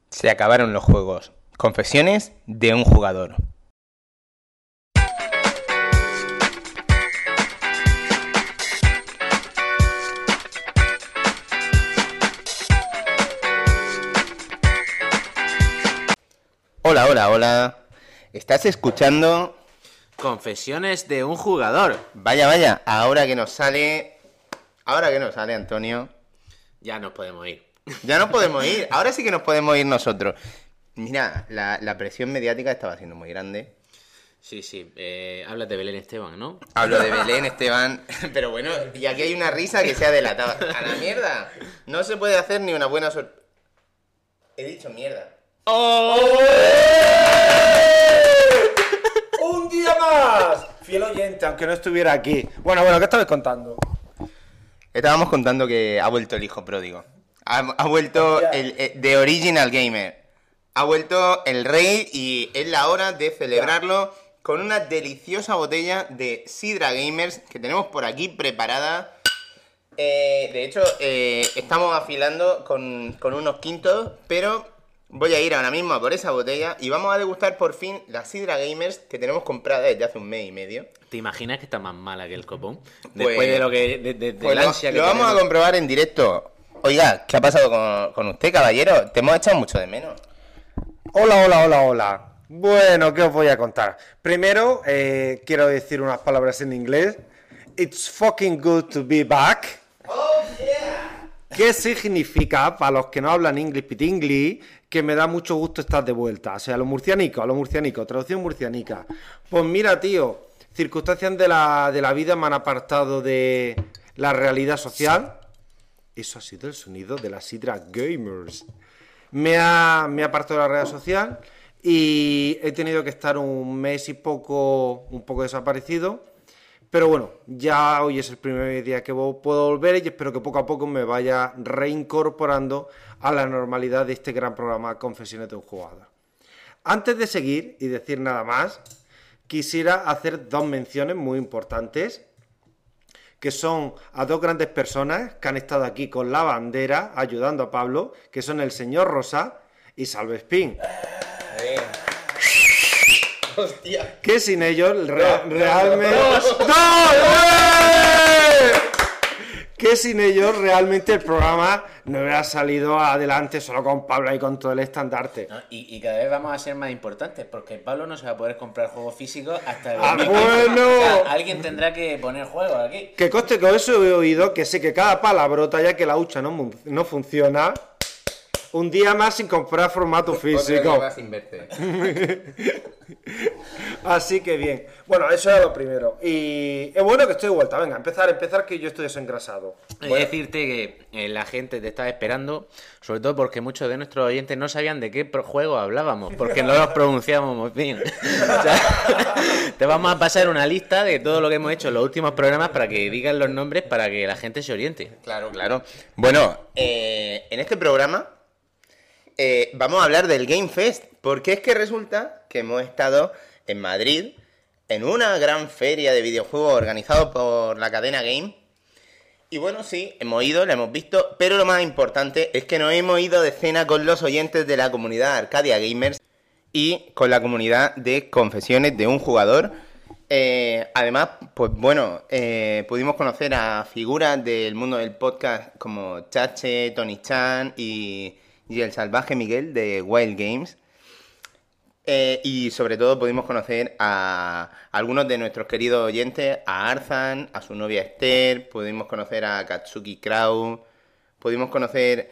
Se acabaron los juegos. Confesiones de un jugador. Hola, hola, hola. ¿Estás escuchando? Confesiones de un jugador. Vaya, vaya, ahora que nos sale, Antonio. Ya nos podemos ir. Ya no podemos ir, ahora sí que nos podemos ir nosotros. Mira, la presión mediática estaba siendo muy grande. Sí. Hablas de Belén Esteban, ¿no? Hablo de Belén Esteban, pero bueno, y aquí hay una risa que se ha delatado. ¡A la mierda! No se puede hacer ni una buena sorpresa. He dicho mierda. ¡Oh! ¡Un día más! Fiel oyente, aunque no estuviera aquí. Bueno, ¿qué estabas contando? Estábamos contando que ha vuelto el hijo pródigo. Ha vuelto el The Original Gamer. Ha vuelto el rey y es la hora de celebrarlo con una deliciosa botella de Sidra Gamers que tenemos por aquí preparada. De hecho, estamos afilando con unos quintos, pero voy a ir ahora mismo a por esa botella y vamos a degustar por fin la Sidra Gamers que tenemos comprada desde hace un mes y medio. ¿Te imaginas que está más mala que el copón? Pues, Después de lo que... de pues la ansia que lo vamos a tenemos. comprobar en directo. Oiga, ¿qué ha pasado con usted, caballero? Te hemos echado mucho de menos. Hola. Bueno, ¿qué os voy a contar? Primero, quiero decir unas palabras en inglés. It's fucking good to be back. ¡Oh, yeah! ¿Qué significa, para los que no hablan inglés pitingli, que me da mucho gusto estar de vuelta? O sea, a lo murcianico, traducción murcianica. Pues mira, tío, circunstancias de la vida me han apartado de la realidad social. Eso ha sido el sonido de la Sidra Gamers. Me ha apartado de la realidad social y he tenido que estar un mes y un poco desaparecido. Pero bueno, ya hoy es el primer día que puedo volver y espero que poco a poco me vaya reincorporando a la normalidad de este gran programa Confesiones de un jugador. Antes de seguir y decir nada más, quisiera hacer dos menciones muy importantes, que son a dos grandes personas que han estado aquí con la bandera ayudando a Pablo, que son el señor Rosa y Salvespín. Hostia. Que sin ellos realmente... Que sin ellos realmente el programa no hubiera salido adelante solo con Pablo y con todo el estandarte. ¿No? Y cada vez vamos a ser más importantes, porque Pablo no se va a poder comprar juegos físicos hasta el ¡Ah, 2015. bueno! O sea, alguien tendrá que poner juegos aquí. Que conste que eso he oído, que sé que cada palabrota, ya que la hucha no funciona, un día más sin comprar formato físico. Sin verte. Así que bien. Bueno, eso era lo primero. Y es bueno que estoy de vuelta. Venga, empezar que yo estoy desengrasado. Bueno. Decirte que la gente te estaba esperando, sobre todo porque muchos de nuestros oyentes no sabían de qué juego hablábamos, porque no los pronunciábamos bien. O sea, te vamos a pasar una lista de todo lo que hemos hecho en los últimos programas para que digan los nombres para que la gente se oriente. Claro. Bueno, en este programa vamos a hablar del Game Fest, porque es que resulta que hemos estado en Madrid en una gran feria de videojuegos organizado por la cadena Game. Y bueno, sí, hemos ido, la hemos visto, pero lo más importante es que nos hemos ido de cena con los oyentes de la comunidad Arcadia Gamers y con la comunidad de Confesiones de un jugador. Además, pues bueno, pudimos conocer a figuras del mundo del podcast como Chache, Tony Chan y el salvaje Miguel de Wild Games. Y sobre todo pudimos conocer a algunos de nuestros queridos oyentes, a Arzan, a su novia Esther, pudimos conocer a Katsuki Crow, pudimos conocer,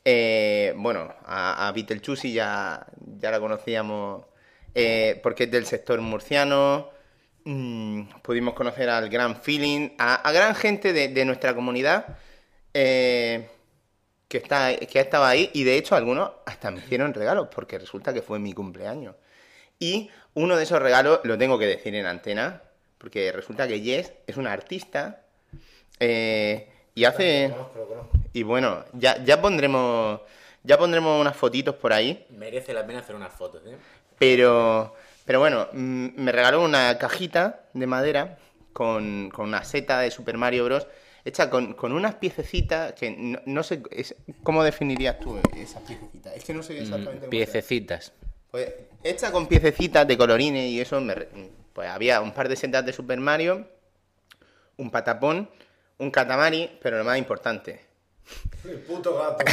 a Beetlejuice, ya la conocíamos porque es del sector murciano. Pudimos conocer al Gran Feeling, a gran gente de nuestra comunidad que estaba ahí, y de hecho algunos hasta me hicieron regalos porque resulta que fue mi cumpleaños. Y uno de esos regalos lo tengo que decir en antena, porque resulta que Jess es una artista y hace... Y bueno, ya pondremos unas fotitos por ahí. Merece la pena hacer unas fotos, ¿eh? Pero bueno, me regaló una cajita de madera con una seta de Super Mario Bros. hecha con unas piececitas que no sé, ¿cómo definirías tú esas piececitas? Es que no sé exactamente cómo Piececitas. pues hecha con piececitas de colorines y eso, pues había un par de setas de Super Mario, un patapón, un katamari, pero lo más importante, El puto gato.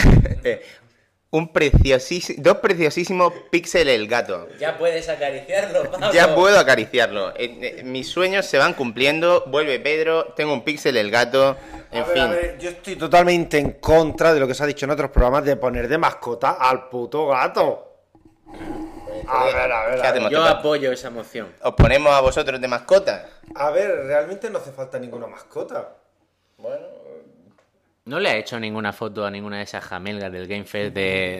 dos preciosísimos Pixel el gato. Ya puedes acariciarlo, Pablo. Ya puedo acariciarlo. Mis sueños se van cumpliendo. Vuelve Pedro, tengo un Pixel el gato. En fin. A ver, yo estoy totalmente en contra de lo que se ha dicho en otros programas de poner de mascota al puto gato. A ver. ¿Qué hacemos? Yo apoyo esa moción. ¿Os ponemos a vosotros de mascota? A ver, realmente no hace falta ninguna mascota. Bueno, ¿No le ha hecho ninguna foto a ninguna de esas jamelgas del Game Fest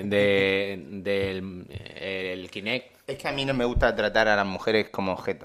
del el Kinect? es que a mí no me gusta tratar a las mujeres como objetos.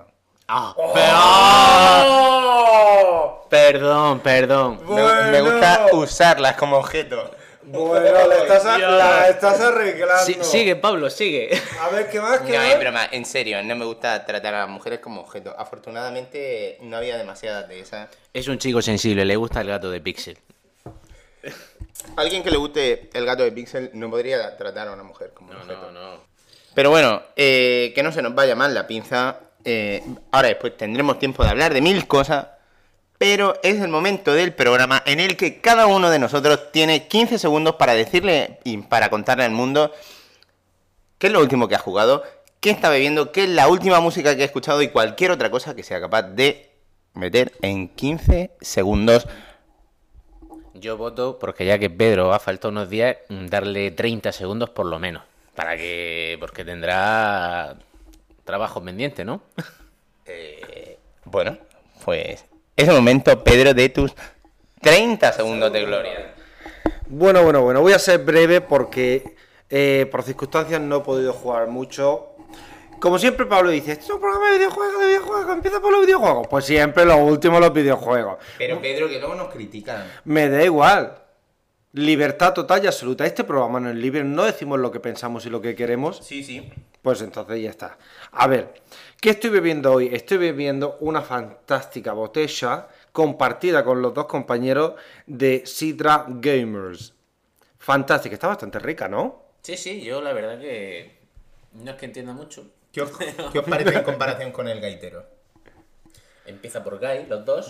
Perdón. Me gusta usarlas como objetos. Bueno, la estás arreglando. Sigue, Pablo, sigue. A ver, ¿qué más? No, es broma, en serio, no me gusta tratar a las mujeres como objetos. Afortunadamente no había demasiadas de esas. Es un chico sensible, le gusta el gato de Pixel. Alguien que le guste el gato de Pixel no podría tratar a una mujer como objeto. No. Pero bueno, que no se nos vaya mal la pinza. Ahora después tendremos tiempo de hablar de mil cosas. Pero es el momento del programa en el que cada uno de nosotros tiene 15 segundos para decirle y para contarle al mundo qué es lo último que ha jugado, qué está bebiendo, qué es la última música que ha escuchado y cualquier otra cosa que sea capaz de meter en 15 segundos. Yo voto porque ya que Pedro ha faltado unos días, darle 30 segundos por lo menos. Porque tendrá trabajo pendiente, ¿no? Bueno, pues es el momento, Pedro, de tus 30 segundos de gloria. Bueno. Voy a ser breve porque por circunstancias no he podido jugar mucho. Como siempre Pablo dice, esto es un programa de videojuegos, empieza por los videojuegos. Pues siempre lo último los videojuegos. Pero Pedro, que luego nos critican. Me da igual. Libertad total y absoluta. Este programa no es libre, no decimos lo que pensamos y lo que queremos. Sí. Pues entonces ya está. A ver, ¿qué estoy bebiendo hoy? Estoy bebiendo una fantástica botella compartida con los dos compañeros de Sidra Gamers. Fantástica, está bastante rica, ¿no? Sí, yo la verdad que no es que entienda mucho. ¿Qué os parece en comparación con el gaitero? Empieza por Guy, los dos.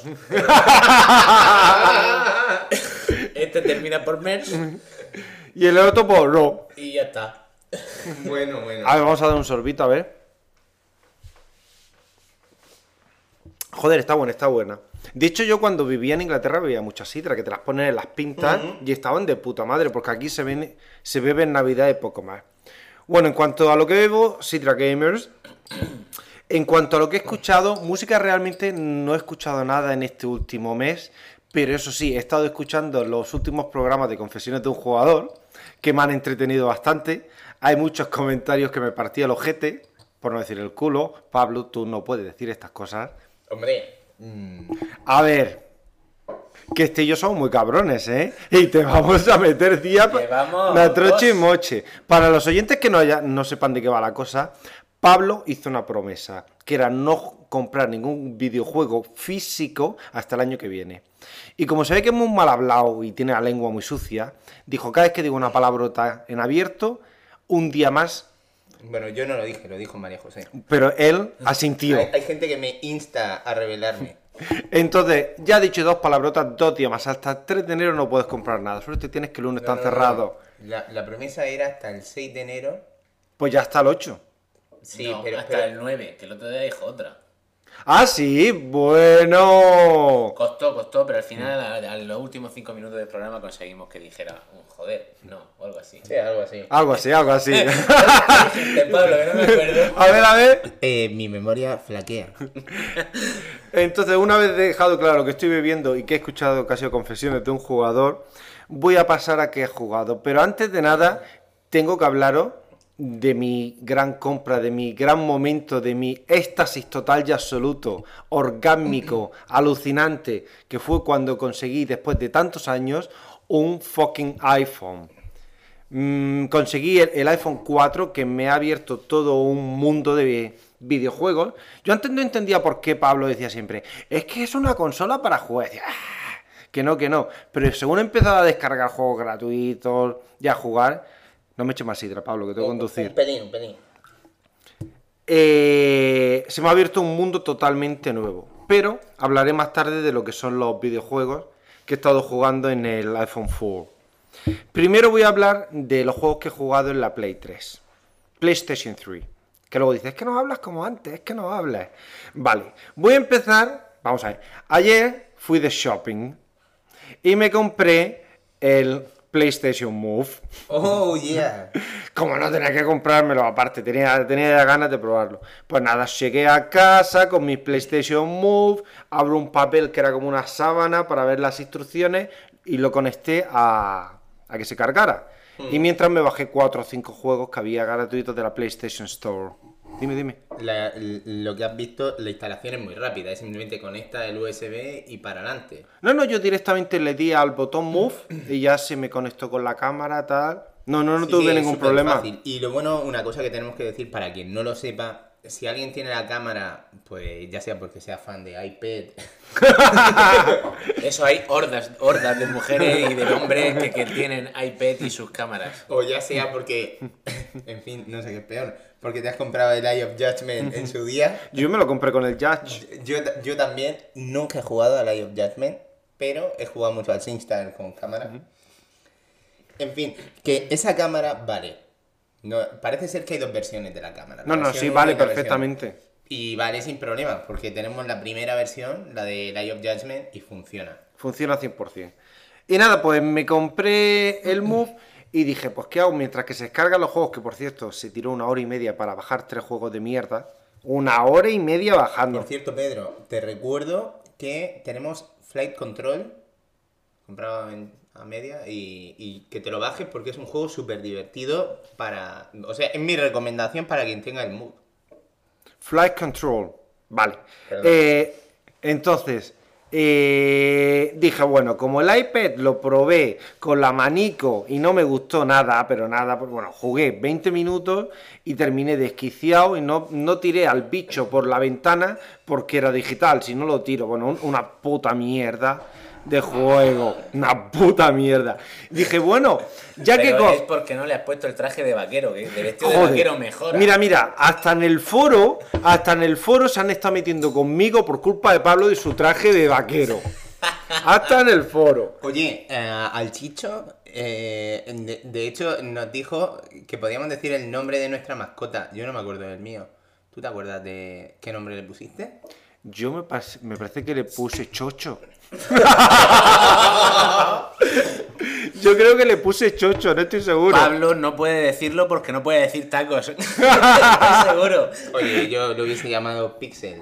Este termina por Mers Y el otro por Ro. y ya está. Bueno. A ver, vamos a dar un sorbito, a ver. Joder, está buena. De hecho, yo cuando vivía en Inglaterra bebía mucha sidra, que te las ponen en las pintas y estaban de puta madre, porque aquí se bebe en Navidad y poco más. Bueno, en cuanto a lo que bebo, Sidra Gamers. En cuanto a lo que he escuchado, música realmente no he escuchado nada en este último mes, pero eso sí, he estado escuchando los últimos programas de Confesiones de un Jugador, que me han entretenido bastante. Hay muchos comentarios que me partía el ojete, por no decir el culo. Pablo, tú no puedes decir estas cosas. Hombre. A ver, que y yo somos muy cabrones, ¿eh? Y te vamos a meter día la troche y moche. Para los oyentes que no sepan de qué va la cosa, Pablo hizo una promesa, que era no comprar ningún videojuego físico hasta el año que viene. Y como se ve que es muy mal hablado y tiene la lengua muy sucia, dijo, cada vez que digo una palabrota en abierto, un día más. Bueno, yo no lo dije, lo dijo María José. Pero él asintió. Hay gente que me insta a rebelarme. Entonces, ya he dicho 2 palabrotas, 2 días más. Hasta 3 de enero no puedes comprar nada. Solo te tienes que el lunes están cerrados. La promesa era hasta el 6 de enero. Pues ya está el 8. Sí, No, pero hasta el 9, que el otro día dijo otra. Ah, sí, bueno. Costó, pero al final, a los últimos 5 minutos del programa conseguimos que dijera, joder, no, o algo así. Sí, algo así. Algo así. De Pablo, que no me acuerdo. A ver. Mi memoria flaquea. Entonces, una vez dejado claro que estoy bebiendo y que he escuchado casi confesiones de un jugador, voy a pasar a qué he jugado. Pero antes de nada, tengo que hablaros de mi gran compra, de mi gran momento, de mi éxtasis total y absoluto, orgásmico, alucinante, que fue cuando conseguí, después de tantos años, un fucking iPhone. Conseguí el iPhone 4, que me ha abierto todo un mundo de videojuegos. Yo antes no entendía por qué Pablo decía siempre, es que es una consola para jugar. Que no. Pero según he empezado a descargar juegos gratuitos y a jugar... No me eches más sidra, Pablo, que tengo que conducir. Un pelín. Se me ha abierto un mundo totalmente nuevo. Pero hablaré más tarde de lo que son los videojuegos que he estado jugando en el iPhone 4. Primero voy a hablar de los juegos que he jugado en la PlayStation 3. Que luego dices, es que no hablas como antes, es que no hablas. Vale, voy a empezar, vamos a ver. Ayer fui de shopping y me compré el PlayStation Move. Oh, yeah. Como no tenía que comprármelo, aparte, tenía ganas de probarlo. Pues nada, llegué a casa con mi PlayStation Move, abro un papel que era como una sábana para ver las instrucciones y lo conecté a que se cargara. Y mientras me bajé 4 o 5 juegos que había gratuitos de la PlayStation Store. Dime. Lo que has visto, la instalación es muy rápida, es simplemente conecta el USB y para adelante. No, yo directamente le di al botón Move y ya se me conectó con la cámara, tal. No Sí, tuve es ningún súper problema. fácil. Y lo bueno, una cosa que tenemos que decir para quien no lo sepa, si alguien tiene la cámara, pues ya sea porque sea fan de iPad, Eso hay hordas de mujeres y de hombres que tienen iPad y sus cámaras. o ya sea porque, en fin, no sé qué es peor, porque te has comprado el Eye of Judgment en su día. Yo me lo compré con el Judge. Yo también nunca he jugado al Eye of Judgment, pero he jugado mucho al SingStar con cámara. En fin, que esa cámara vale. No, parece ser que hay dos versiones de la cámara. La No, versión sí, uno vale y la versión- perfectamente. Y vale sin problema, porque tenemos la primera versión, la de Eye of Judgment, y funciona. Funciona 100%. Y nada, pues me compré el Move y dije, pues ¿qué hago? Mientras que se descargan los juegos, que por cierto, se tiró 1 hora y media para bajar 3 juegos de mierda. 1 hora y media bajando. Por cierto, Pedro, te recuerdo que tenemos Flight Control, comprado a media, y que te lo bajes porque es un juego súper divertido para... O sea, es mi recomendación para quien tenga el mood. Flight Control. Vale. Perdón. Entonces, dije, bueno, como el iPad lo probé con la manico y no me gustó nada, pero nada, pues bueno, jugué 20 minutos y terminé desquiciado y no tiré al bicho por la ventana porque era digital, si no lo tiro, bueno, una puta mierda de juego, una puta mierda. Dije, bueno, ya Pero que... es porque no le has puesto el traje de vaquero, que de vestido de Joder. vaquero mejora. Mira, hasta en el foro se han estado metiendo conmigo por culpa de Pablo y su traje de vaquero. Hasta en el foro. Oye, al Chicho, de hecho, nos dijo que podíamos decir el nombre de nuestra mascota. Yo no me acuerdo del mío. ¿Tú te acuerdas de qué nombre le pusiste? Yo me parece que le puse chocho. Yo creo que le puse chocho, no estoy seguro. Pablo no puede decirlo porque no puede decir tacos. Estoy seguro. Oye, yo lo hubiese llamado Pixel.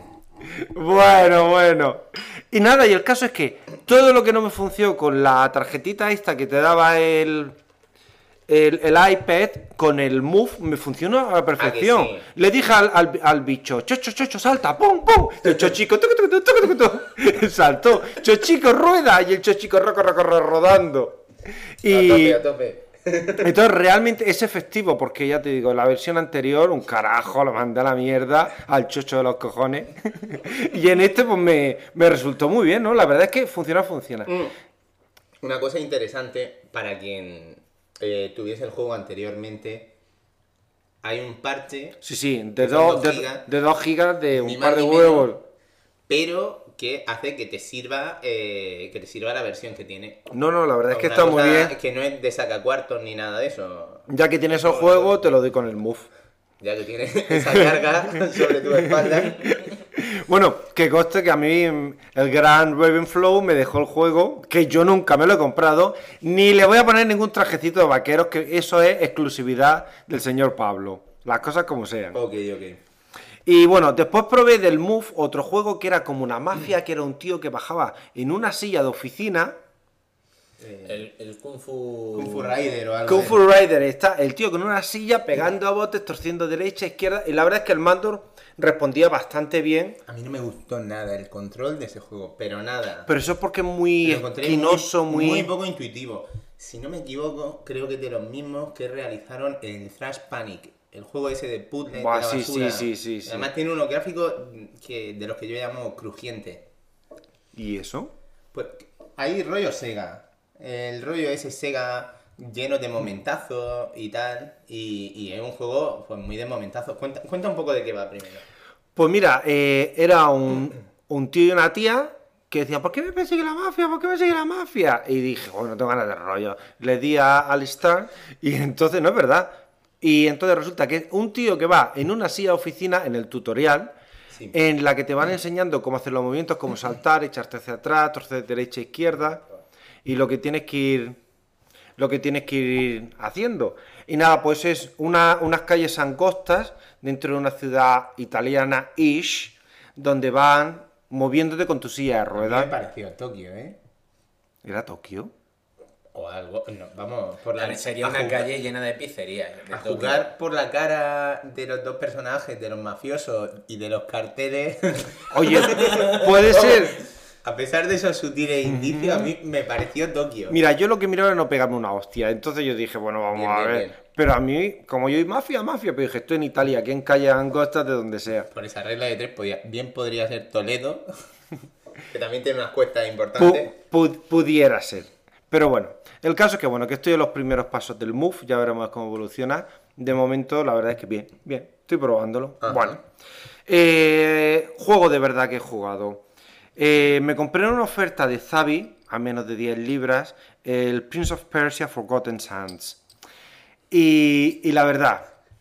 Bueno. Y nada, y el caso es que todo lo que no me funcionó con la tarjetita esta que te daba el iPad, con el Move, me funcionó a la perfección. ¿A que sí? Le dije al bicho, chocho, salta, pum. El chochico, saltó. Chochico, rueda. Y el chochico, rodando. Y... A tope. Entonces realmente es efectivo porque ya te digo, la versión anterior, un carajo, lo mandé a la mierda al chocho de los cojones. Y en este pues me resultó muy bien, ¿no? La verdad es que funciona. Una cosa interesante para quien tuviese el juego anteriormente, hay un parche, Sí, Son de 2 2 gigas. gigas de Ni un más par de ni menos. huevos. pero que hace que te sirva la versión que tiene. No, la verdad es que Una está muy cosa bien. que no es de sacacuartos ni nada de eso. Ya que tienes el juego, te lo doy con el Move. Ya que tienes esa carga sobre tu espalda. Bueno, que conste que a mí el gran Ravenflow me dejó el juego, que yo nunca me lo he comprado, ni le voy a poner ningún trajecito de vaqueros, que eso es exclusividad del señor Pablo. Las cosas como sean. Ok. Y bueno, después probé del Move otro juego que era como una mafia, que era un tío que bajaba en una silla de oficina. El Kung Fu... Kung Fu Rider o algo. Kung Fu Rider, está el tío con una silla pegando a botes, torciendo derecha, izquierda, y la verdad es que el mando respondía bastante bien. A mí no me gustó nada el control de ese juego, pero nada. Pero eso es porque es muy Lo encontré esquinoso, muy poco intuitivo. Si no me equivoco, creo que de los mismos que realizaron el Thrash Panic, el juego ese de puzzle de Buah, la sí, basura. sí. Además tiene unos gráficos de los que yo llamo crujientes. ¿Y eso? Pues hay rollo Sega. El rollo ese Sega lleno de momentazos y tal. Y es un juego pues muy de momentazos. Cuenta un poco de qué va primero. Pues mira, era un tío y una tía que decían, ¿por qué me persigue la mafia? ¿Por qué me sigue la mafia? Y dije, bueno, no tengo ganas de rollo. Le di al start y entonces, no es verdad. Y entonces resulta que es un tío que va en una silla de oficina, en el tutorial, Sí. en la que te van enseñando cómo hacer los movimientos, cómo saltar, echarte hacia atrás, torcer de derecha a izquierda, y lo que tienes que ir haciendo. Y nada, pues es unas calles angostas dentro de una ciudad italiana-ish, donde van moviéndote con tu silla de A mí me ruedas. pareció Tokio, ¿eh? ¿Era Tokio? O algo. No, vamos, por la Sería a una jugar- calle llena de pizzerías. de A Tokio. jugar por la cara de los dos personajes, de los mafiosos y de los carteles. Oye, puede ser. A pesar de esos sutiles indicios, a mí me pareció Tokio. Mira, yo lo que miraba era no pegarme una hostia. Entonces yo dije, bueno, vamos Bien, a bien, ver. bien. Pero a mí, como yo soy mafia, pero dije, estoy en Italia, aquí en calles angostas, de donde sea. Por esa regla de tres, bien podría ser Toledo, que también tiene unas cuestas importantes. Pudiera ser. Pero bueno, el caso es que bueno, que estoy en los primeros pasos del Move, ya veremos cómo evoluciona. De momento, la verdad es que bien, estoy probándolo. Ajá. Bueno, juego de verdad que he jugado. Me compré en una oferta de Zabi, a menos de 10 libras, el Prince of Persia Forgotten Sands. Y la verdad,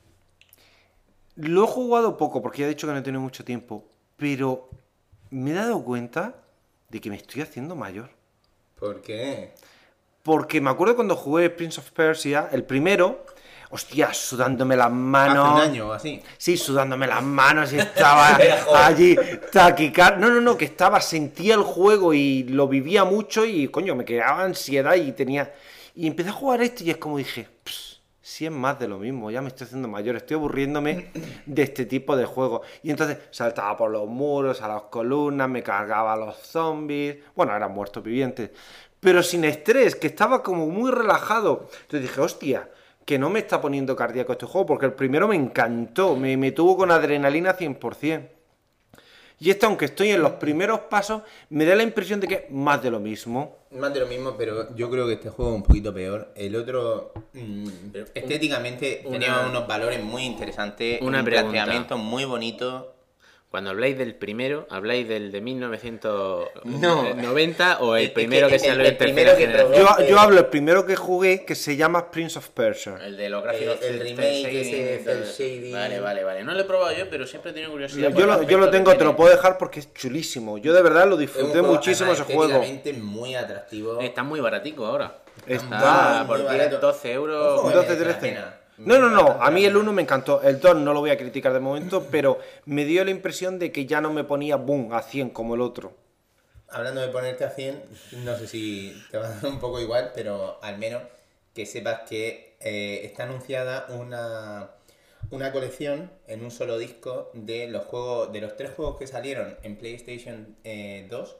lo he jugado poco, porque ya he dicho que no he tenido mucho tiempo, pero me he dado cuenta de que me estoy haciendo mayor. ¿Por qué? Porque me acuerdo cuando jugué Prince of Persia, el primero, hostia, sudándome las manos. Hace un año o así. Sí, sudándome las manos y estaba allí taquicardia. No, que sentía el juego y lo vivía mucho y, coño, me creaba ansiedad y tenía... Y empecé a jugar esto y es como dije, si es más de lo mismo, ya me estoy haciendo mayor, estoy aburriéndome de este tipo de juegos. Y entonces saltaba por los muros, a las columnas, me cargaba a los zombies, bueno, eran muertos vivientes, pero sin estrés, que estaba como muy relajado. Entonces dije, hostia, que no me está poniendo cardíaco este juego, porque el primero me encantó, me tuvo con adrenalina 100%. Y este, aunque estoy en los primeros pasos, me da la impresión de que es más de lo mismo. Más de lo mismo, pero yo creo que este juego es un poquito peor. El otro, estéticamente, tenía unos valores muy interesantes, Una un pregunta. planteamiento muy bonito. Cuando habláis del primero, ¿habláis del de 1990 No. o el Es primero que que salió el en primero tercera que generación? probé. Yo hablo el primero que jugué, que se llama Prince of Persia. El de los gráficos. El cel remake, shading, ese entonces- cel shading. Vale. No lo he probado yo, pero siempre he tenido curiosidad. por Yo el lo aspecto tengo, que te lo tiene. puedo dejar porque es chulísimo. Yo de verdad lo Es un disfruté juego, muchísimo además, ese juego. estéticamente muy atractivo. Está muy baratico ahora. Está por muy 10, barato. 12 euros. Ojo, 12, merece la 13. pena. No, a mí el 1 me encantó. El 2 no lo voy a criticar de momento, pero me dio la impresión de que ya no me ponía boom a 100 como el otro. Hablando de ponerte a 100, no sé si te va a dar un poco igual, pero al menos que sepas que está anunciada una colección en un solo disco de los juegos, de los 3 juegos que salieron en PlayStation 2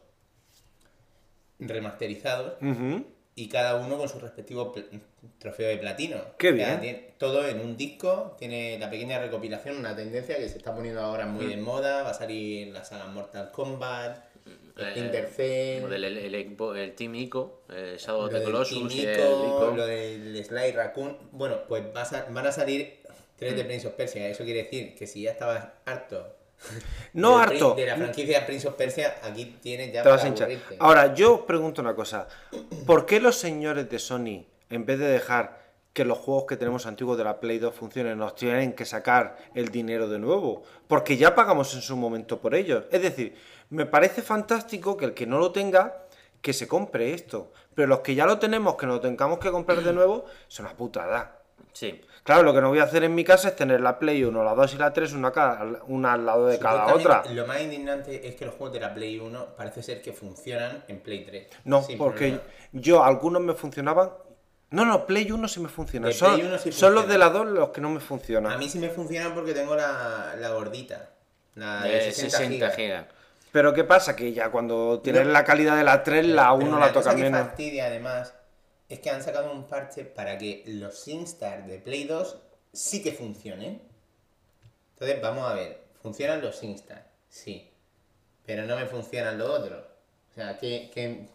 remasterizados Ujú. y cada uno con su respectivo trofeo de platino. Qué O sea, bien. tiene todo en un disco, tiene la pequeña recopilación, una tendencia que se está poniendo ahora muy de moda, va a salir la saga Mortal Kombat, Splinter Cell, El Team Ico, Shadow lo of the del Colossus y el Team Ico, Ico. lo del Sly Raccoon. Bueno, pues van a salir 3 de Prince of Persia. Eso quiere decir que si ya estabas harto No del harto. de la franquicia Prince of Persia, aquí tienes ya Te vas para a hinchar. aburrirte. Ahora, yo os pregunto una cosa. ¿Por qué los señores de Sony, en vez de dejar que los juegos que tenemos antiguos de la Play 2 funcionen, nos tienen que sacar el dinero de nuevo? Porque ya pagamos en su momento por ellos. Es decir, me parece fantástico que el que no lo tenga, que se compre esto. Pero los que ya lo tenemos, que nos lo tengamos que comprar de nuevo, es una putada. Sí. Claro, lo que no voy a hacer en mi casa es tener la Play 1, la 2 y la 3, una al lado de cada Supuestamente, otra. Lo más indignante es que los juegos de la Play 1 parece ser que funcionan en Play 3. No, sin porque problema. algunos me funcionaban. No, Play 1 sí me funciona. De Son, Play 1 sí son los funciona. de la 2 los que no me funcionan. A mí sí me funcionan porque tengo la gordita. La de De 60 60 gigas. gigas. Pero ¿qué pasa? Que ya cuando tienes la calidad de la 3, la Pero 1 una la toca cosa que menos. fastidia además es que han sacado un parche para que los SingStar de Play 2 sí que funcionen. Entonces, vamos a ver. ¿Funcionan los SingStar? Sí. Pero no me funcionan los otros. O sea, que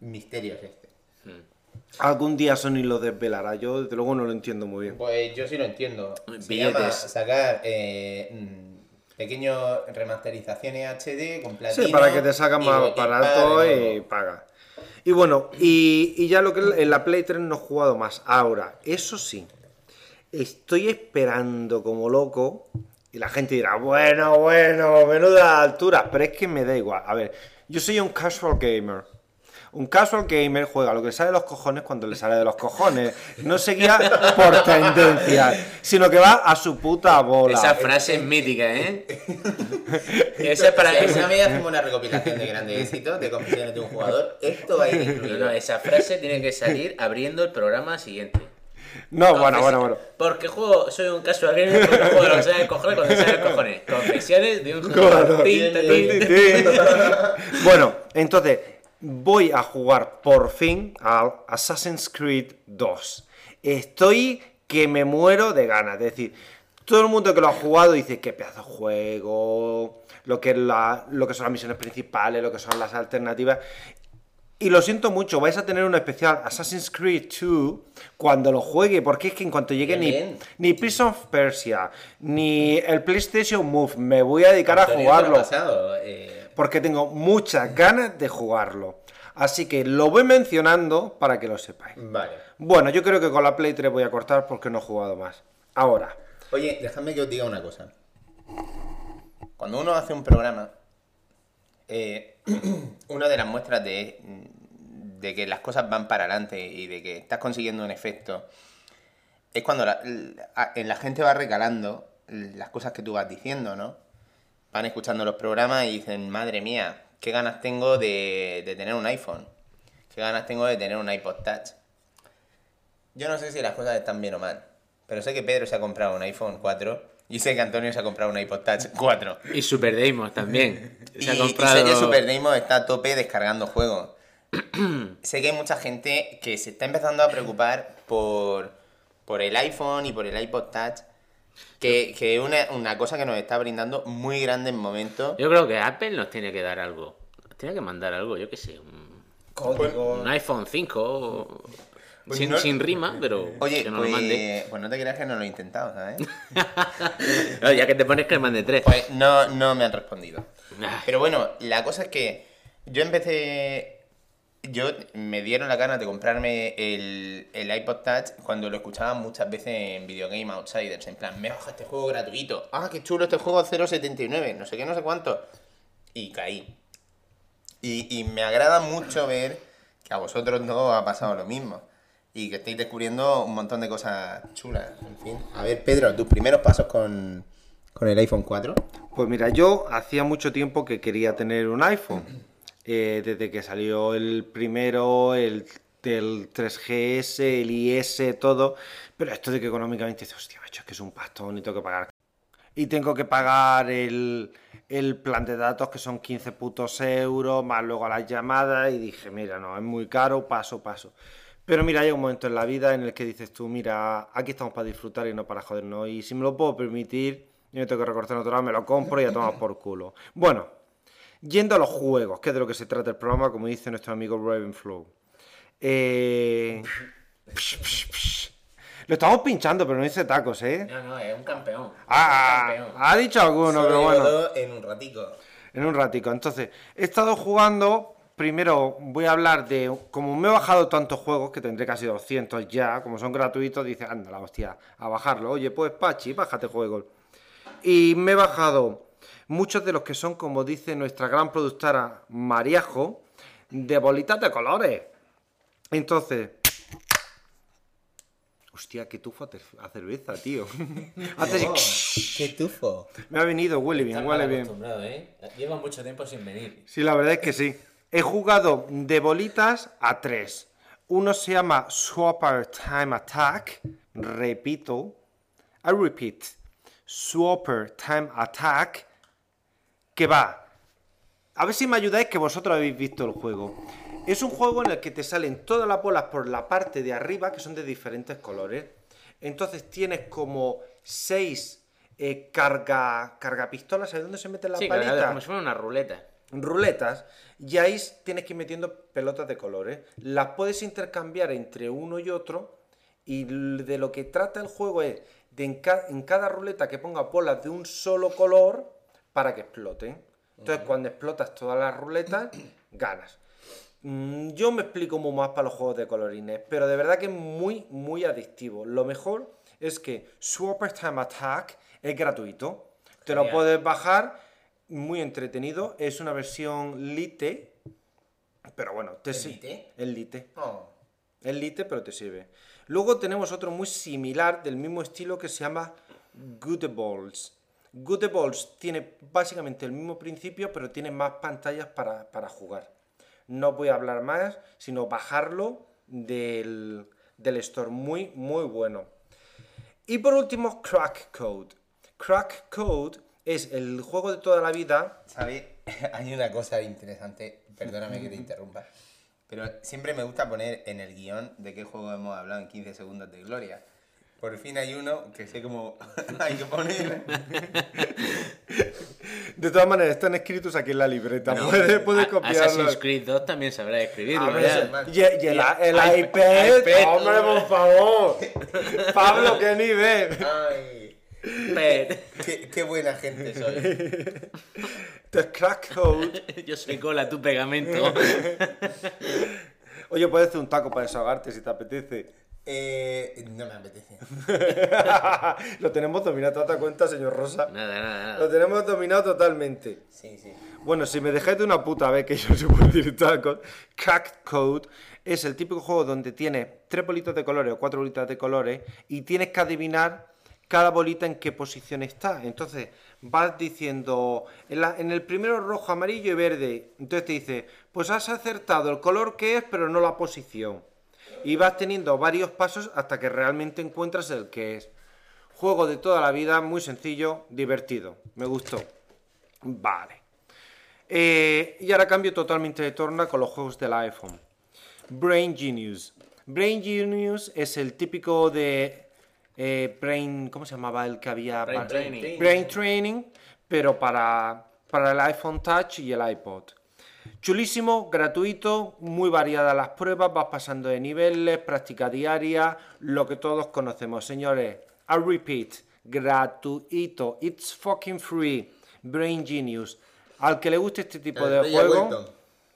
misterio es este? Algún día Sony lo desvelará, yo desde luego no lo entiendo muy bien. Pues yo sí lo entiendo. Se Billetes. llama sacar pequeños remasterizaciones HD con platino. Sí, para que te salgan y más paga barato de y nuevo. paga. Y bueno, y ya lo que en la Play 3 no he jugado más. Ahora, eso sí, estoy esperando como loco. Y la gente dirá, bueno, menuda altura. Pero es que me da igual. A ver, yo soy un casual gamer. Un casual gamer juega lo que le sale de los cojones cuando le sale de los cojones. No se guía por tendencias, sino que va a su puta bola. Esa frase es mítica, ¿eh? Esa es para... Esa vez hacemos una recopilación de grandes éxitos de confesiones de un jugador. Esto va a ir incluido. No, esa frase tiene que salir abriendo el programa siguiente. No, bueno. Porque soy un casual gamer porque juego lo que sale de cojones cuando sale de cojones. Confesiones de un Jugador. jugador. Bueno, entonces voy a jugar por fin al Assassin's Creed 2. Estoy que me muero de ganas. Es decir, todo el mundo que lo ha jugado dice qué pedazo de juego, lo que son las misiones principales, lo que son las alternativas. Y lo siento mucho, vais a tener un especial Assassin's Creed 2 cuando lo juegue, porque es que en cuanto llegue Bien. ni Prince of Persia, ni el PlayStation Move, me voy a dedicar a Antonio, jugarlo. ¿qué ha pasado? Porque tengo muchas ganas de jugarlo. Así que lo voy mencionando para que lo sepáis. Vale. Bueno, yo creo que con la Play 3 voy a cortar porque no he jugado más. Ahora, Oye, dejadme que os diga una cosa. Cuando uno hace un programa, una de las muestras de que las cosas van para adelante y de que estás consiguiendo un efecto es cuando la gente va recalando las cosas que tú vas diciendo, ¿no? Van escuchando los programas y dicen, madre mía, qué ganas tengo de tener un iPhone, qué ganas tengo de tener un iPod Touch. Yo no sé si las cosas están bien o mal, pero sé que Pedro se ha comprado un iPhone 4 y sé que Antonio se ha comprado un iPod Touch 4. Y Super Deimos también. Se ha Y comprado... sé que Super Deimos está a tope descargando juegos. Sé que hay mucha gente que se está empezando a preocupar por el iPhone y por el iPod Touch, que es una cosa que nos está brindando muy grande en momentos. Yo creo que Apple nos tiene que dar algo. Nos tiene que mandar algo, yo qué sé. Un iPhone 5. Pues sin, no- sin rima, pero Oye, que nos lo mande. pues no te creas que no lo he intentado, ¿sabes? No, ya que te pones que le mande 3. Pues no me han respondido. Ah. Pero bueno, la cosa es que yo me dieron la gana de comprarme el iPod Touch cuando lo escuchaba muchas veces en Video Game Outsiders. En plan, me baja este juego gratuito. Ah, qué chulo este juego 0.79, no sé qué, no sé cuánto. Y caí. Y me agrada mucho ver que a vosotros no os ha pasado lo mismo. Y que estáis descubriendo un montón de cosas chulas. En fin. A ver, Pedro, tus primeros pasos con el iPhone 4. pues mira, yo hacía mucho tiempo que quería tener un iPhone. Desde que salió el primero, el 3GS, el IS, todo. Pero esto de que económicamente dices, hostia, macho, es que es un pastón y tengo que pagar. Y tengo que pagar el plan de datos que son 15 putos euros, más luego las llamadas. Y dije, mira, no, es muy caro, paso. Pero mira, hay un momento en la vida en el que dices tú, mira, aquí estamos para disfrutar y no para jodernos. Y si me lo puedo permitir, yo no tengo que recortar en otro lado, me lo compro y a tomar por culo. Bueno, yendo a los juegos, que es de lo que se trata el programa, como dice nuestro amigo Ravenflow. Lo estamos pinchando, pero no dice tacos, ¿eh? No, es un campeón. Ha dicho alguno, pero bueno. En un ratico. En un ratico. Entonces, he estado jugando. Primero voy a hablar de. Como me he bajado tantos juegos, que tendré casi 200 ya, como son gratuitos, dice, anda la hostia, a bajarlo. Oye, pues Pachi, bájate juegos. Y me he bajado muchos de los que son, como dice nuestra gran productora Mariajo, de bolitas de colores. Entonces. Hostia, qué tufo a cerveza, tío. Hace así. ¡Qué tufo! Me ha venido, huele bien, huele bien. Lleva mucho tiempo sin venir. Sí, la verdad es que sí. He jugado de bolitas a 3. Uno se llama Swapper Time Attack. Repito. I repeat. Swapper Time Attack. Que va. A ver si me ayudáis, que vosotros habéis visto el juego. Es un juego en el que te salen todas las bolas por la parte de arriba, que son de diferentes colores. Entonces tienes como 6 cargapistolas. ¿Sabes dónde se meten las Sí, palitas? como si fuera una ruleta. ruletas, y ahí tienes que ir metiendo pelotas de colores. Las puedes intercambiar entre uno y otro, y de lo que trata el juego es de en cada ruleta que ponga bolas de un solo color para que exploten. Entonces, cuando explotas todas las ruletas, ganas. Yo me explico muy más para los juegos de colorines, pero de verdad que es muy, muy adictivo. Lo mejor es que Swapper Time Attack es gratuito. Te lo Genial. puedes bajar, muy entretenido. Es una versión Lite, pero bueno, ¿Lite? el Lite. Oh. Es Lite, pero te sirve. Luego tenemos otro muy similar, del mismo estilo, que se llama Goodables. Goodables tiene básicamente el mismo principio, pero tiene más pantallas para jugar. No voy a hablar más, sino bajarlo del store. Muy, muy bueno. Y por último, Crack Code. Crack Code es el juego de toda la vida. ¿Sabes? Hay una cosa interesante, perdóname que te interrumpa, pero siempre me gusta poner en el guión de qué juego hemos hablado en 15 segundos de gloria. Por fin hay uno que sé cómo hay que poner. De todas maneras, están escritos aquí en la libreta. No, Puedes copiarlo. Assassin's Creed 2 también sabrá escribirlo. A ver, ya. y el iPad, hombre, por favor. Pablo, qué nivel. Ay, qué buena gente soy. The Crack Code. Yo soy cola, tu pegamento. Oye, puedes hacer un taco para desahogarte si te apetece. No me apetece. Lo tenemos dominado, ¿te das cuenta, señor Rosa? Nada. Lo tenemos dominado totalmente. Sí. Bueno, si me dejáis de una puta vez que yo soy buen director, Crack Code es el típico juego donde tienes 3 bolitas de colores o 4 bolitas de colores y tienes que adivinar cada bolita en qué posición está. Entonces vas diciendo, en el primero rojo, amarillo y verde. Entonces te dice, pues has acertado el color que es, pero no la posición. Y vas teniendo varios pasos hasta que realmente encuentras el que es. Juego de toda la vida, muy sencillo, divertido. Me gustó. Vale. Y ahora cambio totalmente de torna con los juegos del iPhone. Brain Genius. Brain Genius es el típico de Brain... ¿Cómo se llamaba el que había? Brain Training. Brain Training, pero para el iPhone Touch y el iPod. Chulísimo, gratuito, muy variadas las pruebas, vas pasando de niveles, práctica diaria, lo que todos conocemos. Señores, I repeat, gratuito, it's fucking free, Brain Genius. Al que le guste este tipo de juego,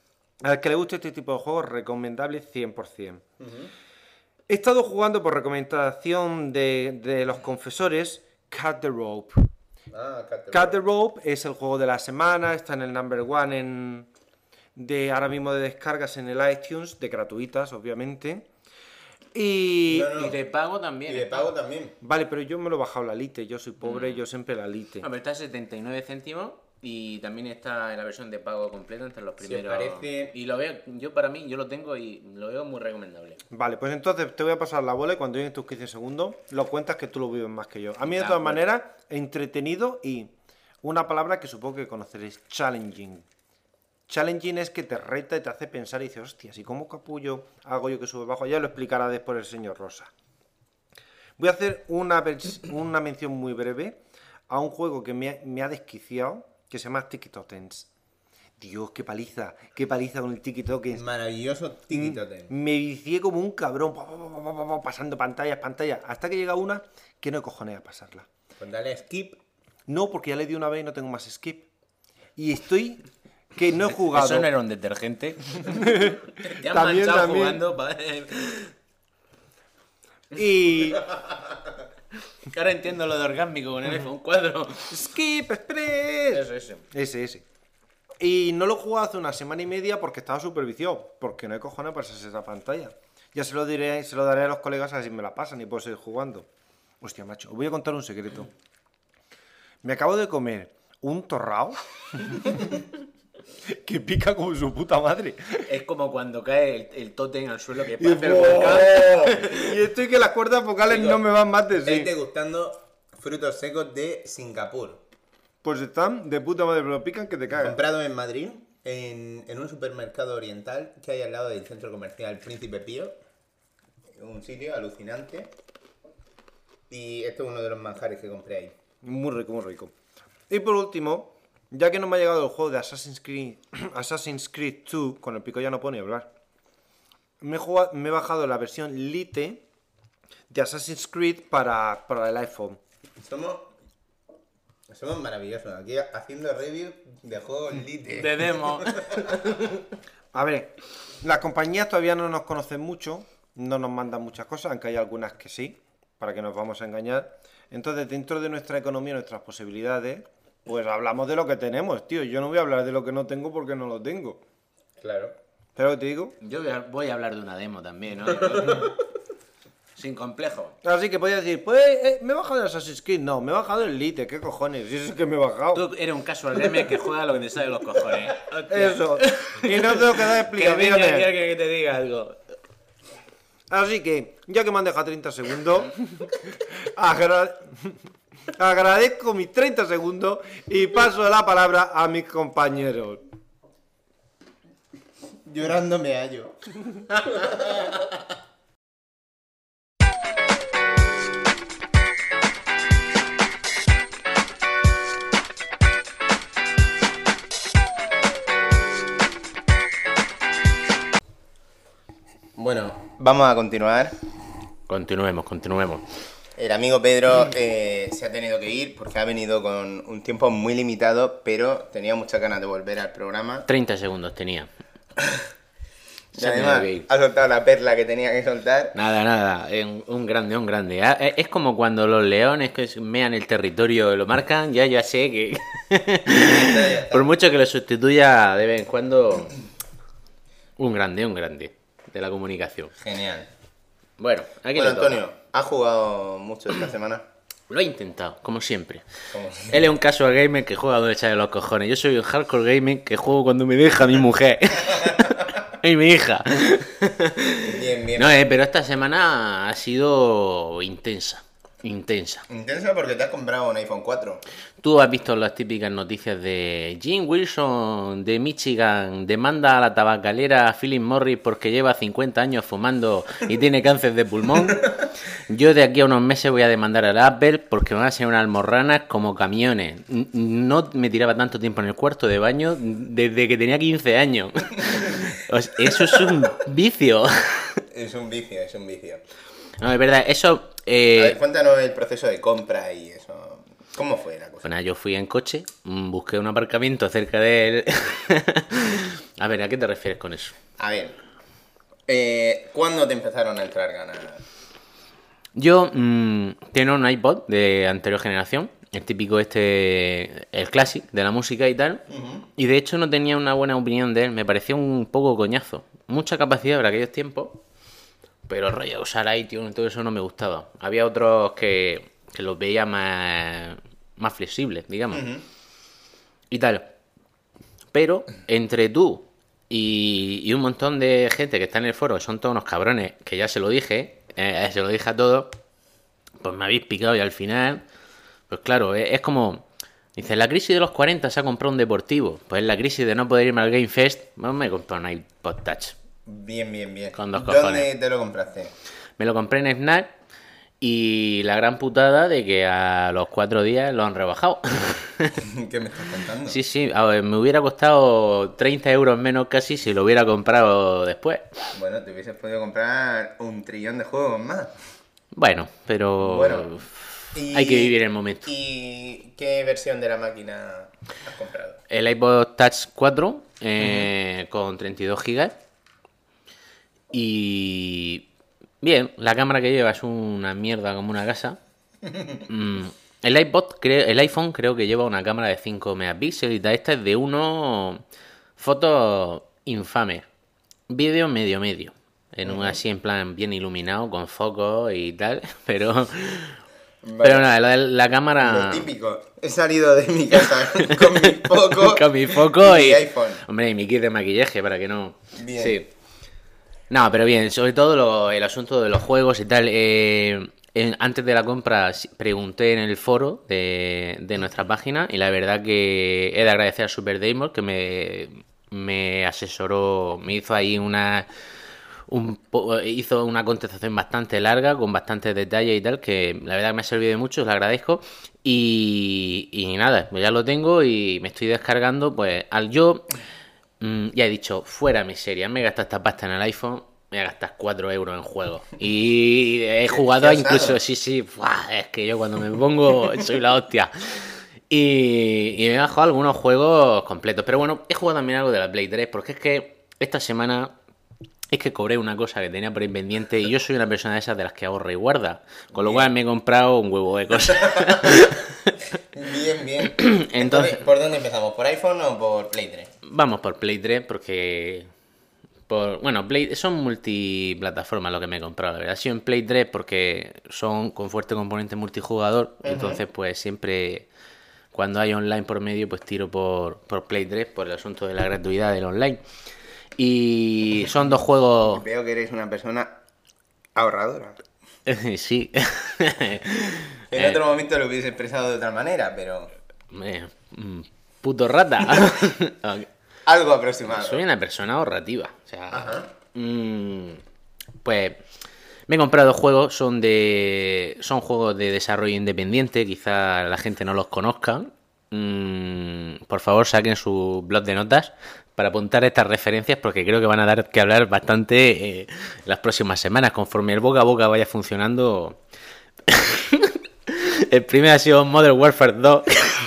recomendable 100%. He estado jugando por recomendación de los confesores Cut the Rope. Cut the Rope es el juego de la semana, está en el number one ahora mismo de descargas en el iTunes, de gratuitas, obviamente. Y Y de pago también. Y de pago también. vale, pero yo me lo he bajado la Lite, yo soy pobre, yo siempre la Lite. A ver, está a 79 céntimos y también está en la versión de pago completa entre los Si os primeros. parece- Y lo veo, para mí, yo lo tengo y lo veo muy recomendable. Vale, pues entonces te voy a pasar la bola y cuando lleguen tus 15 segundos lo cuentas que tú lo vives más que yo. A mí de De todas acuerdo. maneras, entretenido y una palabra que supongo que conoceréis, challenging. Challenging es que te reta y te hace pensar y dices, hostia, ¿y cómo capullo hago yo que sube bajo? Ya lo explicará después el señor Rosa. Voy a hacer una mención muy breve a un juego que me ha desquiciado, que se llama Tiki Tokens. Dios, qué paliza con el Tiki Tokens. Maravilloso Tiki Totem. Me vicié como un cabrón, pasando pantallas, hasta que llega una que no hay cojones a pasarla. Pues dale skip. No, porque ya le di una vez y no tengo más skip. Y estoy que no he jugado. ¿Eso no era un detergente? Te han También, manchado también. jugando. Y Que ahora entiendo lo de orgásmico con el iPhone 4. Skip Express. Ese. Y no lo he jugado hace una semana y media porque estaba súper viciado. Porque no hay cojones para pasarse esa pantalla. Ya se lo daré a los colegas a ver si me la pasan y puedo seguir jugando. Hostia, macho, os voy a contar un secreto. Me acabo de comer un torrao que pica como su puta madre. Es como cuando cae el tótem al suelo que Y, pasa el volcán. y estoy que las cuerdas vocales Chicos, no me van más de Estáis sí. degustando frutos secos de Singapur. Pues están de puta madre, pero pican que te cagas. Comprado en Madrid, en un supermercado oriental que hay al lado del centro comercial Príncipe Pío. Un sitio alucinante. Y esto es uno de los manjares que compré ahí. Muy rico, muy rico. Y por último, Ya que no me ha llegado el juego de Assassin's Creed 2, con el pico ya no puedo ni hablar. Me he bajado la versión Lite de Assassin's Creed para el iPhone. Somos maravillosos. Aquí haciendo review de juegos Lite. De demo. A ver, las compañías todavía no nos conocen mucho, no nos mandan muchas cosas, aunque hay algunas que sí, para que nos vamos a engañar. Entonces, dentro de nuestra economía, nuestras posibilidades, pues hablamos de lo que tenemos, tío. Yo no voy a hablar de lo que no tengo porque no lo tengo. Claro. ¿Sabes lo que te digo? Yo voy a hablar de una demo también, ¿no? Sin complejo. Así que podía decir, pues me he bajado el Assassin's Creed. No, me he bajado el Lite, ¿qué cojones? Si es que me he bajado. Tú eres un casual gamer que juega lo que te sale de los cojones. Hostia. Eso. Y no tengo que dar Que venga aquí explicaciones. alguien que te diga algo. Así que, ya que me han dejado 30 segundos, agradezco mis 30 segundos y paso la palabra a mis compañeros. Llorando me hallo. Bueno, vamos a continuar. Continuemos. El amigo Pedro se ha tenido que ir porque ha venido con un tiempo muy limitado, pero tenía muchas ganas de volver al programa. 30 segundos tenía. Y además ha soltado la perla que tenía que soltar. Nada, un grande. Es como cuando los leones que mean el territorio lo marcan, ya sé que por mucho que lo sustituya de vez en cuando, un grande de la comunicación. Genial. Bueno, aquí Bueno, le toca. Antonio, ¿has jugado mucho esta semana? Lo he intentado, como siempre. Como Él es un casual gamer que juega donde sale los cojones. Yo soy un hardcore gamer que juego cuando me deja mi mujer. Y mi hija. Bien. No, pero esta semana ha sido intensa. Intensa porque te has comprado un iPhone 4. Tú has visto las típicas noticias de Jim Wilson de Michigan demanda a la tabacalera Philip Morris porque lleva 50 años fumando y tiene cáncer de pulmón. Yo de aquí a unos meses voy a demandar a la Apple porque van a ser unas almorranas como camiones. No me tiraba tanto tiempo en el cuarto de baño desde que tenía 15 años. Eso es un vicio. Es un vicio. No, es verdad, eso... A ver, cuéntanos el proceso de compra y eso. ¿Cómo fue la cosa? Bueno, yo fui en coche, busqué un aparcamiento cerca de él. A ver, ¿a qué te refieres con eso? A ver, ¿cuándo te empezaron a entrar ganas? Yo tengo un iPod de anterior generación, el típico el Classic de la música y tal, y de hecho no tenía una buena opinión de él, me parecía un poco coñazo. Mucha capacidad para aquellos tiempos, pero el rollo de usar iTunes y todo eso no me gustaba. Había otros que los veía más flexibles, digamos. Y tal. Pero entre tú y un montón de gente que está en el foro, que son todos unos cabrones, que ya se lo dije a todos, pues me habéis picado y al final, pues claro, es como... Dice, la crisis de los 40 se ha comprado un deportivo. Pues la crisis de no poder irme al Game Fest, pues me he comprado un iPod Touch. Bien. Con 2 cojones. ¿Dónde te lo compraste? Me lo compré en Fnac y la gran putada de que a los 4 días lo han rebajado. ¿Qué me estás contando? Sí, a ver, me hubiera costado 30 euros menos casi si lo hubiera comprado después. Bueno, te hubieses podido comprar 1 trillón de juegos más. Bueno, pero Bueno, hay que vivir el momento. ¿Y qué versión de la máquina has comprado? El iPod Touch 4 con 32 GB. Y bien, la cámara que lleva es una mierda como una casa. El iPhone creo que lleva una cámara de 5 megapíxeles y tal. Esta es de fotos infames. Vídeo medio. Así en plan bien iluminado, con focos y tal. Pero Vale. pero nada, la cámara... Lo típico. He salido de mi casa con mi foco. Con mi foco y y... mi iPhone. Hombre, y mi kit de maquillaje para que no... Bien. Sí. No, pero bien, sobre todo el asunto de los juegos y tal. Antes de la compra pregunté en el foro de nuestra página y la verdad que he de agradecer a Super Damon que me asesoró, me hizo ahí hizo una contestación bastante larga, con bastantes detalles y tal, que la verdad me ha servido de mucho, os lo agradezco. Y nada, pues ya lo tengo y me estoy descargando, pues ya he dicho, fuera miseria, me he gastado esta pasta en el iPhone, me voy a gastar 4 euros en juegos. Y he jugado incluso, sí, es que yo cuando me pongo soy la hostia. Y me he bajado algunos juegos completos. Pero bueno, he jugado también algo de la Play 3, porque es que esta semana es que cobré una cosa que tenía por ahí pendiente y yo soy una persona de esas de las que ahorra y guarda. Con lo cual me he comprado un huevo de cosas. Bien. Entonces, ¿por dónde empezamos? ¿Por iPhone o por Play 3? Vamos por Play 3 porque... son multiplataformas lo que me he comprado, la verdad. Ha sido en Play 3 porque son con fuerte componente multijugador. Entonces, pues siempre... Cuando hay online por medio, pues tiro por Play 3 por el asunto de la gratuidad del online. Y son dos juegos... Veo que eres una persona ahorradora. Sí. En otro momento lo hubiese expresado de otra manera, pero... Puto rata. Algo aproximado. Soy una persona ahorrativa. O sea, pues... Me he comprado 2 juegos, son juegos de desarrollo independiente, quizá la gente no los conozca. Por favor, saquen su blog de notas para apuntar estas referencias porque creo que van a dar que hablar bastante las próximas semanas, conforme el boca a boca vaya funcionando. El primero ha sido Modern Warfare 2.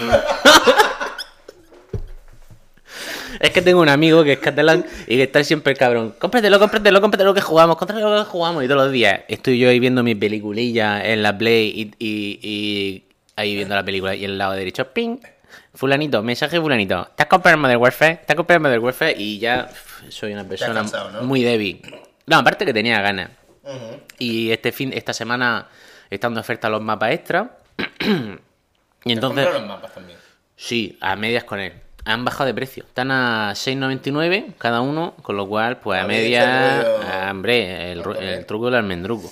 Es que tengo un amigo que es catalán y que está siempre cabrón. Cómpratelo que jugamos, y todos los días estoy yo ahí viendo mi peliculilla en la Play y ahí viendo la película y en el lado derecho, ping, fulanito, mensaje fulanito, ¿te has comprado el Modern Warfare? Y ya soy una persona cansado, ¿no? Muy débil. No, aparte que tenía ganas. Y esta semana están de oferta los mapas extra. Y entonces... ¿Te los mapas también? Sí, a medias con él. Han bajado de precio. Están a 6,99 cada uno, con lo cual, pues a media... Hombre, el truco del almendruco.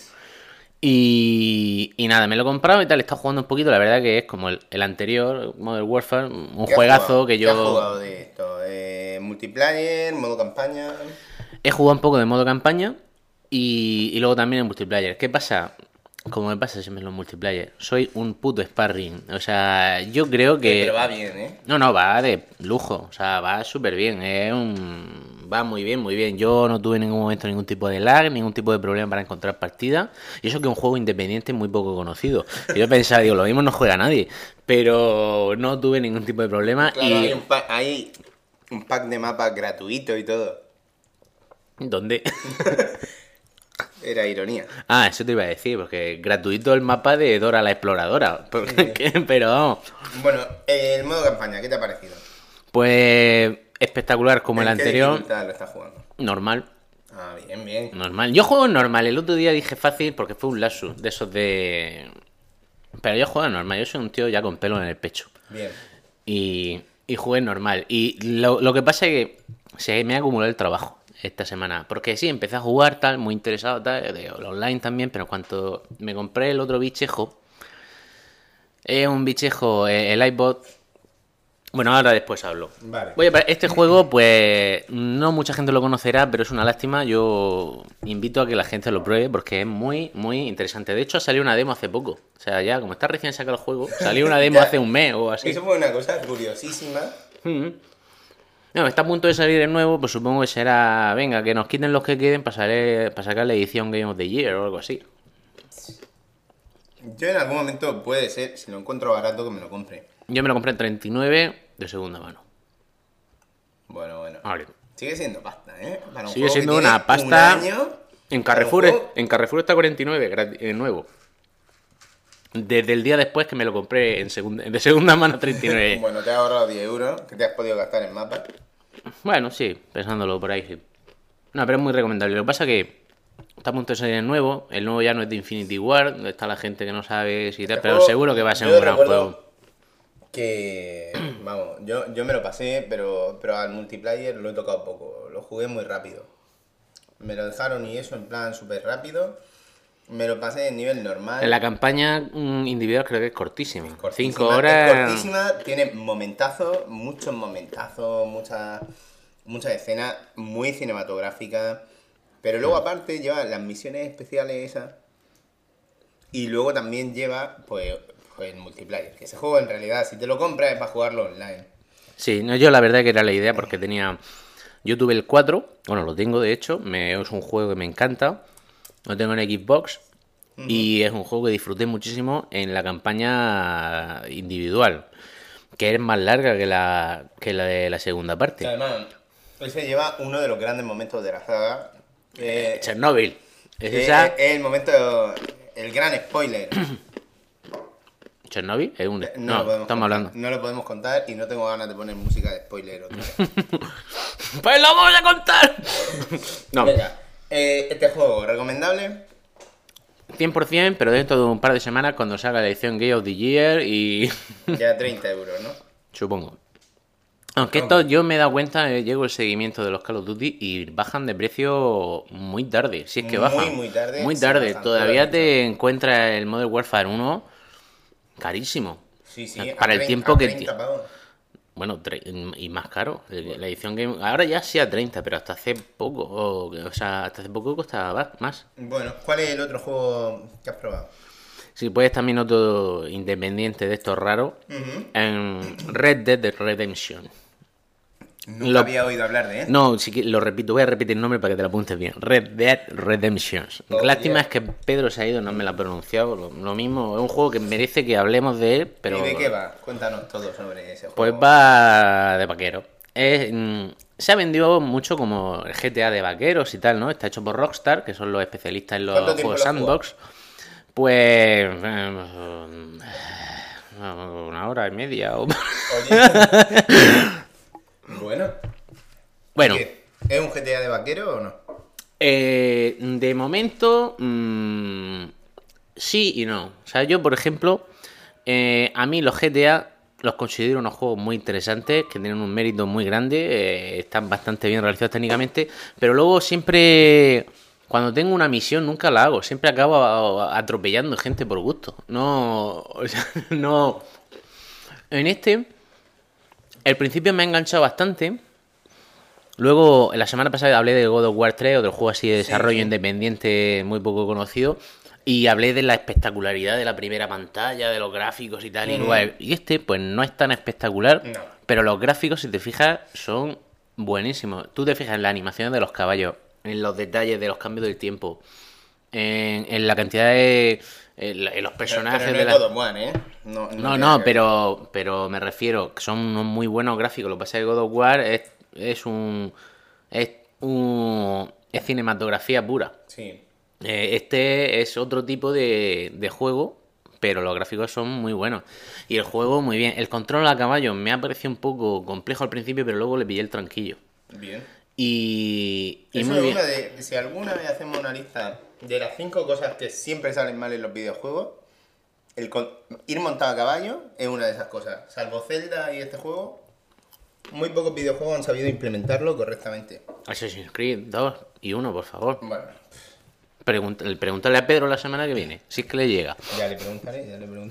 Y nada, me lo he comprado y tal. He estado jugando un poquito. La verdad que es como el anterior, Modern Warfare, un juegazo que yo... ¿Qué has jugado de esto? ¿Multiplayer? ¿Modo campaña? He jugado un poco de modo campaña y luego también en multiplayer. ¿Qué pasa? Como me pasa siempre en los multiplayer, soy un puto sparring. O sea, yo creo que... Pero va bien, ¿eh? No, va de lujo. O sea, va súper bien. Va muy bien, muy bien. Yo no tuve en ningún momento ningún tipo de lag, ningún tipo de problema para encontrar partidas. Y eso que es un juego independiente muy poco conocido. Yo pensaba, digo, lo mismo no juega nadie. Pero no tuve ningún tipo de problema. Claro, y... hay un pack de mapas gratuito y todo. ¿Dónde? Era ironía. Ah, eso te iba a decir, porque gratuito el mapa de Dora la Exploradora. Pero vamos. Bueno, el modo campaña, ¿qué te ha parecido? Pues espectacular como el anterior. ¿Qué dificultad lo estás jugando? Normal. Ah, bien. Normal. Yo juego en normal. El otro día dije fácil porque fue un lapsus de esos de... Pero yo juego en normal. Yo soy un tío ya con pelo en el pecho. Bien. Y jugué en normal. Y lo que pasa es que se me ha acumulado el trabajo esta semana. Porque sí, empecé a jugar tal, muy interesado tal, de online también, pero cuando me compré el otro bichejo, es un bichejo, el iBot. Bueno, ahora después hablo. Vale. Oye, este juego, pues, no mucha gente lo conocerá, pero es una lástima. Yo invito a que la gente lo pruebe porque es muy, muy interesante. De hecho, ha salido una demo hace poco. O sea, ya, como está recién sacado el juego, salió una demo hace un mes o así. Eso fue una cosa curiosísima. No, está a punto de salir el nuevo, pues supongo que será... Venga, que nos quiten los que queden para sacar la edición Game of the Year o algo así. Yo en algún momento, puede ser, si lo encuentro barato, que me lo compre. Yo me lo compré en 39 de segunda mano. Bueno. Vale. Sigue siendo pasta, ¿eh? Para un Sigue juego siendo que una tiene pasta. un año, En Carrefour está 49 nuevo. Desde el día después que me lo compré de segunda mano 39. Bueno, te has ahorrado 10 euros que te has podido gastar en mapas. Bueno, sí, pensándolo por ahí, sí. No, pero es muy recomendable. Lo que pasa es que está a punto de salir el nuevo ya no es de Infinity Ward, donde está la gente que no sabe si tal, pero seguro que va a ser un gran juego. Que, vamos, yo me lo pasé, pero al multiplayer lo he tocado poco. Lo jugué muy rápido. Me lo dejaron y eso en plan súper rápido. Me lo pasé en nivel normal. En la campaña individual creo que es cortísima. 5 Es horas. cortísima, tiene momentazos, muchos momentazos, muchas escenas muy cinematográficas. Pero luego aparte lleva las misiones especiales esas. Y luego también lleva, pues el multiplayer. Que ese juego en realidad, si te lo compras, es para jugarlo online. Sí, no, yo la verdad que era la idea porque tenía... Yo tuve el 4, bueno, lo tengo de hecho, es un juego que me encanta, lo tengo en Xbox y es un juego que disfruté muchísimo en la campaña individual, que es más larga que la de la segunda Que parte. además, ese lleva uno de los grandes momentos de la saga. Chernobyl. ¿Es Es esa? el momento, el gran spoiler. ¿Chernobyl? Es un... No, No, lo podemos estamos contar. hablando. No lo podemos contar y no tengo ganas de poner música de spoiler otra vez. ¡Pues lo voy a contar! No, Venga, este juego, ¿recomendable? 100%, pero dentro de un par de semanas cuando salga la edición Game of the Year y... Ya 30 euros, ¿no? Supongo. Aunque esto yo me he dado cuenta, llego el seguimiento de los Call of Duty y bajan de precio muy tarde. Si es que bajan. Muy tarde. Muy sí, tarde. bajan Todavía todo te encuentras el Modern Warfare 1 carísimo. Sí, sí. Para el tiempo que... 30 pavos. Bueno, y más caro. La edición Game... Ahora ya sí a 30, pero hasta hace poco. O sea, hasta hace poco costaba más. Bueno, ¿cuál es el otro juego que has probado? Si puedes también otro independiente de estos raros. En Red Dead Redemption. Nunca había oído hablar de él. No, lo repito, voy a repetir el nombre para que te lo apuntes bien. Red Dead Redemption. Oh, Lástima yeah. es que Pedro se ha ido, no me lo ha pronunciado. Lo mismo, es un juego que merece que hablemos de él, pero... ¿Y de qué va? Cuéntanos todo sobre ese juego. Pues va de vaquero. Se ha vendido mucho como el GTA de vaqueros y tal, ¿no? Está hecho por Rockstar, que son los especialistas en los ¿Cuánto tiempo juegos lo has sandbox. Pues... una hora y media o... Oye. Bueno. Bueno, ¿Qué? ¿Es un GTA de vaquero o no? de momento, sí y no. O sea, yo, por ejemplo, a mí los GTA los considero unos juegos muy interesantes, que tienen un mérito muy grande, están bastante bien realizados técnicamente, pero luego siempre, cuando tengo una misión, nunca la hago. Siempre acabo atropellando gente por gusto. No, o sea, no... En este, el principio me ha enganchado bastante. Luego, la semana pasada hablé de God of War 3, otro juego así de desarrollo sí. independiente muy poco conocido. Y hablé de la espectacularidad de la primera pantalla, de los gráficos y tal. Y este, pues no es tan espectacular. No. Pero los gráficos, si te fijas, son buenísimos. Tú te fijas en las animaciones de los caballos, en los detalles de los cambios del tiempo, en la cantidad de... en los personajes pero no de es la... God of War, ¿eh? No, tiene no, que ver. pero me refiero que son unos muy buenos gráficos. Lo que pasa es que God of War es cinematografía pura. Sí. Este es otro tipo de juego, pero los gráficos son muy buenos. Y el juego muy bien. El control a caballo me ha parecido un poco complejo al principio, pero luego le pillé el tranquillo. Bien. Y Eso muy es bien. una de... Si alguna vez hacemos una lista de las 5 cosas que siempre salen mal en los videojuegos, ir montado a caballo es una de esas cosas. Salvo Zelda y este juego, muy pocos videojuegos han sabido implementarlo correctamente. Assassin's Creed 2 y 1, por favor. Bueno, Pregúntale a Pedro la semana que viene, si es que le llega. ya le preguntaré.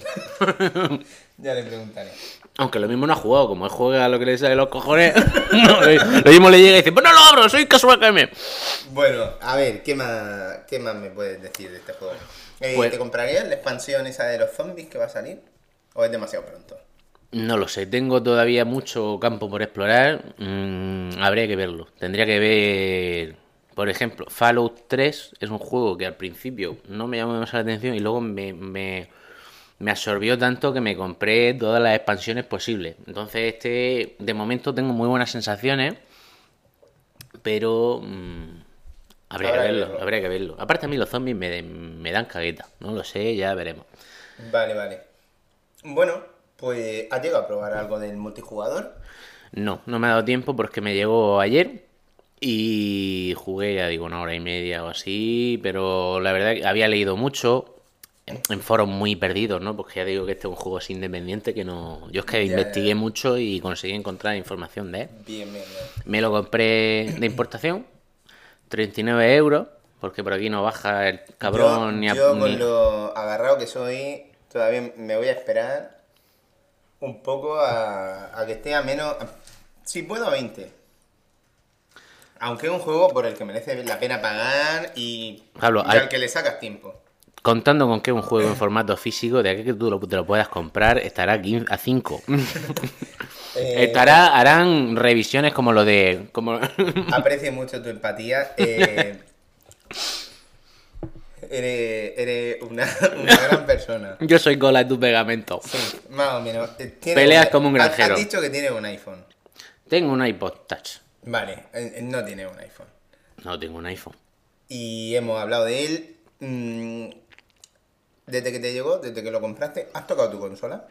Ya le preguntaré. Aunque lo mismo no ha jugado, como él juega a lo que le sale de los cojones, no, lo mismo le llega y dice, pues no lo abro, soy casual game. Bueno, a ver, ¿qué más me puedes decir de este juego? Pues- ¿Te comprarías la expansión esa de los zombies que va a salir? ¿O es demasiado pronto? No lo sé, tengo todavía mucho campo por explorar, habría que verlo. Tendría que ver, por ejemplo, Fallout 3 es un juego que al principio no me llamó demasiado la atención y luego me absorbió tanto que me compré todas las expansiones posibles. Entonces de momento tengo muy buenas sensaciones, pero habría Habrá que que verlo, verlo. habría que verlo. Aparte a mí los zombies me dan cagueta, no lo sé, ya veremos. Vale. Bueno, pues ¿has llegado a probar algo del multijugador? No me ha dado tiempo porque me llegó ayer y jugué, ya digo, una hora y media o así, pero la verdad que había leído mucho en foros muy perdidos, ¿no? Porque ya digo que este es un juego así independiente que no... Yo es que Ya. investigué mucho y conseguí encontrar información de él. Bien. Me lo compré de importación, 39 euros, porque por aquí no baja el cabrón yo con lo agarrado que soy, todavía me voy a esperar un poco a que esté a menos... Si puedo a 20. Aunque es un juego por el que merece la pena pagar y Pablo, al que le sacas tiempo. Contando con que es un juego en formato físico, de aquí que tú te lo puedas comprar, estará a 5. Harán revisiones como lo de... Aprecio mucho tu empatía. Eres una gran persona. Yo soy cola de tu pegamento. Sí, más o menos. Peleas como un granjero. Has dicho que tienes un iPhone. Tengo un iPod Touch. Vale, no tienes un iPhone. No tengo un iPhone. Y hemos hablado de él. Desde que te llegó, desde que lo compraste, ¿has tocado tu consola?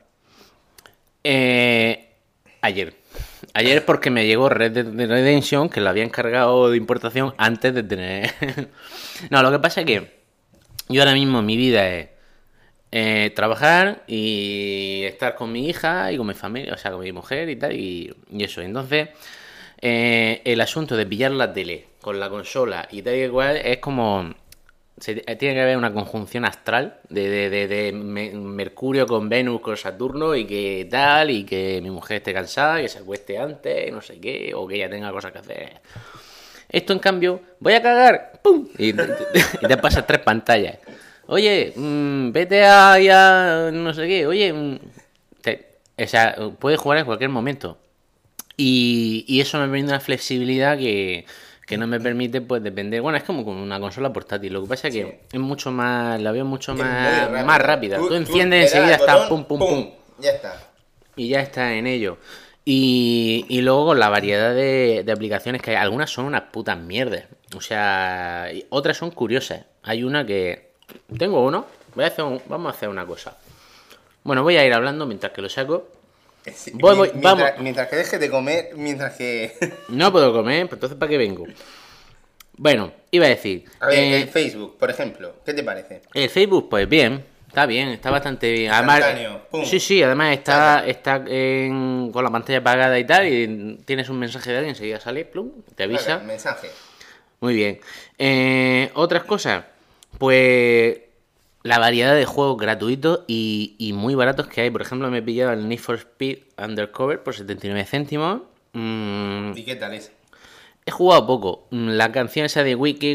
Ayer. Ayer porque me llegó Red Dead Redemption, que lo había encargado de importación antes de tener... No, lo que pasa es que yo ahora mismo mi vida es trabajar y estar con mi hija y con mi familia, o sea, con mi mujer y tal, y eso. Entonces, el asunto de pillar la tele con la consola y tal y cual es como... tiene que haber una conjunción astral de Mercurio con Venus con Saturno y que tal, y que mi mujer esté cansada, que se acueste antes, no sé qué, o que ella tenga cosas que hacer. Esto, en cambio, voy a cagar, ¡pum! Y te pasas 3 pantallas. Oye, vete a no sé qué, oye, o sea, puedes jugar en cualquier momento. Y eso me brinda una flexibilidad que no me permite, pues, depender. Bueno, es como con una consola portátil. Lo que pasa es que es mucho más, la veo mucho más rápida. Tú enciendes enseguida, está pum, pum, pum. Ya está. Y ya está en ello. Y luego con la variedad de aplicaciones que hay, algunas son unas putas mierdas. O sea, otras son curiosas. Hay una que... Tengo uno. Vamos a hacer una cosa. Bueno, voy a ir hablando mientras que lo saco. Sí, vamos. Mientras que dejes de comer, mientras que... No puedo comer, pues entonces ¿para qué vengo? Bueno, iba a decir... A ver, el Facebook, por ejemplo, ¿qué te parece? El Facebook, pues bien, está bastante bien. Además, Pum. sí, además está con la pantalla apagada y tal, y tienes un mensaje de alguien, enseguida sale, plum, te avisa. Vale, mensaje. Muy bien. Otras cosas, pues la variedad de juegos gratuitos y muy baratos que hay. Por ejemplo, me he pillado el Need for Speed Undercover por 79 céntimos. ¿Y qué tal es? He jugado poco. La canción esa de Wiki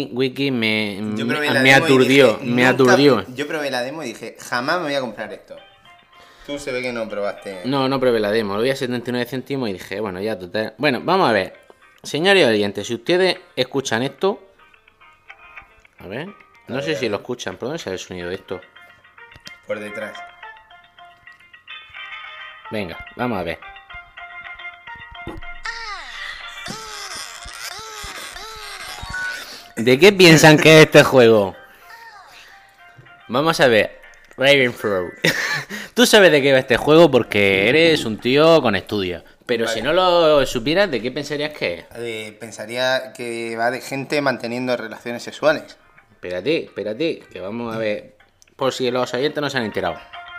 me aturdió. Yo probé la demo y dije, jamás me voy a comprar esto. Tú se ve que no probaste. No probé la demo. Lo vi a 79 céntimos y dije, bueno, ya total. Bueno, vamos a ver. Señores oyentes, si ustedes escuchan esto... A ver... No sé si lo escuchan. ¿Por dónde sale el sonido de esto? Por detrás. Venga, vamos a ver. ¿De qué piensan que es este juego? Vamos a ver. Ravenflow. Tú sabes de qué va este juego porque eres un tío con estudios. Pero vale. Si no lo supieras, ¿de qué pensarías que es? Pensaría que va de gente manteniendo relaciones sexuales. Espérate, que vamos a ver. Por si los oyentes no se han enterado.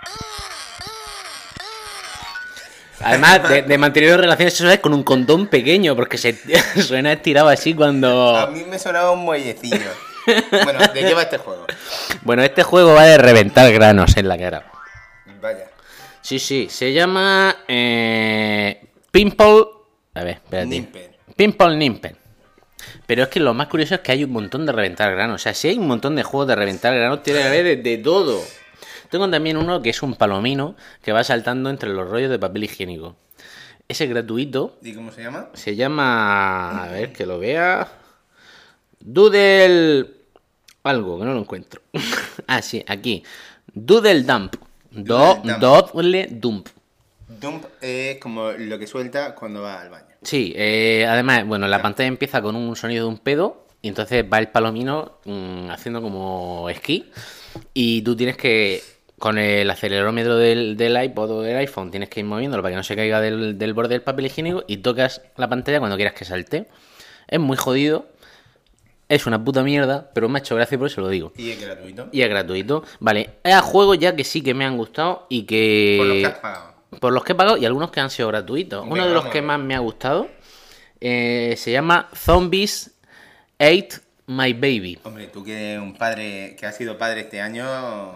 Además de mantener relaciones sexuales con un condón pequeño, porque se suena estirado así cuando... A mí me sonaba un muellecillo. Bueno, ¿de qué va este juego? Bueno, este juego va de reventar granos en la cara. Vaya. Sí, se llama... Pimple... A ver, espérate. Nimpen. Pimple Nimpen. Pero es que lo más curioso es que hay un montón de reventar granos. O sea, si hay un montón de juegos de reventar granos, tiene que haber de todo. Tengo también uno que es un palomino que va saltando entre los rollos de papel higiénico. Ese gratuito. ¿Y cómo se llama? Se llama... A ver, que lo vea... Doodle... Algo, que no lo encuentro. Ah, sí, aquí. Doodle Dump. Doodle Dump. Dump es como lo que suelta cuando va al baño. Sí, además, bueno, la pantalla empieza con un sonido de un pedo y entonces va el palomino haciendo como esquí y tú tienes que, con el acelerómetro del iPod o del iPhone, tienes que ir moviéndolo para que no se caiga del borde del papel higiénico y tocas la pantalla cuando quieras que salte. Es muy jodido, es una puta mierda, pero me ha hecho gracia, por eso lo digo. ¿Y es gratuito? Y es gratuito. Vale, hay juegos ya que sí que me han gustado y que... Por los que has pagado. Por los que he pagado y algunos que han sido gratuitos. Uno de los que más me ha gustado se llama Zombies Ate My Baby. Hombre, tú que un padre que has sido padre este año,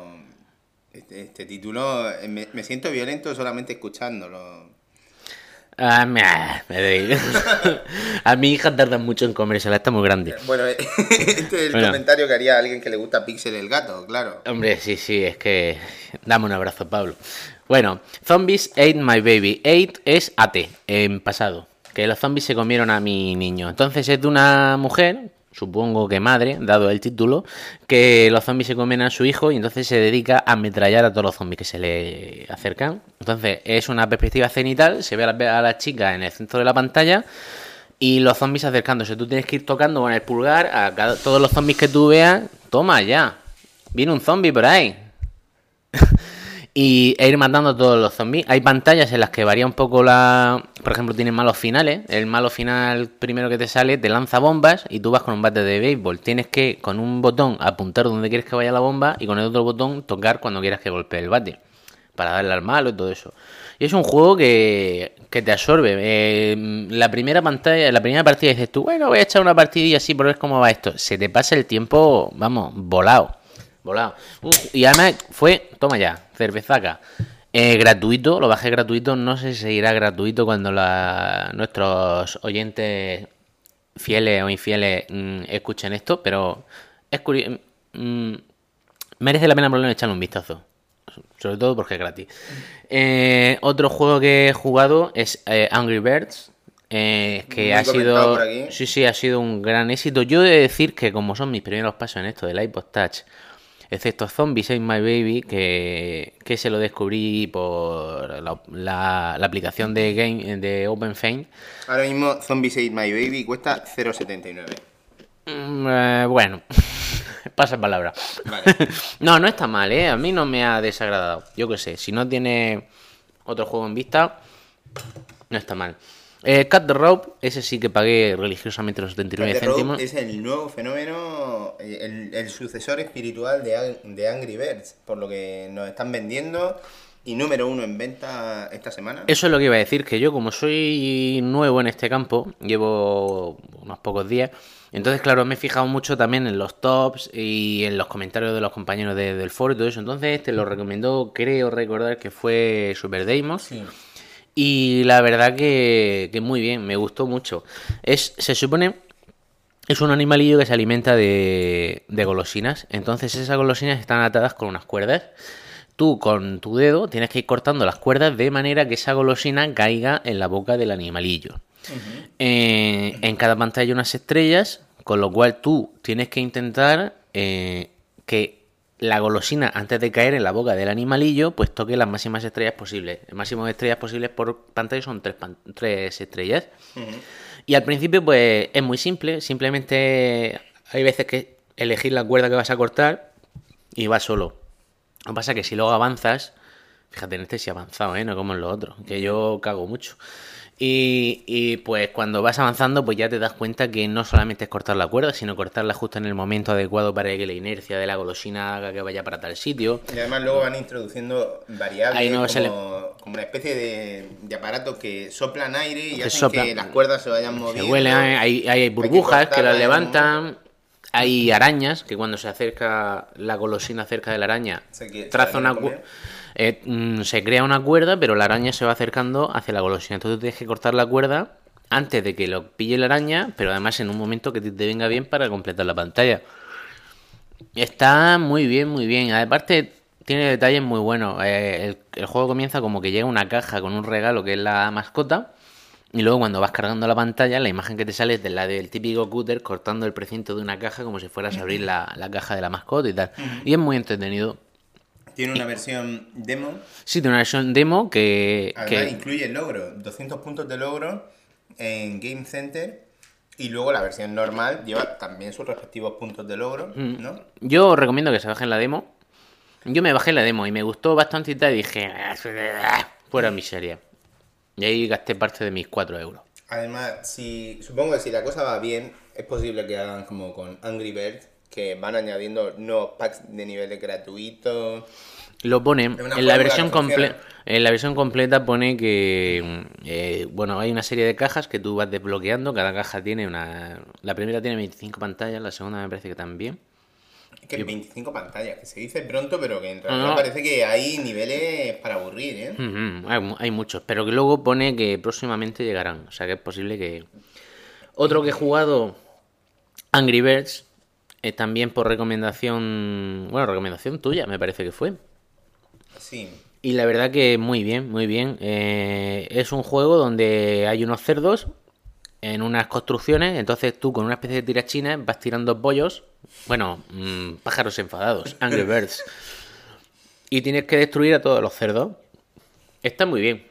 este título, me siento violento solamente escuchándolo. Me doy. A mi hija tarda mucho en comérsela, está muy grande. Bueno, este es el comentario que haría alguien que le gusta Pixel el gato, claro. Hombre, sí, es que... Dame un abrazo, Pablo. Bueno, Zombies ate my baby. Ate es ate, en pasado. Que los zombies se comieron a mi niño. Entonces es de una mujer, supongo que madre, dado el título, que los zombies se comen a su hijo y entonces se dedica a ametrallar a todos los zombies que se le acercan. Entonces es una perspectiva cenital, se ve a la chica en el centro de la pantalla y los zombies acercándose. Tú tienes que ir tocando con el pulgar a todos los zombies que tú veas. Toma ya, viene un zombie por ahí. E ir matando a todos los zombies. Hay pantallas en las que varía un poco la... Por ejemplo, tienen malos finales. El malo final primero que te sale te lanza bombas y tú vas con un bate de béisbol. Tienes que, con un botón, apuntar donde quieres que vaya la bomba y con el otro botón tocar cuando quieras que golpee el bate. Para darle al malo y todo eso. Y es un juego que te absorbe. La primera pantalla, la primera partida dices tú, bueno, voy a echar una partidilla así por ver cómo va esto. Se te pasa el tiempo, vamos, volado. Y además fue, toma ya, cervezaca. Gratuito, lo bajé gratuito. No sé si seguirá gratuito cuando nuestros oyentes fieles o infieles escuchen esto, pero es curioso. Merece la pena por lo menos echarle un vistazo. Sobre todo porque es gratis. Otro juego que he jugado es Angry Birds. Que ha sido... Sí, ha sido un gran éxito. Yo he de decir que como son mis primeros pasos en esto del iPod Touch, excepto Zombies Ate My Baby, que se lo descubrí por la aplicación de OpenFame. Ahora mismo Zombies Ate My Baby cuesta 0,79. Bueno, pasa palabra. Vale. No está mal, ¿eh? A mí no me ha desagradado. Yo qué sé, si no tiene otro juego en vista, no está mal. Cut the Rope, ese sí que pagué religiosamente los 79 céntimos. Es el nuevo fenómeno, el sucesor espiritual de Angry Birds, por lo que nos están vendiendo y número 1 en venta esta semana. Eso es lo que iba a decir, que yo como soy nuevo en este campo, llevo unos pocos días, entonces claro, me he fijado mucho también en los tops y en los comentarios de los compañeros del foro y todo eso. Entonces lo recomendó, creo recordar que fue Super Deimos. Sí. Y la verdad que muy bien, me gustó mucho. Se supone, es un animalillo que se alimenta de golosinas. Entonces esas golosinas están atadas con unas cuerdas. Tú con tu dedo tienes que ir cortando las cuerdas de manera que esa golosina caiga en la boca del animalillo. Uh-huh. En cada pantalla hay unas estrellas, con lo cual tú tienes que intentar que la golosina, antes de caer en la boca del animalillo, pues toque las máximas estrellas posibles. El máximo de estrellas posibles por pantalla son 3 estrellas. Uh-huh. Y al principio, pues, es muy simple. Simplemente hay veces que elegir la cuerda que vas a cortar y va solo. Lo que pasa es que si luego avanzas, fíjate, en este sí he avanzado, no como en los otros, que yo cago mucho. Y pues cuando vas avanzando, pues ya te das cuenta que no solamente es cortar la cuerda, sino cortarla justo en el momento adecuado para que la inercia de la golosina haga que vaya para tal sitio. Y además luego van introduciendo variables como una especie de aparato que soplan aire y hacen que las cuerdas se vayan moviendo. Se huelen, hay burbujas que las levantan. Hay arañas que cuando se acerca la golosina cerca de la araña, traza una se crea una cuerda, pero la araña se va acercando hacia la golosina. Entonces tú tienes que cortar la cuerda antes de que lo pille la araña, pero además en un momento que te venga bien para completar la pantalla. Está muy bien, muy bien. Aparte tiene detalles muy buenos. El juego comienza como que llega una caja con un regalo que es la mascota. Y luego cuando vas cargando la pantalla, la imagen que te sale es de la del típico cúter cortando el precinto de una caja como si fueras a abrir la caja de la mascota y tal. Y es muy entretenido. ¿Tiene una versión demo? Sí, tiene una versión demo que... Además incluye el logro, 200 puntos de logro en Game Center. Y luego la versión normal lleva también sus respectivos puntos de logro, ¿no? Yo os recomiendo que se bajen la demo. Yo me bajé la demo y me gustó bastante y tal y dije... fuera miseria. Y ahí gasté parte de mis 4 euros. Además, supongo que si la cosa va bien, es posible que hagan como con Angry Birds, que van añadiendo nuevos packs de niveles gratuitos. Lo ponen en la versión completa. En la versión completa pone que hay una serie de cajas que tú vas desbloqueando. Cada caja tiene la primera tiene 25 pantallas, la segunda me parece que también. Que 25 pantallas, que se dice pronto, pero que en realidad No. parece que hay niveles para aburrir, ¿eh? Ujú, hay muchos, pero que luego pone que próximamente llegarán. O sea que es posible que... Otro que he jugado, Angry Birds, también por recomendación... Bueno, recomendación tuya, me parece que fue. Sí. Y la verdad que muy bien, muy bien. Es un juego donde hay unos cerdos en unas construcciones, entonces tú con una especie de tirachina vas tirando pollos, bueno, pájaros enfadados, Angry Birds, y tienes que destruir a todos los cerdos. Está muy bien.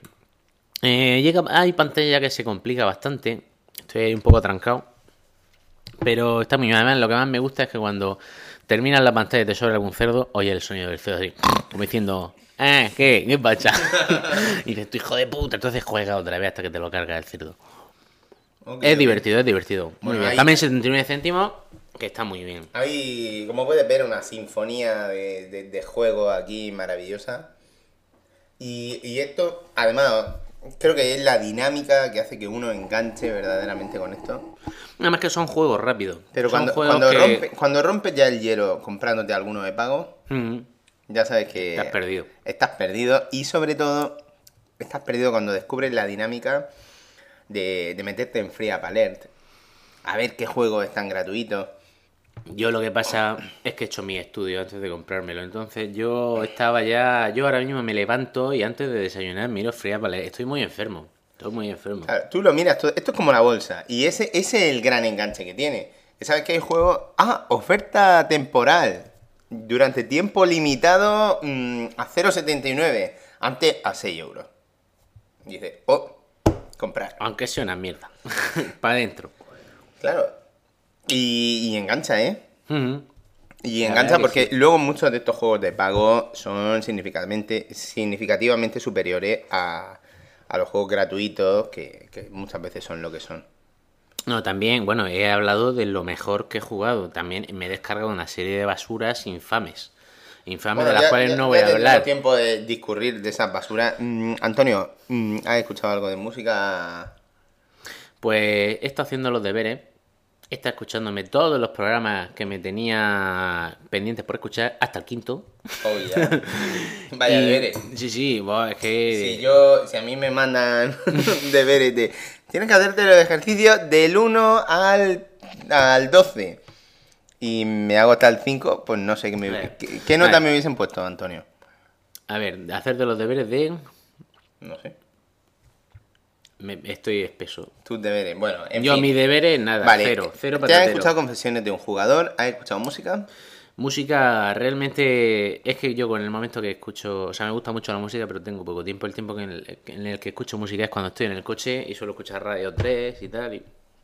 Hay pantalla que se complica bastante, estoy ahí un poco atrancado, pero está muy bien. Además, lo que más me gusta es que cuando terminas la pantalla y te sobra algún cerdo, oye el sonido del cerdo así, como diciendo... ¿Qué pacha? Y dices, tú hijo de puta, entonces juega otra vez hasta que te lo carga el cerdo. Ok, Es ok. divertido, es divertido. Muy Bueno, bien. ahí- También 79 céntimos, que está muy bien. Hay, como puedes ver, una sinfonía de juegos aquí maravillosa. Y esto, además, creo que es la dinámica que hace que uno enganche verdaderamente con esto. Nada más que son juegos rápidos. Pero Son cuando, juegos cuando, que... cuando rompes ya el hielo comprándote alguno de pago, Mm, ya sabes que Estás perdido. Estás perdido y sobre todo estás perdido cuando descubres la dinámica de meterte en Free App Alert. A ver qué juegos están gratuitos. Yo lo que pasa es que he hecho mi estudio antes de comprármelo. Entonces yo estaba ya... Yo ahora mismo me levanto y antes de desayunar miro Fría Palette. Estoy muy enfermo. Estoy muy enfermo. Claro, tú lo miras, esto es como la bolsa. Y ese es el gran enganche que tiene. Que sabes que hay juegos... Oferta temporal. Durante tiempo limitado a 0,79. Antes a 6 euros. Y dices, comprar. Aunque sea una mierda. Para adentro. Claro. Y engancha, ¿eh? Ujú. Y La engancha verdad que porque sí. luego muchos de estos juegos de pago son significativamente superiores a los juegos gratuitos que muchas veces son lo que son. No, también, bueno, he hablado de lo mejor que he jugado. También me he descargado una serie de basuras infames. Infames Bueno, de las cuales no voy a tendremos hablar. tiempo de discurrir de esas basuras. Antonio, ¿has escuchado algo de música? Pues he estado haciendo los deberes. He estado escuchándome todos los programas que me tenía pendientes por escuchar, hasta el quinto. Oh, ya. Vaya Y- deberes. Sí, sí, buah, es que... Si a mí me mandan deberes de... Tienes que hacerte los ejercicios del 1 al 12. Y me hago hasta el 5, pues no sé qué nota Vale. me hubiesen puesto, Antonio. A ver, hacerte los deberes de... No sé. Estoy espeso. Tus deberes. Bueno, en Yo fin. mis deberes, nada, Vale. cero ¿Te has patatero. escuchado confesiones de un jugador? ¿Has escuchado música? Música, realmente es que yo con el momento que escucho, o sea, me gusta mucho la música, pero tengo poco tiempo. El tiempo en el que escucho música es cuando estoy en el coche y suelo escuchar Radio 3 y tal,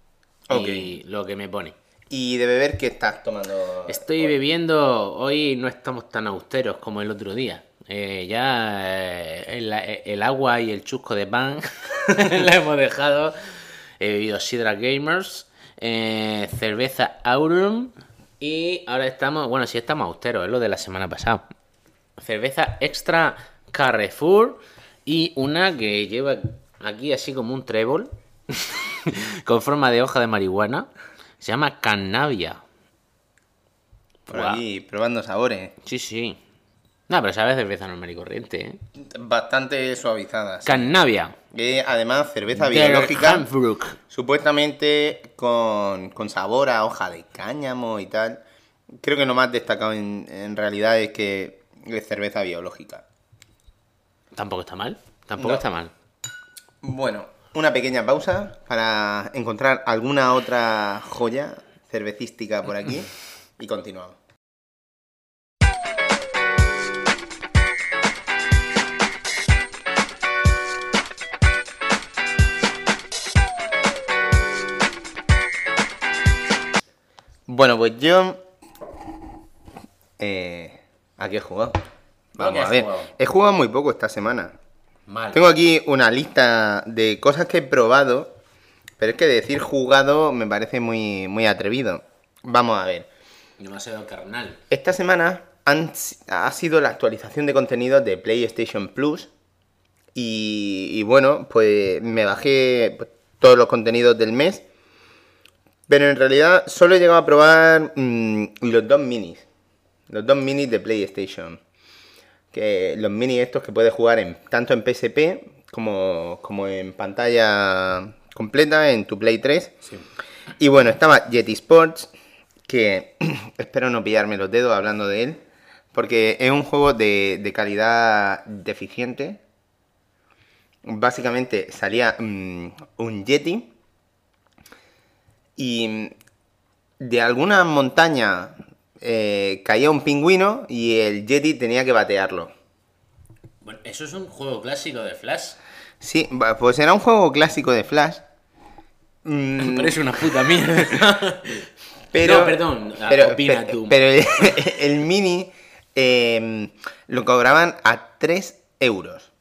y lo que me pone. ¿Y de beber qué estás tomando? Estoy bebiendo, hoy no estamos tan austeros como el otro día. El agua y el chusco de pan la hemos dejado. He bebido Sidra Gamers, cerveza Aurum y ahora estamos, bueno, sí estamos austeros, es lo de la semana pasada. Cerveza extra Carrefour y una que lleva aquí así como un trébol con forma de hoja de marihuana. Se llama Cannabia. Por Guau. aquí probando sabores. Sí, sí. No, pero sabes cerveza normal y corriente, ¿eh? Bastante suavizadas. Cannabia. Que además cerveza Der biológica. Hanfbrook. Supuestamente con sabor a hoja de cáñamo y tal. Creo que lo más destacado en realidad es que es cerveza biológica. Tampoco está mal. Tampoco No. está mal. Bueno, una pequeña pausa para encontrar alguna otra joya cervecística por aquí y continuamos. Bueno, pues yo... aquí he jugado. Vamos ¿Qué a has ver. jugado? He jugado muy poco esta semana. Mal. Tengo aquí una lista de cosas que he probado, pero es que decir jugado me parece muy atrevido. Vamos a ver. Demasiado carnal. Esta semana ha sido la actualización de contenidos de PlayStation Plus y bueno, pues me bajé pues, todos los contenidos del mes, pero en realidad solo he llegado a probar los dos minis. Los dos minis de PlayStation. Que los minis estos que puedes jugar tanto en PSP como en pantalla completa en tu Play 3. Sí. Y bueno, estaba Yeti Sports, que espero no pillarme los dedos hablando de él, porque es un juego de calidad deficiente. Básicamente salía un Yeti y de alguna montaña caía un pingüino y el Yeti tenía que batearlo. Bueno, eso es un juego clásico de Flash. Sí, pues era un juego clásico de Flash. Pero es una puta mierda. Pero, No, perdón, opina tú. Pero el mini lo cobraban a 3 euros.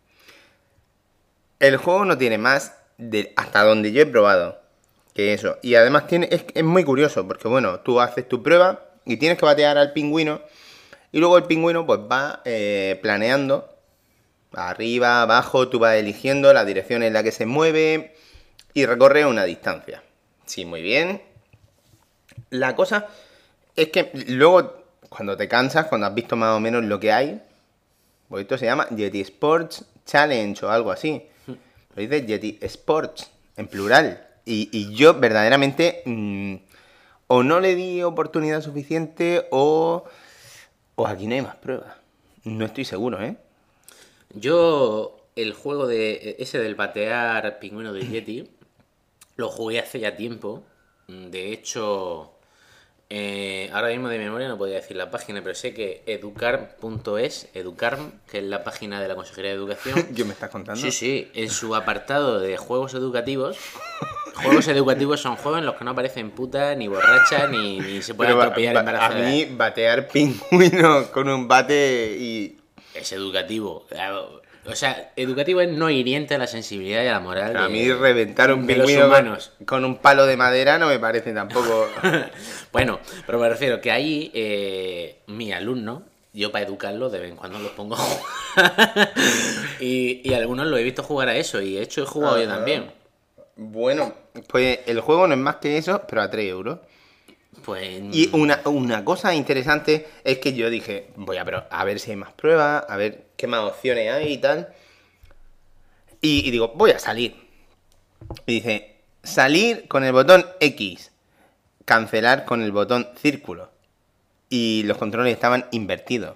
El juego no tiene más hasta donde yo he probado que eso. Y además es muy curioso porque, bueno, tú haces tu prueba y tienes que batear al pingüino y luego el pingüino pues va planeando arriba, abajo, tú vas eligiendo la dirección en la que se mueve y recorre una distancia. Sí, muy bien. La cosa es que luego, cuando te cansas, cuando has visto más o menos lo que hay, pues esto se llama Yeti Sports Challenge o algo así. Lo dice Yeti Sports, en plural. Y yo verdaderamente o no le di oportunidad suficiente o aquí no hay más pruebas. No estoy seguro, ¿eh? Yo, el juego ese del batear pingüino de Yeti, lo jugué hace ya tiempo. De hecho, ahora mismo de memoria no podía decir la página, pero sé que educarm.es, Educarm, que es la página de la Consejería de Educación. ¿Qué me estás contando? Sí, sí, en su apartado de juegos educativos. Juegos educativos son juegos en los que no aparecen putas, ni borrachas, ni se puede atropellar embarazadas. A mí, batear pingüino con un bate y... Es educativo. O sea, educativo es no hiriente a la sensibilidad y a la moral. A mí reventar un de los pingüino humanos. con un palo de madera no me parece tampoco... Bueno, pero me refiero que ahí mi alumno, yo para educarlo de vez en cuando los pongo a jugar. y algunos lo he visto jugar a eso y de hecho he jugado yo también. Bueno, pues el juego no es más que eso, pero a 3 euros. Pues... Y una cosa interesante es que yo dije, voy a ver si hay más pruebas, a ver qué más opciones hay y tal. Y digo, voy a salir. Y dice, salir con el botón X, cancelar con el botón círculo. Y los controles estaban invertidos.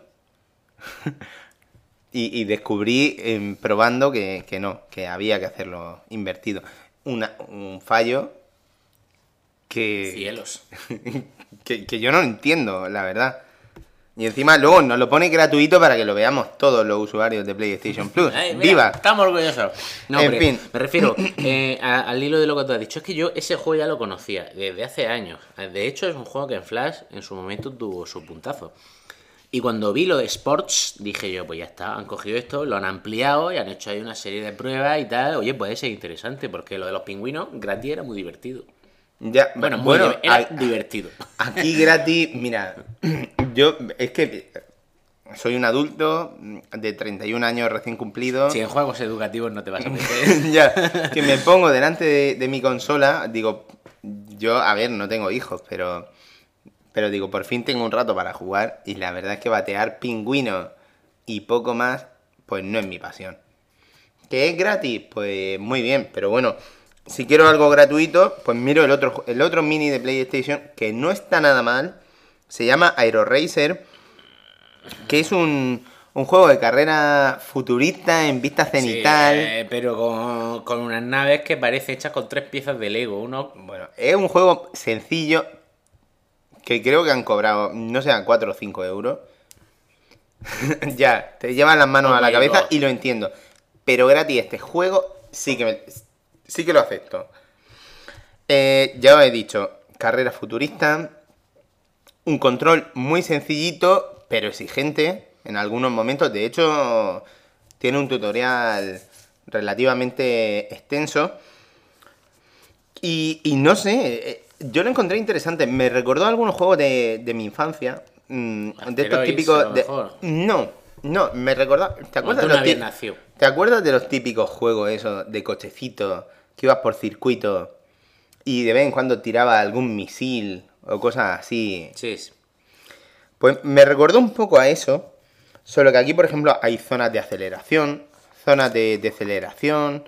y descubrí probando que no, que había que hacerlo invertido. Un fallo que... Cielos. que yo no entiendo, la verdad. Y encima luego nos lo pone gratuito para que lo veamos todos los usuarios de PlayStation Plus. Mira, ¡Viva! Estamos orgullosos. No, En hombre, fin. me refiero al hilo de lo que tú has dicho. Es que yo ese juego ya lo conocía desde hace años. De hecho, es un juego que en Flash en su momento tuvo su puntazo. Y cuando vi lo de Sports, dije yo, pues ya está, han cogido esto, lo han ampliado y han hecho ahí una serie de pruebas y tal. Oye, puede ser interesante, porque lo de los pingüinos gratis era muy divertido. Ya, Bueno, era divertido. Aquí gratis, mira, yo es que soy un adulto de 31 años recién cumplido. Si en juegos educativos no te vas a meter. Ya, que me pongo delante de mi consola, digo, yo, a ver, no tengo hijos, pero digo, por fin tengo un rato para jugar y la verdad es que batear pingüinos y poco más, pues no es mi pasión. ¿Que es gratis? Pues muy bien, pero bueno, si quiero algo gratuito, pues miro el otro mini de PlayStation, que no está nada mal, se llama Aero Racer, que es un juego de carrera futurista en vista cenital. Sí, pero con unas naves que parece hechas con 3 piezas de Lego. Bueno, es un juego sencillo que creo que han cobrado, no sé, 4 o 5 euros. Ya, te llevan las manos a la cabeza y lo entiendo. Pero gratis este juego sí que lo acepto. Ya os he dicho, carrera futurista, un control muy sencillito, pero exigente en algunos momentos. De hecho, tiene un tutorial relativamente extenso. Y no sé, yo lo encontré interesante. Me recordó algunos juegos de mi infancia. De estos típicos... No, me recordó... ¿Te acuerdas de los típicos juegos esos de cochecitos que ibas por circuito y de vez en cuando tiraba algún misil o cosas así? Sí. Pues me recordó un poco a eso, solo que aquí, por ejemplo, hay zonas de aceleración, zonas de deceleración,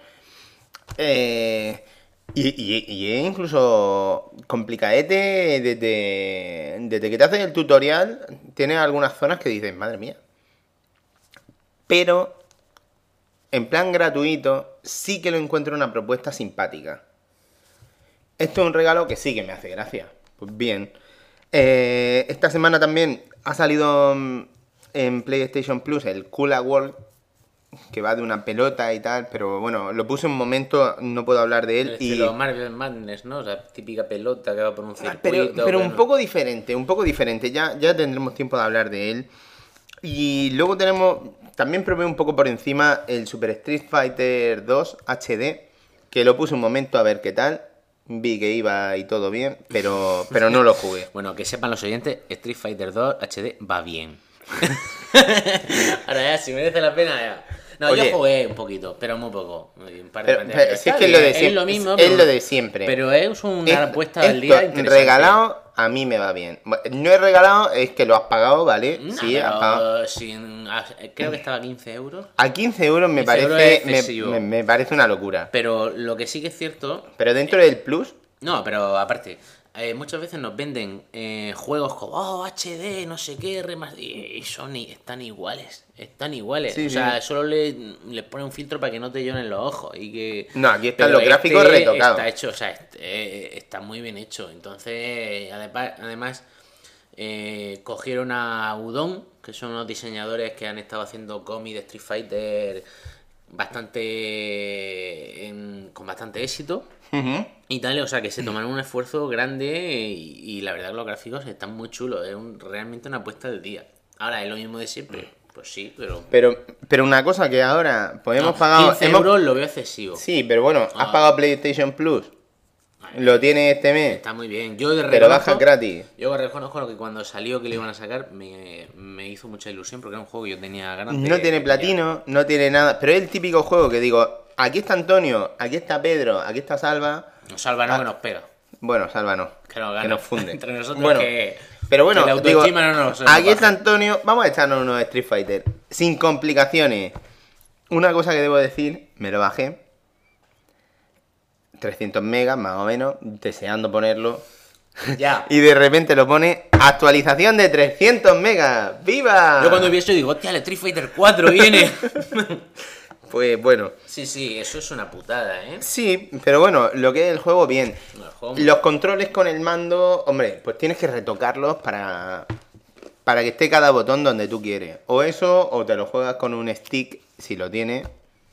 y es incluso complicadete desde que te haces el tutorial, tienes algunas zonas que dices, madre mía. Pero, en plan gratuito, sí que lo encuentro una propuesta simpática. Esto es un regalo que sí que me hace gracia. Pues bien. Esta semana también ha salido en PlayStation Plus el Cooler World, que va de una pelota y tal, pero bueno, lo puse un momento, no puedo hablar de él. El estilo Marvel Madness, ¿no? O sea, típica pelota que va por un circuito. Pero un poco diferente, ya tendremos tiempo de hablar de él. Y luego también probé un poco por encima el Super Street Fighter 2 HD, que lo puse un momento a ver qué tal. Vi que iba y todo bien, pero no lo jugué. Bueno, que sepan los oyentes, Street Fighter 2 HD va bien. Ahora ya, si merece la pena ya. No, Oye, yo jugué un poquito, pero muy poco. Un par de pero partidas. si es Está que es lo de bien, siempre. es lo mismo, Es lo de siempre. Pero es una apuesta del esto día interesante. regalado, a mí me va bien. No es regalado, es que lo has pagado, ¿vale? No, Sí, has pagado. Creo que estaba a 15 euros. A 15 euros me 15 euros parece es excesivo. me parece una locura. Pero lo que sí que es cierto... Pero dentro del Plus, No, pero aparte, muchas veces nos venden juegos como HD, no sé qué, y están iguales. Están iguales. Sí, o sea, sí. solo le ponen un filtro para que no te lloren los ojos. Y que... No, aquí están Pero los gráficos retocados. Está hecho, o sea, está muy bien hecho. Entonces, además cogieron a Udon, que son unos diseñadores que han estado haciendo cómics de Street Fighter con bastante éxito. Ujú. Y tal, o sea, que se tomaron un esfuerzo grande y la verdad que los gráficos están muy chulos. Es realmente una apuesta del día. Ahora, ¿es lo mismo de siempre? Pues sí, Pero una cosa que ahora hemos no, pagado... 15 euros lo veo excesivo. Sí, pero bueno, has Ah. pagado PlayStation Plus. Lo tienes este mes. Está muy bien. Yo Te lo bajas gratis. Yo reconozco que cuando salió que le iban a sacar me hizo mucha ilusión porque era un juego que yo tenía ganas de... No tiene platino, no tiene nada. Pero es el típico juego que digo, aquí está Antonio, aquí está Pedro, aquí está Salva. Nos salva, no, que nos pega. Bueno, Salva no. Que nos gana. Que nos funde. Entre nosotros Bueno, que... pero bueno, que la digo, autoestima no nos aquí está baja. Antonio, vamos a echarnos unos Street Fighter. Sin complicaciones. Una cosa que debo decir, me lo bajé. 300 megas, más o menos, deseando ponerlo. Ya. Y de repente lo pone actualización de 300 megas. ¡Viva! Yo cuando vi eso digo, hostia, el Street Fighter 4 viene. Pues bueno. Sí, eso es una putada, ¿eh? Sí, pero bueno, lo que es el juego, bien. No, el juego- Los controles con el mando, hombre, pues tienes que retocarlos para que esté cada botón donde tú quieres. O eso, o te lo juegas con un stick, si lo tienes.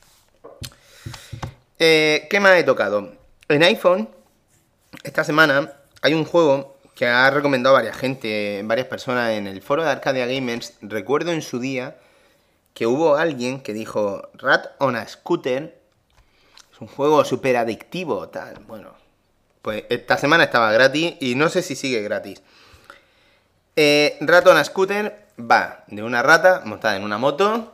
¿Qué más he tocado? En iPhone, esta semana, hay un juego que ha recomendado varias personas en el foro de Arcadia Gamers. Recuerdo en su día que hubo alguien que dijo, Rat on a Scooter, es un juego súper adictivo, tal. Bueno, pues esta semana estaba gratis y no sé si sigue gratis. Rat on a Scooter va de una rata montada en una moto.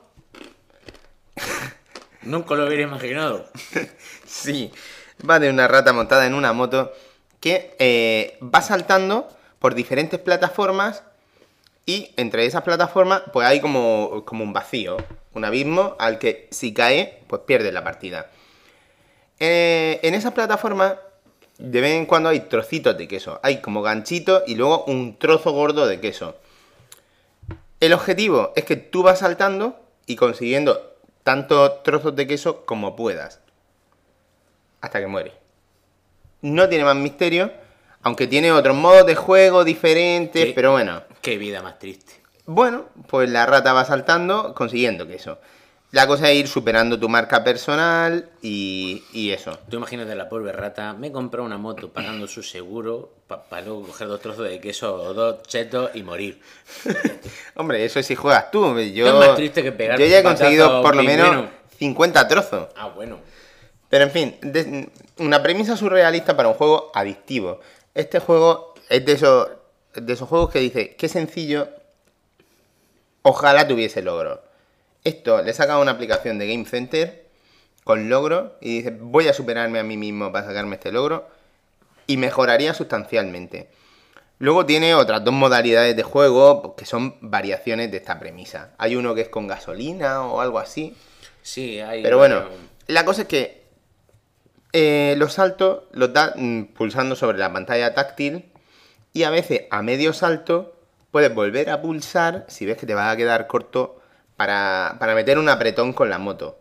Nunca lo hubiera imaginado. Sí, va de una rata montada en una moto que va saltando por diferentes plataformas y entre esas plataformas pues hay como un vacío, un abismo al que si cae pues pierde la partida. En esas plataformas de vez en cuando hay trocitos de queso, hay como ganchitos y luego un trozo gordo de queso. El objetivo es que tú vas saltando y consiguiendo tantos trozos de queso como puedas. Hasta que muere. No tiene más misterio, aunque tiene otros modos de juego diferentes, ¿Qué? pero bueno. Qué vida más triste. Bueno, pues la rata va saltando consiguiendo queso. La cosa es ir superando tu marca personal y eso. Tú imagínate la pobre rata, me compró una moto pagando su seguro para luego coger 2 trozos de queso o 2 chetos y morir. Hombre, eso si juegas tú. Es más triste que pegar yo ya he un conseguido patazo por lo menos pingüino. 50 trozos. Ah, bueno. Pero en fin, una premisa surrealista para un juego adictivo. Este juego es de esos juegos que dice, qué sencillo, ojalá tuviese logro. Esto le he sacado una aplicación de Game Center con logro y dice, voy a superarme a mí mismo para sacarme este logro y mejoraría sustancialmente. Luego tiene otras dos modalidades de juego pues, que son variaciones de esta premisa. Hay uno que es con gasolina o algo así. Sí, hay... Pero bueno, la cosa es que los saltos los da pulsando sobre la pantalla táctil y a veces a medio salto puedes volver a pulsar si ves que te vas a quedar corto para meter un apretón con la moto.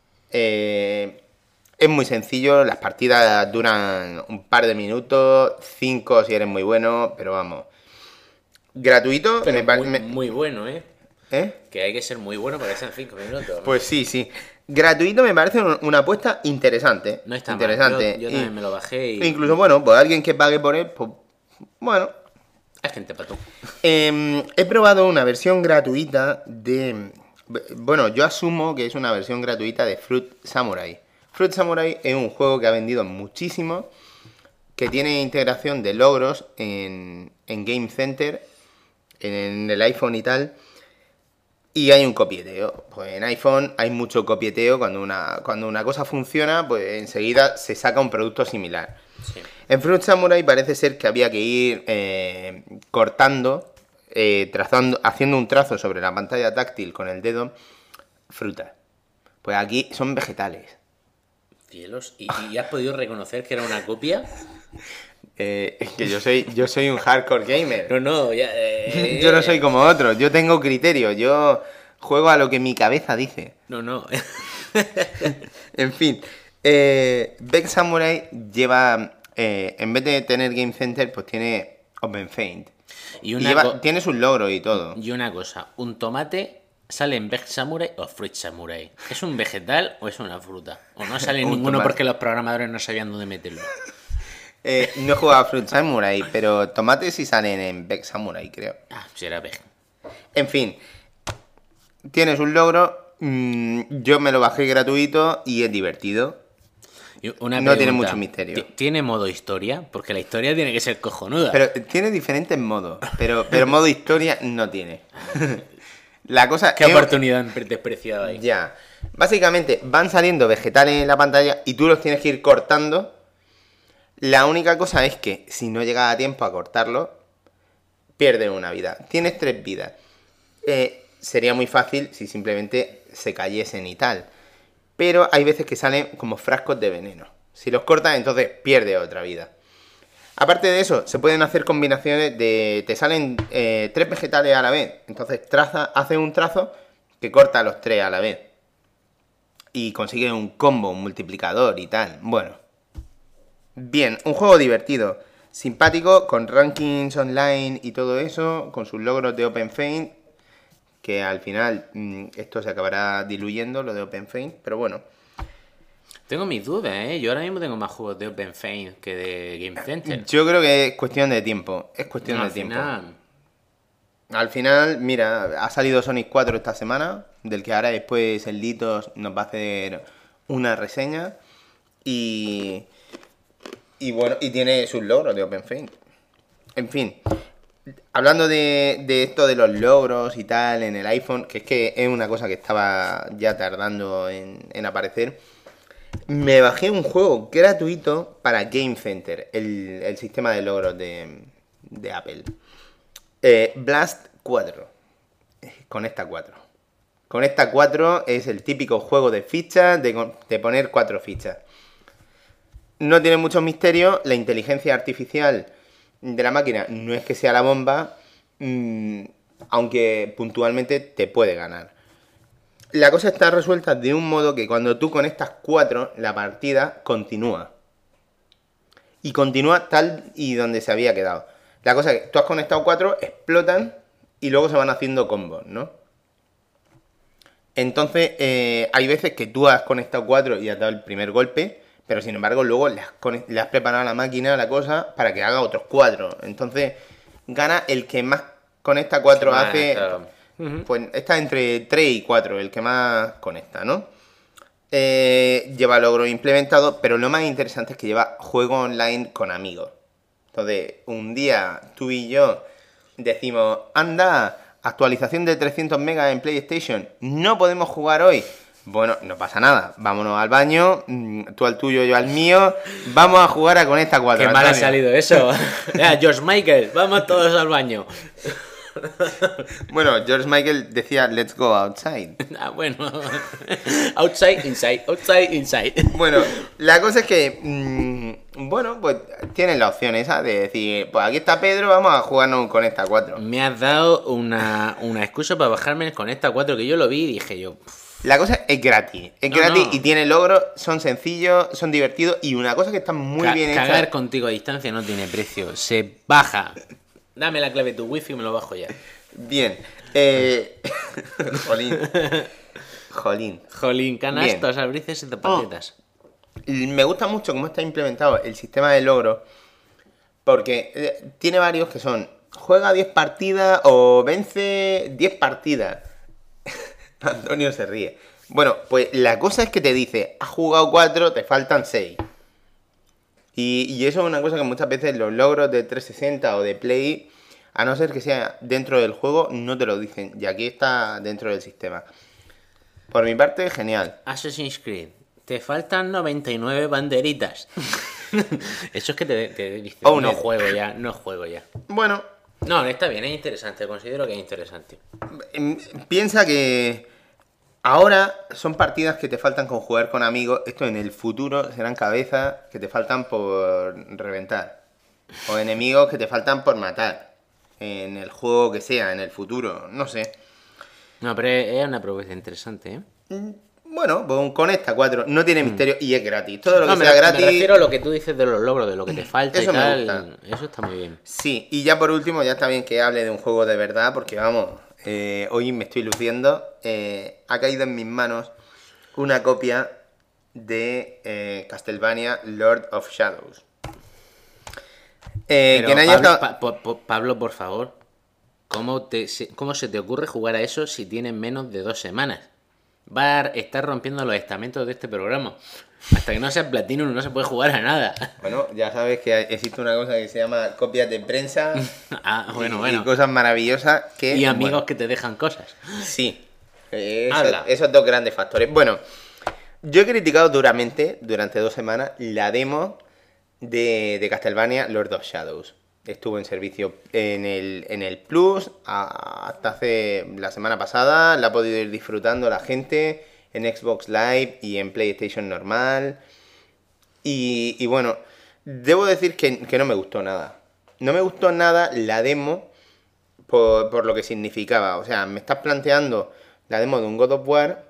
Es muy sencillo, las partidas duran un par de minutos, 5 si eres muy bueno, pero vamos. Gratuito, Pero muy bueno, ¿eh? ¿Eh? Que hay que ser muy bueno para que sean 5 minutos. Pues sí. Gratuito me parece una apuesta interesante. No está interesante. mal. Yo también me lo bajé y... Incluso, bueno, pues alguien que pague por él, pues bueno. Hay gente para tú. He probado una versión gratuita de... Bueno, yo asumo que es una versión gratuita de Fruit Samurai. Fruit Samurai es un juego que ha vendido muchísimo, que tiene integración de logros en Game Center, en el iPhone y tal, y hay un copieteo. Pues en iPhone hay mucho copieteo, cuando una cosa funciona, pues enseguida se saca un producto similar. Sí. En Fruit Samurai parece ser que había que ir cortando, trazando, haciendo un trazo sobre la pantalla táctil con el dedo, frutas. Pues aquí son vegetales. Cielos, ¿y has podido reconocer que era una copia? Es que yo soy un hardcore gamer. No, ya... Yo no soy como otros, yo tengo criterio, yo juego a lo que mi cabeza dice. No. En fin, Beck Samurai lleva, en vez de tener Game Center, pues tiene OpenFaint. Y tiene sus logros y todo. Y una cosa, ¿un tomate sale en Veg Samurai o Fruit Samurai? ¿Es un vegetal o es una fruta? ¿O no sale ninguno tomate. porque los programadores no sabían dónde meterlo? No he jugado a Fruit Samurai, pero tomates sí salen en Beck Samurai, creo. Ah, si era veg. En fin, tienes un logro, yo me lo bajé gratuito y es divertido. Y una No tiene pregunta, mucho misterio. ¿Tiene modo historia? Porque la historia tiene que ser cojonuda. Pero tiene diferentes modos, pero modo historia no tiene. La cosa ¿Qué es... oportunidad despreciada hay? Ya. Básicamente van saliendo vegetales en la pantalla y tú los tienes que ir cortando. La única cosa es que si no llegas a tiempo a cortarlo, pierdes una vida. Tienes 3 vidas. Sería muy fácil si simplemente se cayesen y tal. Pero hay veces que salen como frascos de veneno. Si los cortas, entonces pierdes otra vida. Aparte de eso, se pueden hacer combinaciones de... Te salen 3 vegetales a la vez. Entonces haces un trazo que corta a los 3 a la vez. Y consigues un combo, un multiplicador y tal. Bueno. Bien, un juego divertido. Simpático, con rankings online y todo eso. Con sus logros de OpenFaint. Que al final esto se acabará diluyendo, lo de OpenFaint. Pero bueno. Tengo mis dudas, ¿eh? Yo ahora mismo tengo más juegos de OpenFaint que de Game Center. Yo creo que es cuestión de tiempo. Es cuestión de tiempo. Al final, mira, ha salido Sonic 4 esta semana, del que ahora después el Litos nos va a hacer una reseña. Y bueno, y tiene sus logros de OpenFaint. En fin, hablando de esto de los logros y tal en el iPhone, que es una cosa que estaba ya tardando en aparecer. Me bajé un juego gratuito para Game Center, el sistema de logros de Apple. Blast 4. Conecta 4. Conecta 4 es el típico juego de fichas, de poner 4 fichas. No tiene mucho misterio, la inteligencia artificial de la máquina no es que sea la bomba, aunque puntualmente te puede ganar. La cosa está resuelta de un modo que cuando tú conectas 4, la partida continúa. Y continúa tal y donde se había quedado. La cosa es que tú has conectado 4, explotan y luego se van haciendo combos, ¿no? Entonces, hay veces que tú has conectado 4 y has dado el primer golpe, pero sin embargo luego le has preparado a la máquina la cosa para que haga otros 4. Entonces, gana el que más conecta 4 hace... Claro. Pues está entre 3 y 4, el que más conecta, ¿no? Lleva logros implementados, pero lo más interesante es que lleva juego online con amigos. Entonces, un día tú y yo decimos, anda, actualización de 300 megas en PlayStation, no podemos jugar hoy. Bueno, no pasa nada. Vámonos al baño, tú al tuyo, yo al mío. Vamos a jugar a Conecta 4. Qué mal ha Antonio. salido eso. George Michael, vamos todos al baño. Bueno, George Michael decía, let's go outside. Ah, bueno. Outside, inside, outside, inside. Bueno, la cosa es que, bueno, pues tienen la opción esa de decir, pues aquí está Pedro, vamos a jugarnos un Conecta 4. Me has dado una excusa para bajarme el Conecta 4, que yo lo vi y dije yo... La cosa es gratis, No. y tiene logros, son sencillos, son divertidos y una cosa que está muy bien hecha. Cagar contigo a distancia no tiene precio, se baja. Dame la clave de tu wifi y me lo bajo ya. Bien, Jolín. Jolín. Jolín, canastos, albrices y zapatetas. Me gusta mucho cómo está implementado el sistema de logros, porque tiene varios que son, juega 10 partidas o vence 10 partidas. Antonio se ríe. Bueno, pues la cosa es que te dice, has jugado 4, te faltan 6. Y eso es una cosa que muchas veces los logros de 360 o de Play, a no ser que sea dentro del juego, no te lo dicen. Y aquí está dentro del sistema. Por mi parte, genial. Assassin's Creed, te faltan 99 banderitas. Eso es que te dice, Oh, no no. juego ya, no juego ya. Bueno, No, está bien, es interesante, considero que es interesante. piensa que ahora son partidas que te faltan con jugar con amigos. Esto en el futuro serán cabezas que te faltan por reventar. O enemigos que te faltan por matar. En el juego que sea, en el futuro. No sé. No, pero es una propuesta interesante, ¿eh? Bueno, pues un Conecta 4 no tiene misterio y es gratis. Todo lo que No, sea gratis. me refiero a lo que tú dices de los logros, de lo que te falta Eso y me tal. gusta. Eso está muy bien. Sí, y ya por último, ya está bien que hable de un juego de verdad, porque vamos, hoy me estoy luciendo. Ha caído en mis manos una copia de Castlevania Lord of Shadows. Pero, Que no haya estado- Pablo, por favor, ¿cómo se te ocurre jugar a eso si tienes menos de 2 semanas? Va a estar rompiendo los estamentos de este programa. Hasta que no seas Platinum no se puede jugar a nada. Bueno, ya sabes que existe una cosa que se llama copias de prensa Ah, bueno, y bueno. cosas maravillosas que... Y amigos bueno, que te dejan cosas. sí, Habla. esos dos grandes factores. Bueno, yo he criticado duramente, durante 2 semanas, la demo de Castlevania Lord of Shadows. Estuvo en servicio en el Plus hasta hace la semana pasada. La ha podido ir disfrutando la gente en Xbox Live y en PlayStation normal. Y bueno, debo decir que no me gustó nada. No me gustó nada la demo por lo que significaba. O sea, me estás planteando la demo de un God of War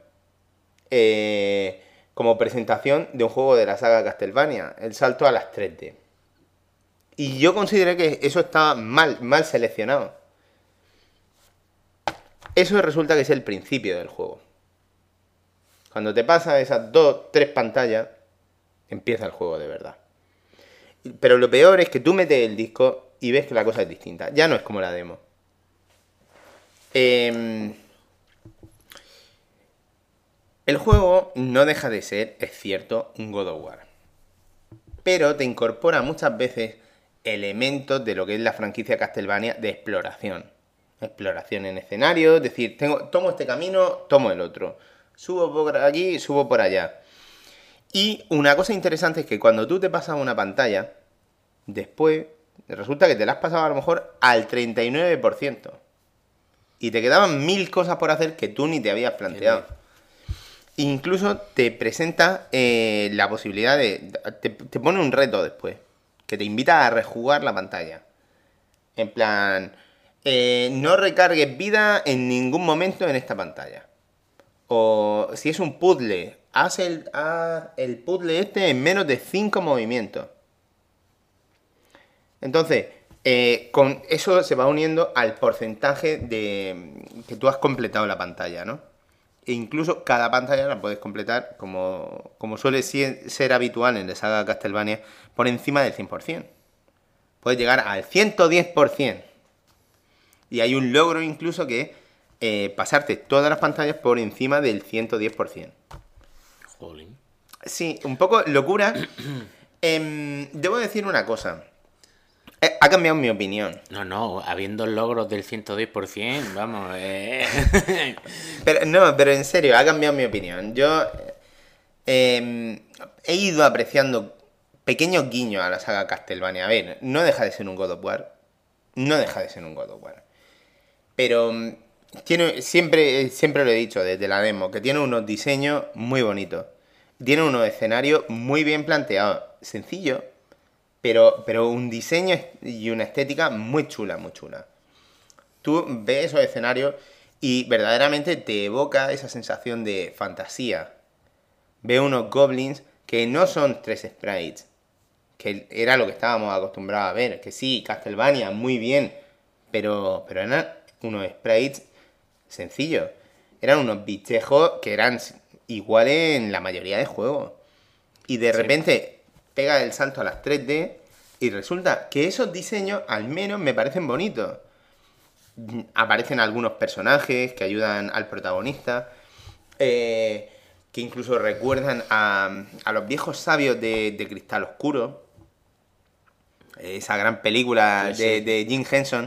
como presentación de un juego de la saga Castlevania. El salto a las 3D. Y yo consideré que eso estaba mal seleccionado. Eso resulta que es el principio del juego. Cuando te pasas esas 2, 3 pantallas, empieza el juego de verdad. Pero lo peor es que tú metes el disco y ves que la cosa es distinta. Ya no es como la demo. El juego no deja de ser, es cierto, un God of War. Pero te incorpora muchas veces elementos de lo que es la franquicia Castlevania de exploración. Exploración en escenario, es decir, tomo este camino, tomo el otro. Subo por aquí, subo por allá. Y una cosa interesante es que cuando tú te pasas una pantalla, después resulta que te la has pasado a lo mejor al 39%. Y te quedaban 1000 cosas por hacer que tú ni te habías planteado. Incluso te presenta la posibilidad de... Te pone un reto después. Que te invita a rejugar la pantalla. En plan... no recargues vida en ningún momento en esta pantalla. O si es un puzzle, haz el puzzle este en menos de 5 movimientos. Entonces, con eso se va uniendo al porcentaje de que tú has completado la pantalla, ¿no? E incluso cada pantalla la puedes completar, como suele ser habitual en la saga Castlevania, por encima del 100%. Puedes llegar al 110%. Y hay un logro incluso que es pasarte todas las pantallas por encima del 110%. Jolín. Sí, un poco locura. Debo decir una cosa. Ha cambiado mi opinión. No, habiendo logros del 110%, vamos, Pero en serio, ha cambiado mi opinión. Yo he ido apreciando pequeños guiños a la saga Castlevania. A ver, no deja de ser un God of War. No deja de ser un God of War. Pero siempre lo he dicho desde la demo, que tiene unos diseños muy bonitos. Tiene unos escenarios muy bien planteados. Sencillo, pero un diseño y una estética muy chula, muy chula. Tú ves esos escenarios y verdaderamente te evoca esa sensación de fantasía. Ves unos goblins que no son 3 sprites, que era lo que estábamos acostumbrados a ver. Que sí, Castlevania, muy bien, pero eran unos sprites sencillos. Eran unos bichejos que eran iguales en la mayoría de juegos. Y de repente pega el salto a las 3D y resulta que esos diseños al menos me parecen bonitos. Aparecen algunos personajes que ayudan al protagonista, que incluso recuerdan a los viejos sabios de Cristal Oscuro, esa gran película de Jim Henson.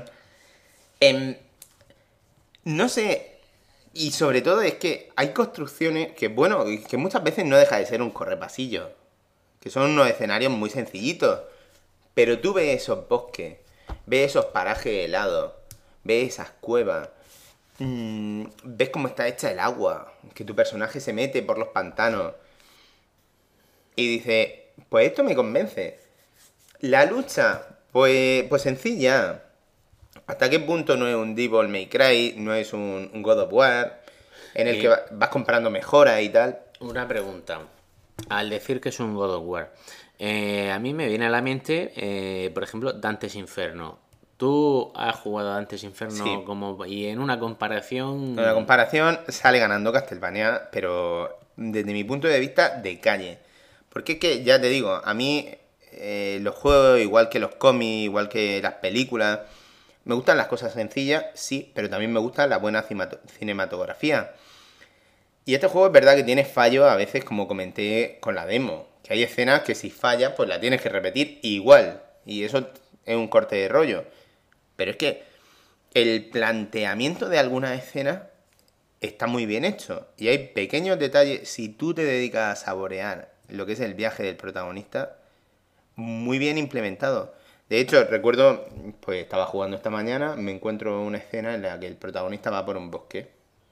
No sé, y sobre todo es que hay construcciones que, bueno, que muchas veces no deja de ser un correpasillo, que son unos escenarios muy sencillitos, pero tú ves esos bosques, ves esos parajes helados, ves esas cuevas, ves cómo está hecha el agua, que tu personaje se mete por los pantanos y dice, pues esto me convence. La lucha, pues sencilla. ¿Hasta qué punto no es un Devil May Cry, no es un God of War, en el que vas comprando mejoras y tal? Una pregunta. Al decir que es un God of War, a mí me viene a la mente, por ejemplo, Dante's Inferno. ¿Tú has jugado a Dante's Inferno? Sí. Y en una comparación... En una comparación sale ganando Castlevania, pero desde mi punto de vista, de calle. Porque es que, ya te digo, a mí los juegos, igual que los cómics, igual que las películas, me gustan las cosas sencillas, sí, pero también me gusta la buena cinematografía. Y este juego es verdad que tiene fallos a veces, como comenté con la demo, que hay escenas que si fallas, pues la tienes que repetir igual. Y eso es un corte de rollo. Pero es que el planteamiento de algunas escenas está muy bien hecho. Y hay pequeños detalles, si tú te dedicas a saborear lo que es el viaje del protagonista, muy bien implementado. De hecho, recuerdo, pues estaba jugando esta mañana, me encuentro una escena en la que el protagonista va por un bosque.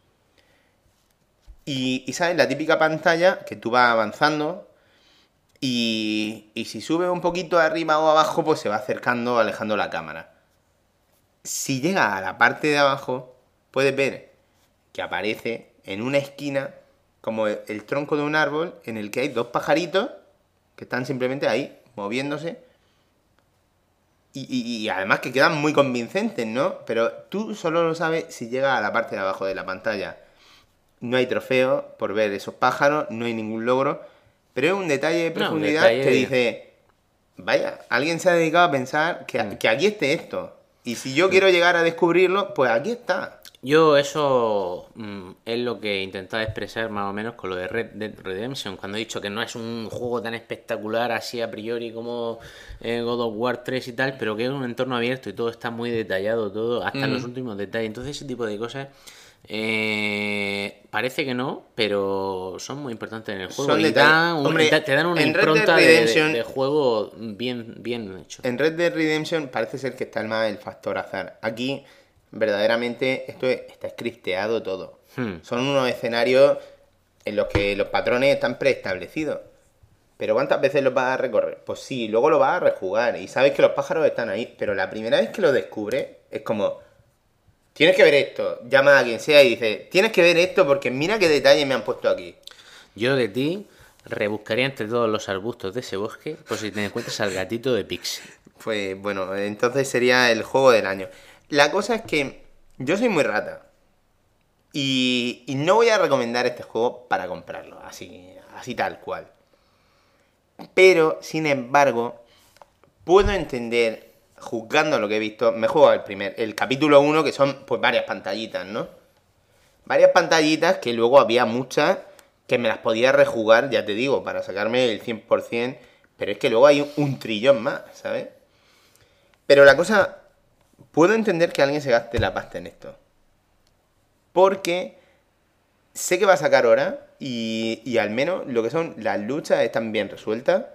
Y ¿sabes? La típica pantalla que tú vas avanzando y si subes un poquito arriba o abajo, pues se va acercando, alejando la cámara. Si llegas a la parte de abajo, puedes ver que aparece en una esquina como el tronco de un árbol en el que hay 2 pajaritos que están simplemente ahí, moviéndose. Y además que quedan muy convincentes, ¿no? Pero tú solo lo sabes si llegas a la parte de abajo de la pantalla. No hay trofeo por ver esos pájaros, no hay ningún logro, pero es un detalle de profundidad que dice, vaya, alguien se ha dedicado a pensar que aquí esté esto. Y si yo quiero llegar a descubrirlo, pues aquí está. Yo eso es lo que intentaba expresar más o menos con lo de Red Dead Redemption, cuando he dicho que no es un juego tan espectacular así a priori como God of War 3 y tal, pero que es un entorno abierto y todo está muy detallado, todo hasta los últimos detalles. Entonces ese tipo de cosas parece que no, pero son muy importantes en el juego. Y te dan una impronta de juego bien hecho. En Red Dead Redemption parece ser que está el factor azar. Aquí verdaderamente está scripteado todo. Son unos escenarios en los que los patrones están preestablecidos. ¿Pero cuántas veces los vas a recorrer? Pues sí, luego lo vas a rejugar y sabes que los pájaros están ahí, pero la primera vez que lo descubres es como, tienes que ver esto, llama a quien sea y dice, tienes que ver esto porque mira qué detalle me han puesto aquí. Yo de ti rebuscaría entre todos los arbustos de ese bosque por si te encuentras al gatito de Pixie. Pues bueno, entonces sería el juego del año. La cosa es que yo soy muy rata y no voy a recomendar este juego para comprarlo, así tal cual. Pero, sin embargo, puedo entender, juzgando lo que he visto, me he jugado el capítulo 1, que son pues varias pantallitas, ¿no? Varias pantallitas que luego había muchas que me las podía rejugar, ya te digo, para sacarme el 100%, pero es que luego hay un trillón más, ¿sabes? Pero la cosa... Puedo entender que alguien se gaste la pasta en esto. Porque sé que va a sacar horas y al menos lo que son las luchas están bien resueltas.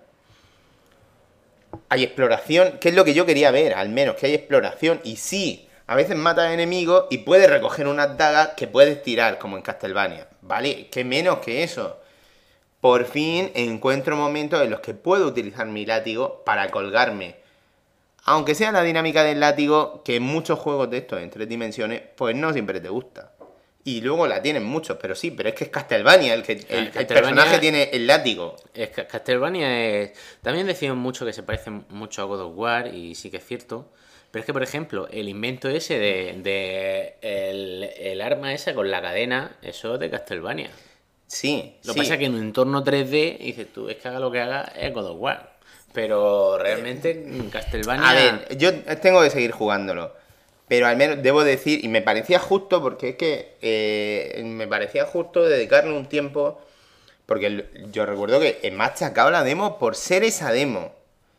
Hay exploración, que es lo que yo quería ver, al menos, que hay exploración. Y sí, a veces matas enemigos y puedes recoger unas dagas que puedes tirar, como en Castlevania. ¿Vale? ¿Qué menos que eso? Por fin encuentro momentos en los que puedo utilizar mi látigo para colgarme. Aunque sea la dinámica del látigo, que en muchos juegos de estos en 3 dimensiones, pues no siempre te gusta. Y luego la tienen muchos, pero sí, pero es que es Castlevania el personaje tiene el látigo. Es que Castlevania es... También decimos mucho que se parece mucho a God of War, y sí que es cierto. Pero es que, por ejemplo, el invento ese de el arma esa con la cadena, eso es de Castlevania. Sí, Lo que pasa es que en un entorno 3D, dices tú, es que haga lo que haga, es God of War. Pero realmente Castlevania... A ver, yo tengo que seguir jugándolo. Pero al menos debo decir, y me parecía justo, porque es que me parecía justo dedicarle un tiempo, porque yo recuerdo que he machacado la demo por ser esa demo.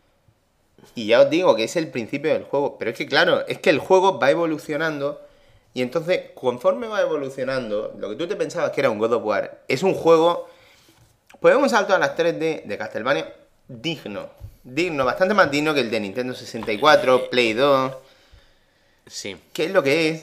Y ya os digo que es el principio del juego. Pero es que claro, es que el juego va evolucionando, y entonces, conforme va evolucionando, lo que tú te pensabas que era un God of War, es un juego, pues un salto a las 3D de Castlevania digno, bastante más digno que el de Nintendo 64, Play 2... Sí. ¿Qué es lo que es?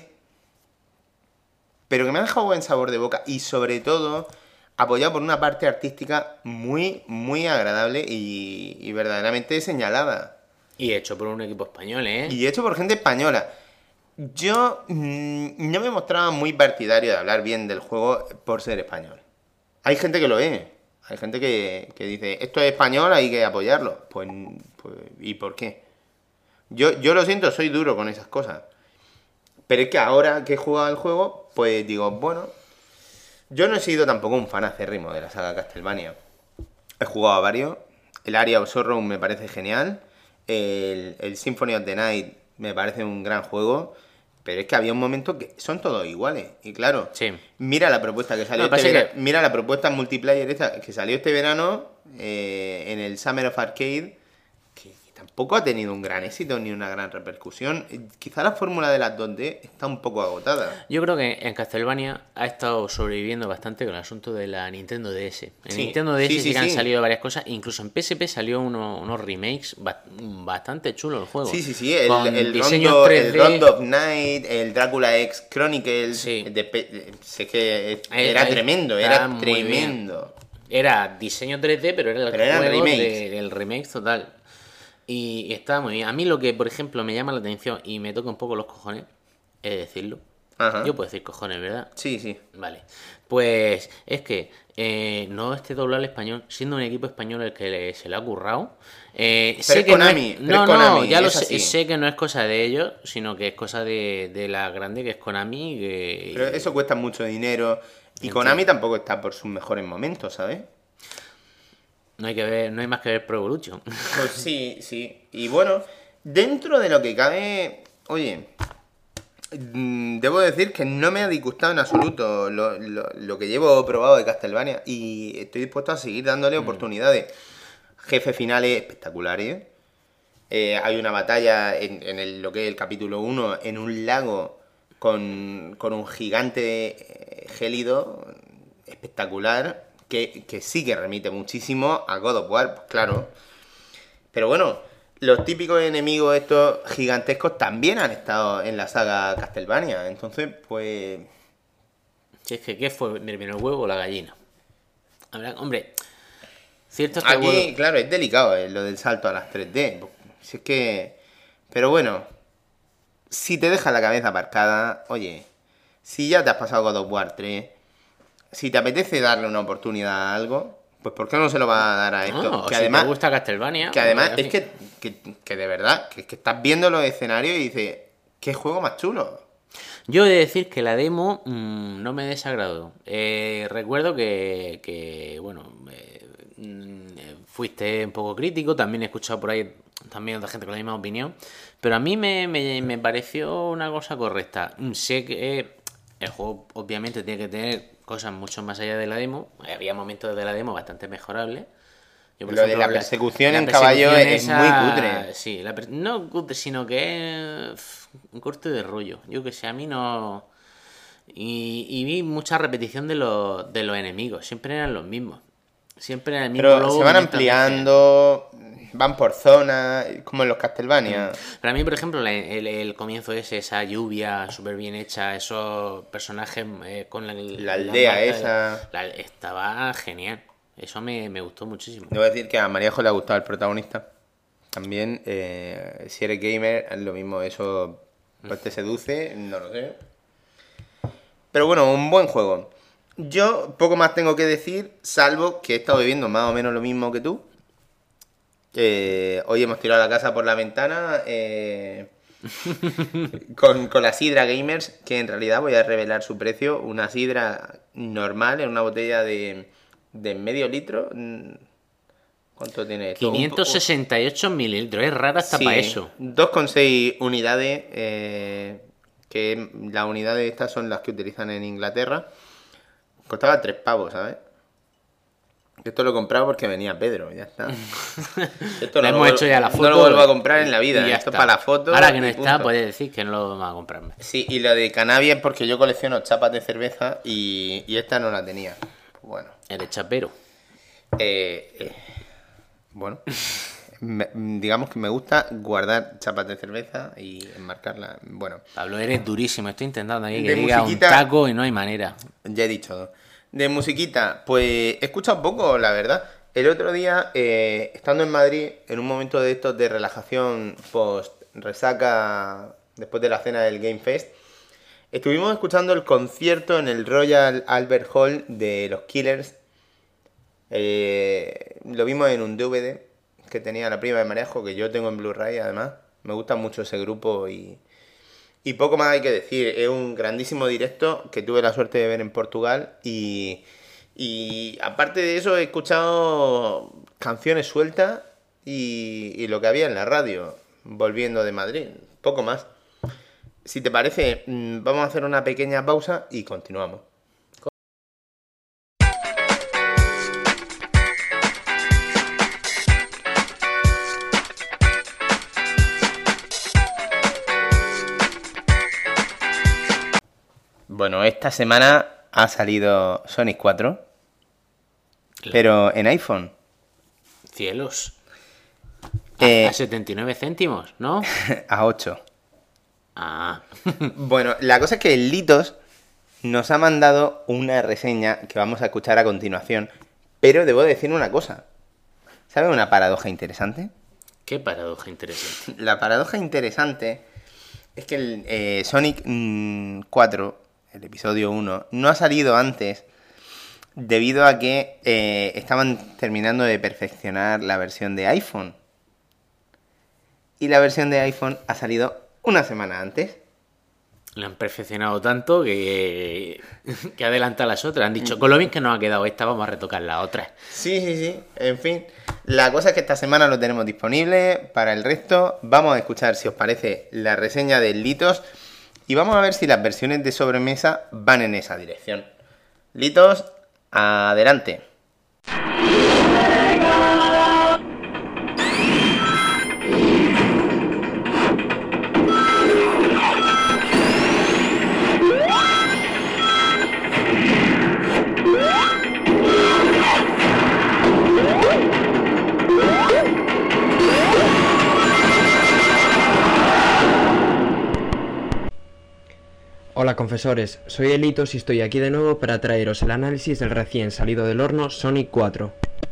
Pero que me ha dejado buen sabor de boca y sobre todo apoyado por una parte artística muy, muy agradable y verdaderamente señalada. Y hecho por un equipo español, ¿eh? Y hecho por gente española. Yo no me mostraba muy partidario de hablar bien del juego por ser español. Hay gente que lo es. Hay gente que dice, esto es español, hay que apoyarlo. Pues ¿y por qué? Yo lo siento, soy duro con esas cosas. Pero es que ahora que he jugado el juego, pues digo, bueno, yo no he sido tampoco un fan acérrimo de la saga Castlevania. He jugado a varios. El Aria of Sorrow me parece genial. El Symphony of the Night me parece un gran juego. Pero es que había un momento que son todos iguales. Y claro, sí. Mira la propuesta que salió mira la propuesta multiplayer esta que salió este verano en el Summer of Arcade. Tampoco ha tenido un gran éxito ni una gran repercusión. Quizá la fórmula de las 2D está un poco agotada. Yo creo que en Castlevania ha estado sobreviviendo bastante con el asunto de la Nintendo DS. En Nintendo DS sí que han salido varias cosas. Incluso en PSP salió unos remakes bastante chulos el juego. Sí. El Rondo of Night, el Drácula X Chronicles. Sí. Sé que era tremendo, era tremendo. Era diseño 3D, pero era el juego del remake total. Y estaba muy bien. A mí lo que, por ejemplo, me llama la atención y me toca un poco los cojones, es decirlo. Ajá. Yo puedo decir cojones, ¿verdad? Sí. Vale. Pues es que no esté doblado al español, siendo un equipo español el que se le ha currado. Sé que Konami. No, ya lo sé. Sé que no es cosa de ellos, sino que es cosa de la grande que es Konami. Pero eso cuesta mucho dinero. Y Konami tampoco está por sus mejores momentos, ¿sabes? No hay más que ver Pro Evolution. Pues sí. Y bueno, dentro de lo que cabe, oye, debo decir que no me ha disgustado en absoluto lo que llevo probado de Castlevania y estoy dispuesto a seguir dándole oportunidades. Jefes finales espectaculares. Hay una batalla en lo que es el capítulo 1 en un lago con un gigante gélido espectacular. Que sí que remite muchísimo a God of War, pues claro. Pero bueno, los típicos enemigos estos gigantescos también han estado en la saga Castlevania. Entonces, pues... Si es que, ¿qué fue primero, el huevo o la gallina? Hombre, cierto es que aquí, claro, es delicado lo del salto a las 3D. Si es que... Pero bueno, si te deja la cabeza aparcada, oye, si ya te has pasado God of War 3... Si te apetece darle una oportunidad a algo, pues ¿por qué no se lo va a dar a esto? No, que si además te gusta Castlevania. Que además es que de verdad, que estás viendo los escenarios y dices, ¿qué juego más chulo? Yo he de decir que la demo no me desagradó. Recuerdo que bueno, fuiste un poco crítico, también he escuchado por ahí también otra gente con la misma opinión, pero a mí me pareció una cosa correcta. Sé que el juego obviamente tiene que tener cosas mucho más allá de la demo. Había momentos de la demo bastante mejorables, Yo, por Lo de ejemplo, la persecución la en caballo persecución es muy cutre. Sí, no cutre, sino que es un corte de rollo. Yo que sé, a mí no... Y vi mucha repetición de los enemigos, siempre eran los mismos. Siempre era el mismo Pero logo se van 500 veces. ampliando, van por zonas, como en los Castlevania. Para mí, por ejemplo, el comienzo esa lluvia súper bien hecha, esos personajes con La aldea marca esa. estaba genial. Eso me gustó muchísimo. Debo decir que a Maríajo le ha gustado el protagonista. También, si eres gamer, es lo mismo, eso pues te seduce, no lo sé. Pero bueno, un buen juego. Yo poco más tengo que decir, salvo que he estado viviendo más o menos lo mismo que tú. Hoy hemos tirado la casa por la ventana con la sidra Gamers, que en realidad voy a revelar su precio. Una sidra normal en una botella de medio litro. ¿Cuánto tiene esto? 568 mililitros, es rara hasta Sí, para eso. 2,6 unidades, que las unidades estas son las que utilizan en Inglaterra. Costaba 3 pavos, ¿sabes? Esto lo he comprado porque venía Pedro, ya está. Esto Le no hemos lo hecho ya la No foto lo vuelvo a comprar en la vida. y ya Esto está. para la foto. Ahora que no y está, punto. puedes decir que no lo vamos a comprarme. Sí, y lo de cannabis es porque yo colecciono chapas de cerveza y esta no la tenía. Bueno. Eres chapero. Bueno. Digamos que me gusta guardar chapas de cerveza y enmarcarlas. Bueno, Pablo, eres durísimo. Estoy intentando aquí que De diga musiquita- un taco y no hay manera. ya he dicho todo. De musiquita, pues he escuchado poco, la verdad. El otro día, estando en Madrid, en un momento de estos de relajación post resaca después de la cena del Game Fest, estuvimos escuchando el concierto en el Royal Albert Hall de los Killers. Lo vimos en un DVD que tenía la prima de Marejo, que yo tengo en Blu-ray además. Me gusta mucho ese grupo y poco más hay que decir. Es un grandísimo directo que tuve la suerte de ver en Portugal y aparte de eso he escuchado canciones sueltas y lo que había en la radio volviendo de Madrid. Poco más. Si te parece, vamos a hacer una pequeña pausa y continuamos. Bueno, esta semana ha salido Sonic 4, pero en iPhone. Cielos. Eh, A 79 céntimos, ¿no? A 8. Ah. Bueno, la cosa es que el Litos nos ha mandado una reseña que vamos a escuchar a continuación, pero debo decir una cosa. ¿Sabes una paradoja interesante? Qué paradoja interesante. La paradoja interesante es que el Sonic 4, el episodio 1, no ha salido antes debido a que estaban terminando de perfeccionar la versión de iPhone. Y la versión de iPhone ha salido una semana antes. Lo han perfeccionado tanto que adelanta las otras. Han dicho, con lo bien que nos ha quedado esta, vamos a retocar la otra. Sí. En fin, la cosa es que esta semana lo tenemos disponible. Para el resto, vamos a escuchar, si os parece, la reseña del Litos. Y vamos a ver si las versiones de sobremesa van en esa dirección. Litos, adelante. Hola confesores, soy Elitos y estoy aquí de nuevo para traeros el análisis del recién salido del horno Sonic 4.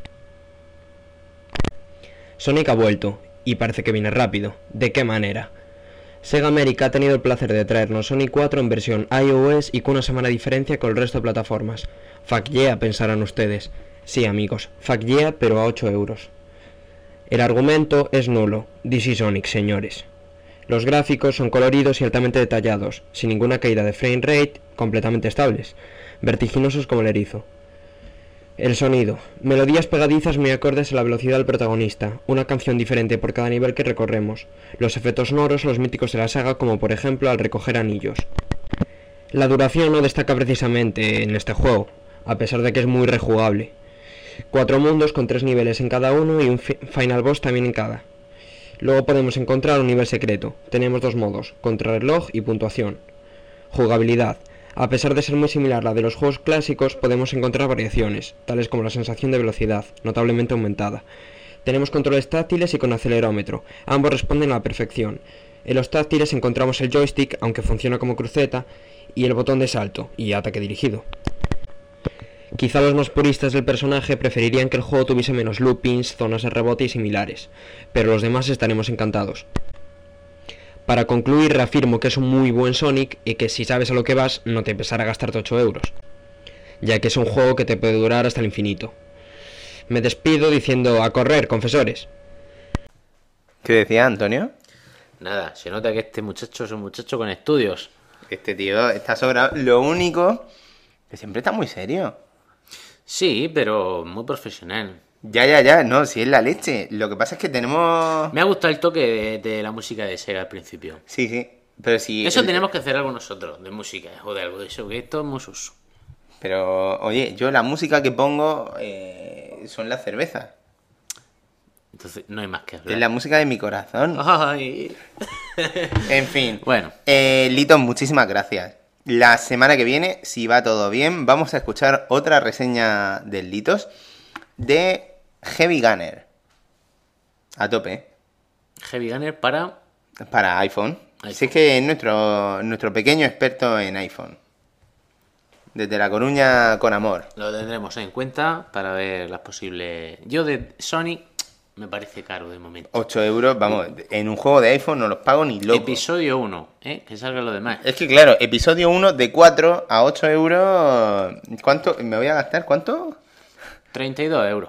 Sonic ha vuelto, y parece que viene rápido. ¿De qué manera? Sega América ha tenido el placer de traernos Sonic 4 en versión iOS y con una semana de diferencia con el resto de plataformas. Fuck yeah, pensarán ustedes. Sí amigos, fuck yeah, pero a 8 euros. El argumento es nulo. This is Sonic, señores. Los gráficos son coloridos y altamente detallados, sin ninguna caída de frame rate, completamente estables, vertiginosos como el erizo. El sonido, melodías pegadizas muy acordes a la velocidad del protagonista, una canción diferente por cada nivel que recorremos, los efectos sonoros, los míticos de la saga, como por ejemplo al recoger anillos. La duración no destaca precisamente en este juego, a pesar de que es muy rejugable. 4 mundos con 3 niveles en cada uno y un final boss también en cada. Luego podemos encontrar un nivel secreto. Tenemos 2 modos, contrarreloj y puntuación. Jugabilidad. A pesar de ser muy similar a la de los juegos clásicos, podemos encontrar variaciones, tales como la sensación de velocidad, notablemente aumentada. Tenemos controles táctiles y con acelerómetro, ambos responden a la perfección. En los táctiles encontramos el joystick, aunque funciona como cruceta, y el botón de salto y ataque dirigido. Quizá los más puristas del personaje preferirían que el juego tuviese menos loopings, zonas de rebote y similares, pero los demás estaremos encantados. Para concluir, reafirmo que es un muy buen Sonic y que si sabes a lo que vas, no te pesará gastarte 8 euros, ya que es un juego que te puede durar hasta el infinito. Me despido diciendo a correr, confesores. ¿Qué decía Antonio? Nada, se nota que este muchacho es un muchacho con estudios. Este tío está sobrado. Lo único que siempre está muy serio. Sí, pero muy profesional. Ya, no, si es la leche. Lo que pasa es que tenemos... Me ha gustado el toque de la música de Sega al principio. Sí, pero si... Eso tenemos que hacer algo nosotros, de música, o de algo de eso, que esto es muy sus. Pero, oye, yo la música que pongo son las cervezas. Entonces no hay más que hablar. Es la música de mi corazón. Ay. En fin. Bueno. Litos, muchísimas gracias. La semana que viene, si va todo bien, vamos a escuchar otra reseña del Litos de Heavy Gunner. A tope. Heavy Gunner para iPhone. Si es que es nuestro pequeño experto en iPhone. Desde La Coruña con amor. Lo tendremos en cuenta para ver las posibles... Yo de Sony me parece caro de momento. 8 euros, vamos, en un juego de iPhone no los pago ni loco. Episodio 1, que salga lo demás. Es que claro, episodio 1 de 4 a 8 euros... ¿Cuánto? ¿Me voy a gastar? ¿Cuánto? 32 euros.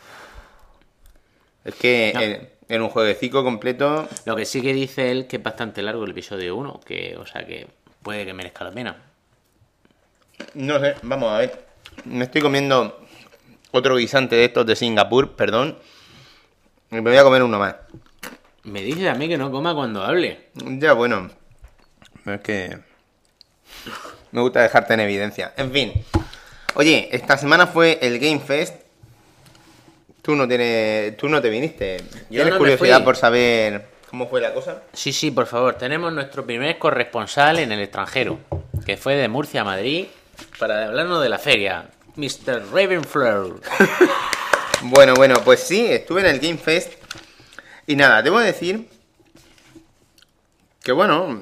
Es que No. en un jueguecito completo... Lo que sí que dice él que es bastante largo el episodio 1, o sea que puede que merezca la pena. No sé, vamos a ver. Me estoy comiendo otro guisante de estos de Singapur, perdón. Y me voy a comer uno más. Me dice a mí que no coma cuando hable. Ya, bueno. Es que... me gusta dejarte en evidencia. En fin. Oye, esta semana fue el Game Fest. Tú no te viniste. Yo ¿Tienes no me curiosidad fui. por saber cómo fue la cosa? Sí, por favor. Tenemos nuestro primer corresponsal en el extranjero, que fue de Murcia a Madrid, para hablarnos de la feria. Mr. Ravenflower. Bueno, pues sí, estuve en el Game Fest. Y nada, debo decir que bueno,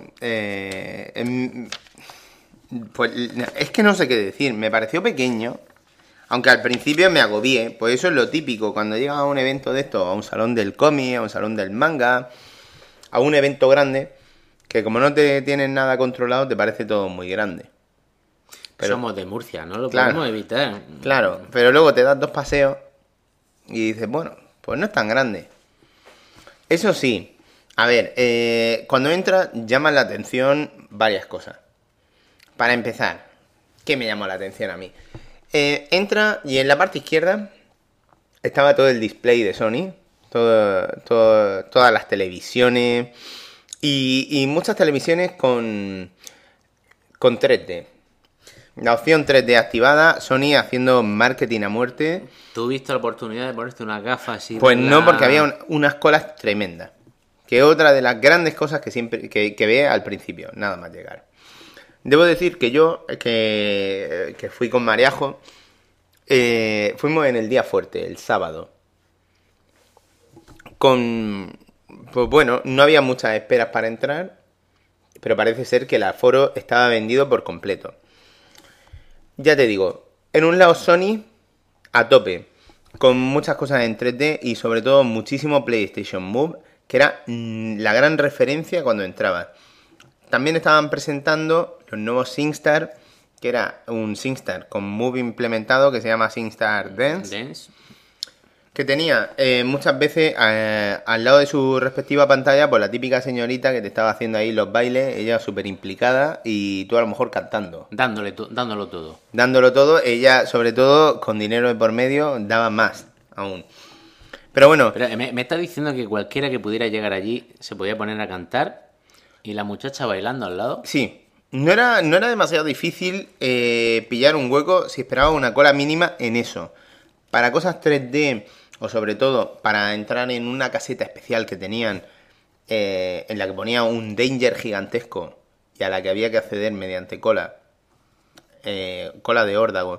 pues es que no sé qué decir. Me pareció pequeño, aunque al principio me agobié. Pues eso es lo típico cuando llegas a un evento de esto, a un salón del cómic, a un salón del manga, a un evento grande, que como no te tienes nada controlado, te parece todo muy grande. Pero, Somos de Murcia, no lo Claro. podemos evitar. claro, pero luego te das 2 paseos y dices, bueno, pues no es tan grande. Eso sí, a ver, cuando entras llaman la atención varias cosas. Para empezar, ¿qué me llamó la atención a mí? Entra y en la parte izquierda estaba todo el display de Sony, todas las televisiones y muchas televisiones con 3D. La opción 3D activada, Sony haciendo marketing a muerte. ¿Tuviste la oportunidad de ponerte unas gafas así? Pues de no, la- porque había unas colas tremendas. Que es otra de las grandes cosas que siempre que ve al principio, nada más llegar. Debo decir que yo, que fui con Mariajo, fuimos en el día fuerte, el sábado. Pues bueno, no había muchas esperas para entrar, pero parece ser que el aforo estaba vendido por completo. Ya te digo, en un lado Sony a tope, con muchas cosas en 3D y sobre todo muchísimo PlayStation Move, que era la gran referencia cuando entrabas. También estaban presentando los nuevos SingStar, que era un SingStar con Move implementado que se llama SingStar Dance, que tenía muchas veces al lado de su respectiva pantalla pues la típica señorita que te estaba haciendo ahí los bailes, ella súper implicada y tú a lo mejor cantando. Dándolo todo. Dándolo todo, ella sobre todo con dinero de por medio daba más aún. Pero bueno, Pero me está diciendo que cualquiera que pudiera llegar allí se podía poner a cantar y la muchacha bailando al lado. sí, no era demasiado difícil pillar un hueco si esperaba una cola mínima en eso. para cosas 3D, o sobre todo para entrar en una caseta especial que tenían, en la que ponía un Danger gigantesco y a la que había que acceder mediante cola de órdago,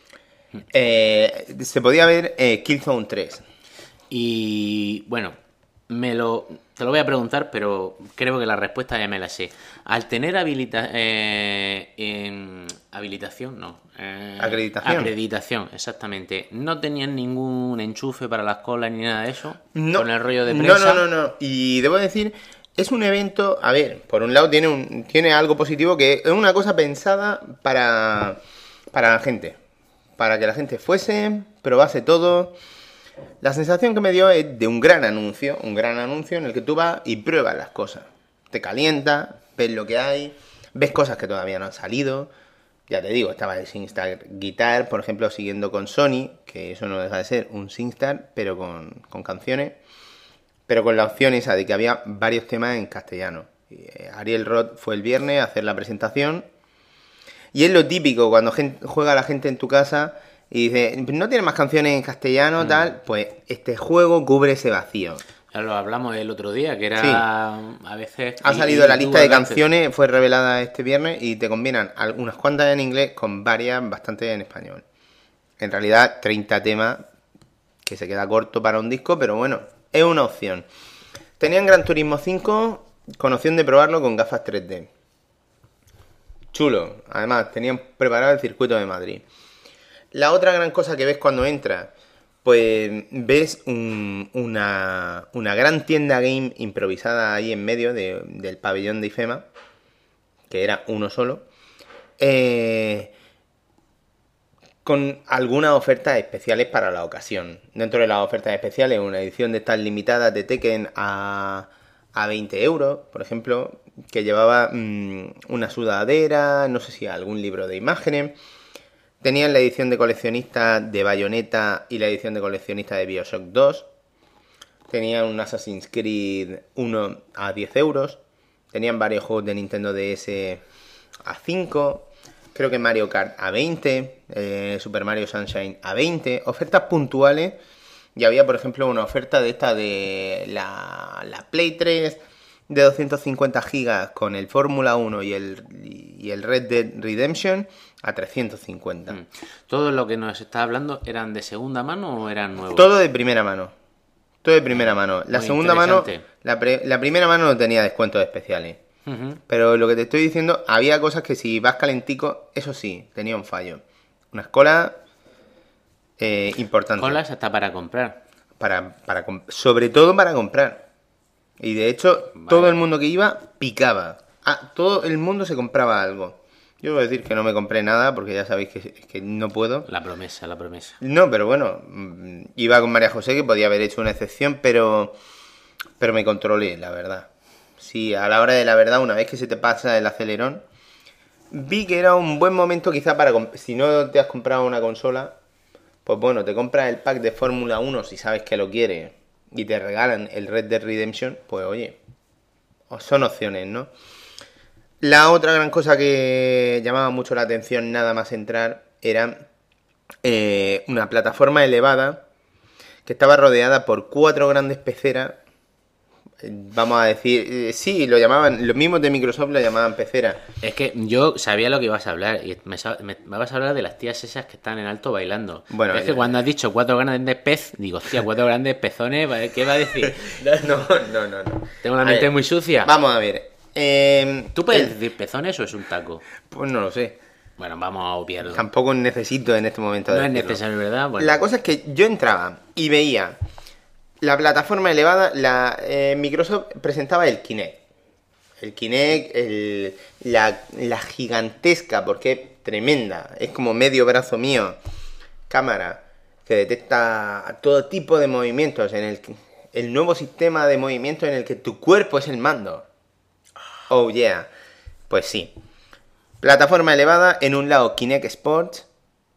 se podía ver Killzone 3. Y bueno, te lo voy a preguntar, pero creo que la respuesta ya me la sé. Al tener habilitación, no. Acreditación. Acreditación, exactamente. ¿No tenían ningún enchufe para las colas ni nada de eso? No. Con el rollo de prensa. No. Y debo decir, es un evento, a ver, por un lado tiene algo positivo, que es una cosa pensada para la gente. Para que la gente fuese, probase todo. La sensación que me dio es de un gran anuncio en el que tú vas y pruebas las cosas. Te calienta, ves lo que hay, ves cosas que todavía no han salido. Ya te digo, estaba el SingStar Guitar, por ejemplo, siguiendo con Sony, que eso no deja de ser un SingStar, pero con canciones, pero con la opción esa de que había varios temas en castellano. Ariel Roth fue el viernes a hacer la presentación, y es lo típico cuando juega la gente en tu casa y dice, no tiene más canciones en castellano, tal, pues este juego cubre ese vacío. Ya lo hablamos el otro día, que era Sí. a veces... Ha salido la lista de canciones, fue revelada este viernes y te combinan unas cuantas en inglés con varias bastante en español. En realidad 30 temas, que se queda corto para un disco, pero bueno, es una opción. Tenían Gran Turismo 5 con opción de probarlo con gafas 3D. Chulo, además tenían preparado el circuito de Madrid. La otra gran cosa que ves cuando entras, pues ves una gran tienda game improvisada ahí en medio del pabellón de IFEMA, que era uno solo, con algunas ofertas especiales para la ocasión. Dentro de las ofertas especiales, una edición de estas limitadas de Tekken a 20 euros, por ejemplo, que llevaba una sudadera, no sé si algún libro de imágenes. Tenían la edición de coleccionista de Bayonetta y la edición de coleccionista de BioShock 2. Tenían un Assassin's Creed 1 a 10 euros. Tenían varios juegos de Nintendo DS a 5. Creo que Mario Kart a 20. Super Mario Sunshine a 20. Ofertas puntuales. Y había, por ejemplo, una oferta de esta de la Play 3 de 250 gigas con el Fórmula 1 y el Red Dead Redemption a 350. ¿Todo lo que nos está hablando eran de segunda mano o eran nuevos? Todo de primera mano. Todo de primera mano. La Muy segunda mano, interesante. la primera mano no tenía descuentos especiales. Ujú. Pero lo que te estoy diciendo, había cosas que si vas calentico, eso sí, tenía un fallo. Unas colas importantes. Colas hasta para comprar. Sobre todo para comprar. Y de hecho, Vale. todo el mundo que iba picaba. Todo el mundo se compraba algo. Yo voy a decir que no me compré nada porque ya sabéis que no puedo. La promesa. No, pero bueno, iba con María José, que podía haber hecho una excepción, pero me controlé, la verdad. Sí, a la hora de la verdad, una vez que se te pasa el acelerón, vi que era un buen momento quizá para... Si no te has comprado una consola, pues bueno, te compras el pack de Fórmula 1 si sabes que lo quieres y te regalan el Red Dead Redemption, pues oye, son opciones, ¿no? La otra gran cosa que llamaba mucho la atención nada más entrar era una plataforma elevada que estaba rodeada por 4 grandes peceras. Vamos a decir, sí, lo llamaban, los mismos de Microsoft lo llamaban peceras. Es que yo sabía lo que ibas a hablar y me vas a hablar de las tías esas que están en alto bailando. Bueno, es que cuando has dicho 4 grandes pez, digo, hostia, 4 grandes pezones, ¿qué va a decir? No. Tengo la A mente ver, muy sucia. Vamos a ver. ¿Tú puedes decir pezones o es un taco? Pues no lo sé. Bueno, vamos a obviarlo. Tampoco necesito en este momento No es decirlo. necesario, ¿verdad? Bueno. La cosa es que yo entraba y veía la plataforma elevada, Microsoft presentaba el Kinect. El Kinect, la gigantesca, porque es tremenda, es como medio brazo mío, cámara, que detecta todo tipo de movimientos, el nuevo sistema de movimiento en el que tu cuerpo es el mando. Oh yeah, pues sí. Plataforma elevada, en un lado Kinect Sports,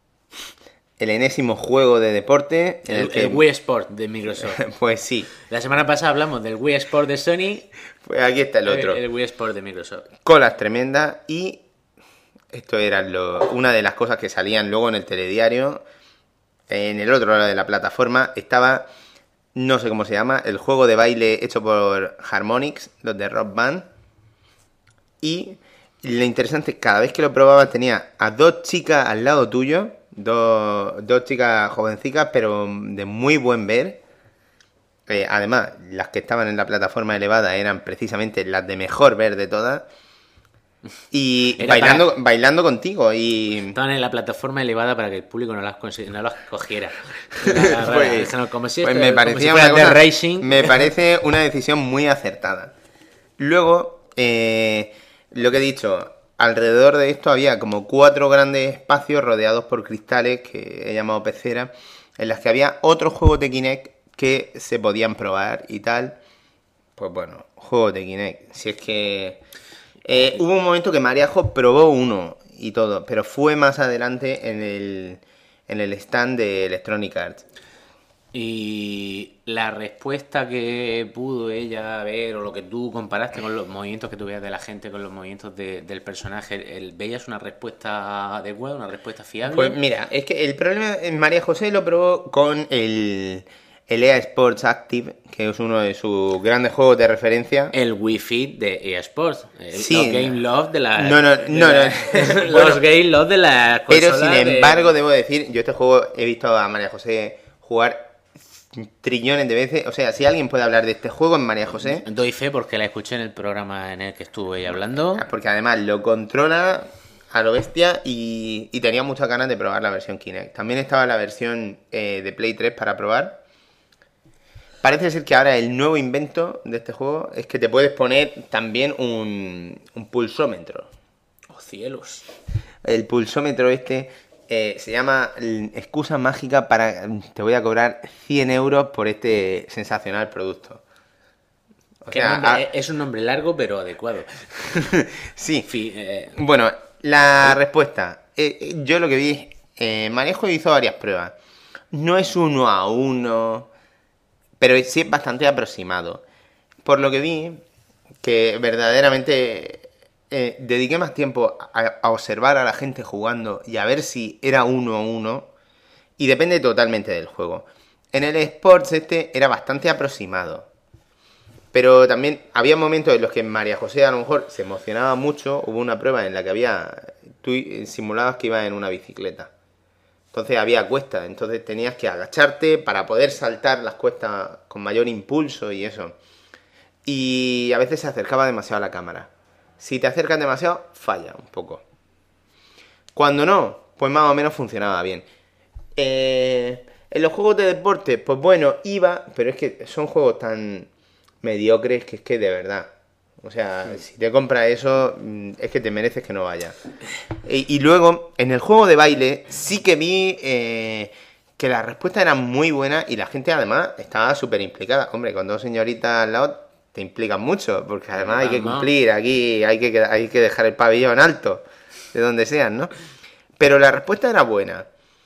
el enésimo juego de deporte. El Wii Sport de Microsoft. Pues sí. La semana pasada hablamos del Wii Sport de Sony. Pues aquí está el otro. El Wii Sport de Microsoft. Colas tremendas y esto era una de las cosas que salían luego en el telediario. en el otro lado de la plataforma, estaba, no sé cómo se llama, el juego de baile hecho por Harmonix, los de Rock Band. Y lo interesante es que cada vez que lo probabas tenía a dos chicas al lado tuyo, dos chicas jovencicas, pero de muy buen ver. Además, las que estaban en la plataforma elevada eran precisamente las de mejor ver de todas. Y bailando contigo. Y estaban en la plataforma elevada para que el público no las cogiera. Pues me parecía una cosa, me parece una decisión muy acertada. Luego, lo que he dicho, alrededor de esto había como 4 grandes espacios rodeados por cristales que he llamado peceras, en las que había otros juegos de Kinect que se podían probar y tal. Pues bueno, juegos de Kinect. Si es que hubo un momento que Mariajo probó uno y todo, pero fue más adelante en el stand de Electronic Arts. Y la respuesta que pudo ella ver, o lo que tú comparaste con los movimientos que tú veías de la gente con los movimientos del personaje, ¿veías una respuesta adecuada, una respuesta fiable? Pues mira, es que el problema, María José lo probó con el EA Sports Active, que es uno de sus grandes juegos de referencia. El Wii Fit de EA Sports. Sí. Los Game Love de la... No. Los Game Love de la consola. Pero sin embargo, debo decir, yo este juego he visto a María José jugar trillones de veces. O sea, si alguien puede hablar de este juego es María José. Doy fe porque la escuché en el programa en el que estuve hablando. Porque además lo controla a lo bestia y tenía muchas ganas de probar la versión Kinect. También estaba la versión de Play 3 para probar. Parece ser que ahora el nuevo invento de este juego es que te puedes poner también un pulsómetro. ¡Oh, cielos! El pulsómetro se llama excusa mágica para... Te voy a cobrar 100 euros por este sensacional producto. O sea, es un nombre largo pero adecuado. Sí. Bueno, la respuesta. Yo lo que vi... Manejo hizo varias pruebas. No es 1 a 1... Pero sí es bastante aproximado. Por lo que vi, que verdaderamente dediqué más tiempo a observar a la gente jugando y a ver si era 1 a 1. Y depende totalmente del juego. En el Sports era bastante aproximado. Pero también había momentos en los que María José a lo mejor se emocionaba mucho. Hubo una prueba en la que tú simulabas que ibas en una bicicleta. Entonces había cuestas, entonces tenías que agacharte para poder saltar las cuestas con mayor impulso y eso. Y a veces se acercaba demasiado a la cámara. Si te acercas demasiado, falla un poco. Cuando no, pues más o menos funcionaba bien. En los juegos de deporte, pues bueno, iba, pero es que son juegos tan mediocres que es que de verdad... O sea, si te compras eso, es que te mereces que no vayas. Y luego, en el juego de baile, sí que vi que las respuestas eran muy buenas y la gente además estaba súper implicada. Hombre, con 2 señoritas al lado te implican mucho, porque además hay que cumplir, aquí hay que dejar el pabellón alto, de donde sean, ¿no? Pero la respuesta era buena.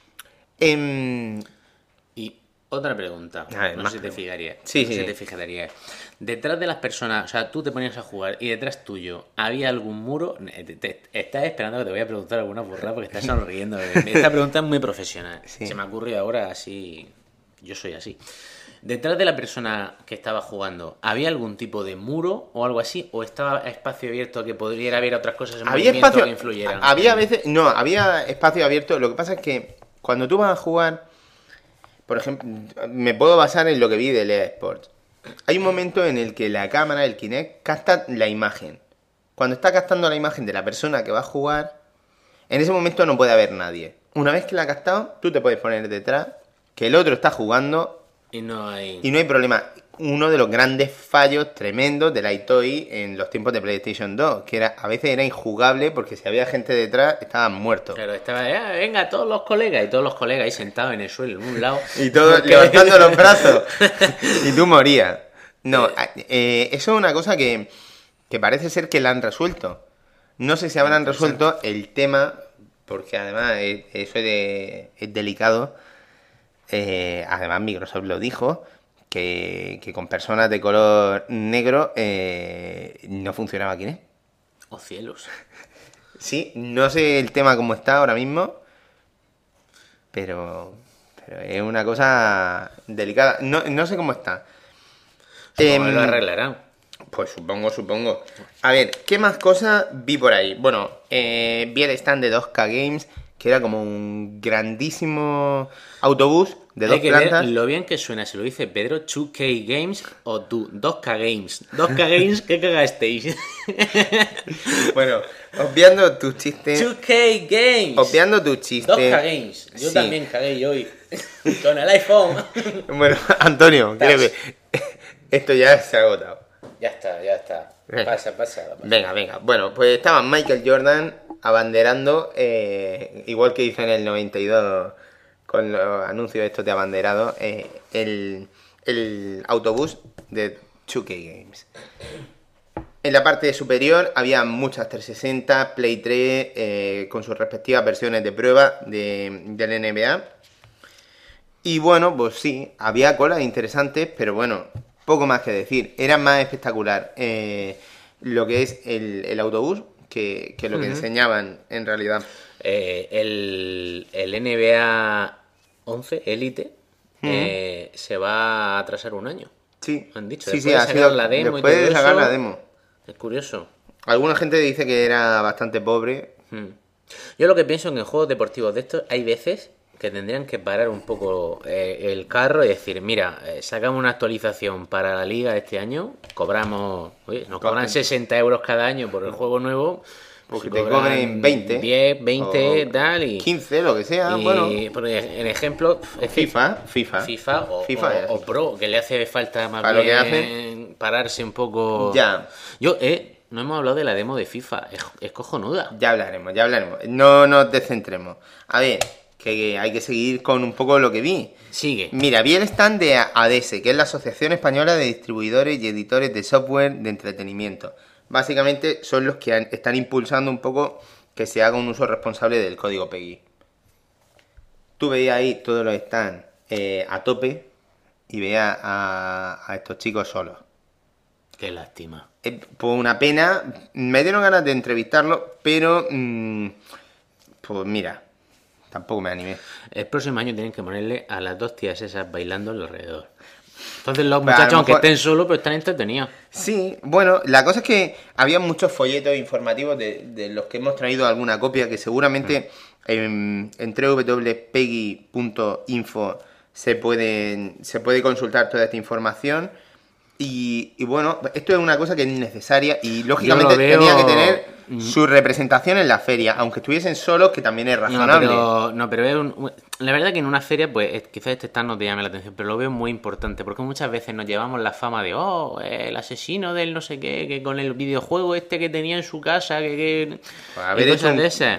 Y otra pregunta, ver, no sé si te fijarías. Sí. Si te fijarías. Detrás de las personas, o sea, tú te ponías a jugar y detrás tuyo había algún muro. Estás esperando que te voy a preguntar alguna burrada porque estás sonriendo. Esta pregunta es muy profesional. Sí. Se me ocurrió ahora así. Yo soy así. Detrás de la persona que estaba jugando, ¿había algún tipo de muro o algo así? ¿O estaba espacio abierto que podría haber otras cosas en movimiento que influyeran? Había veces... No, había espacio abierto. Lo que pasa es que cuando tú vas a jugar... Por ejemplo, me puedo basar en lo que vi de EA Sports. Hay un momento en el que la cámara, el Kinect, capta la imagen. Cuando está captando la imagen de la persona que va a jugar, en ese momento no puede haber nadie. Una vez que la ha captado, tú te puedes poner detrás, que el otro está jugando y no hay problema. Uno de los grandes fallos tremendos de la Itoy en los tiempos de PlayStation 2, que a veces era injugable porque si había gente detrás estaban muertos. Claro, estaba, venga, todos los colegas ahí sentados en el suelo, en un lado. Y todos levantando los brazos. Y tú morías. No, eso es una cosa que parece ser que la han resuelto. No sé si habrán resuelto el tema, porque además eso es delicado. Además Microsoft lo dijo, que con personas de color negro no funcionaba Kinect. ¡Oh, cielos! Sí, no sé el tema cómo está ahora mismo, pero Pero es una cosa delicada. No sé cómo está. Supongo que lo arreglarán. Pues supongo. A ver, ¿qué más cosas vi por ahí? Bueno, vi el stand de 2K Games, que era como un grandísimo autobús de dos Hay que ver plantas. lo bien que suena, si lo dice Pedro, 2K Games o tú, 2K Games. 2K Games, ¿qué cagasteis? Bueno, obviando tus chistes. 2K Games. Obviando tus chistes. 2K Games. Yo Sí. también cagué hoy. Con el iPhone. Bueno, Antonio, creo que esto ya se ha agotado. Ya está. Venga. Pasa. Venga. Bueno, pues estaba Michael Jordan abanderando, igual que hizo en el 92 con los anuncios estos de abanderado, el autobús de 2K Games. En la parte superior había muchas 360, Play 3, con sus respectivas versiones de prueba del NBA. Y bueno, pues sí, había colas interesantes, pero bueno, poco más que decir. Era más espectacular lo que es el autobús que lo que enseñaban en realidad. El NBA 11 Elite se va a atrasar un año. Sí, Han dicho, sí, después de ha sacar sido la demo y después todo de sacar eso. la demo. Es curioso. Alguna gente dice que era bastante pobre. Yo lo que pienso en juegos deportivos de estos, hay veces que tendrían que parar un poco el carro y decir, mira, sacamos una actualización para la liga este año, cobramos, oye, nos cobran 60 euros cada año por el juego nuevo, Porque pues te cobren 20. 10, 20, o tal, y 15, lo que sea. y, Bueno, por ejemplo, es que FIFA o, FIFA, o Pro, que le hace falta más Para lo que bien pararse un poco. Ya. Yo, no hemos hablado de la demo de FIFA, es cojonuda. Ya hablaremos. No nos descentremos. A ver, que hay que seguir con un poco lo que vi. Sigue. Mira, vi el stand de ADESE, que es la Asociación Española de Distribuidores y Editores de Software de Entretenimiento. Básicamente son los que están impulsando un poco que se haga un uso responsable del código PEGI. Tú veías ahí todos los stands a tope y veías a estos chicos solos. Qué lástima. Pues una pena, me dieron ganas de entrevistarlos, pero pues mira, tampoco me animé. El próximo año tienen que ponerle a las dos tías esas bailando alrededor. Entonces los Pues a lo muchachos, aunque mejor- estén solos, pero están entretenidos. Sí, bueno, la cosa es que había muchos folletos informativos de los que hemos traído alguna copia que seguramente en www.peggy.info se puede consultar toda esta información. Y bueno, esto es una cosa que es necesaria y lógicamente Yo lo veo- tenía que tener su representación en la feria, aunque estuviesen solos, que también es razonable. Pero es la verdad que en una feria, pues quizás este stand no te llame la atención, pero lo veo muy importante, porque muchas veces nos llevamos la fama de, el asesino del no sé qué, que con el videojuego este que tenía en su casa, que Pues haber y hecho cosas de esas.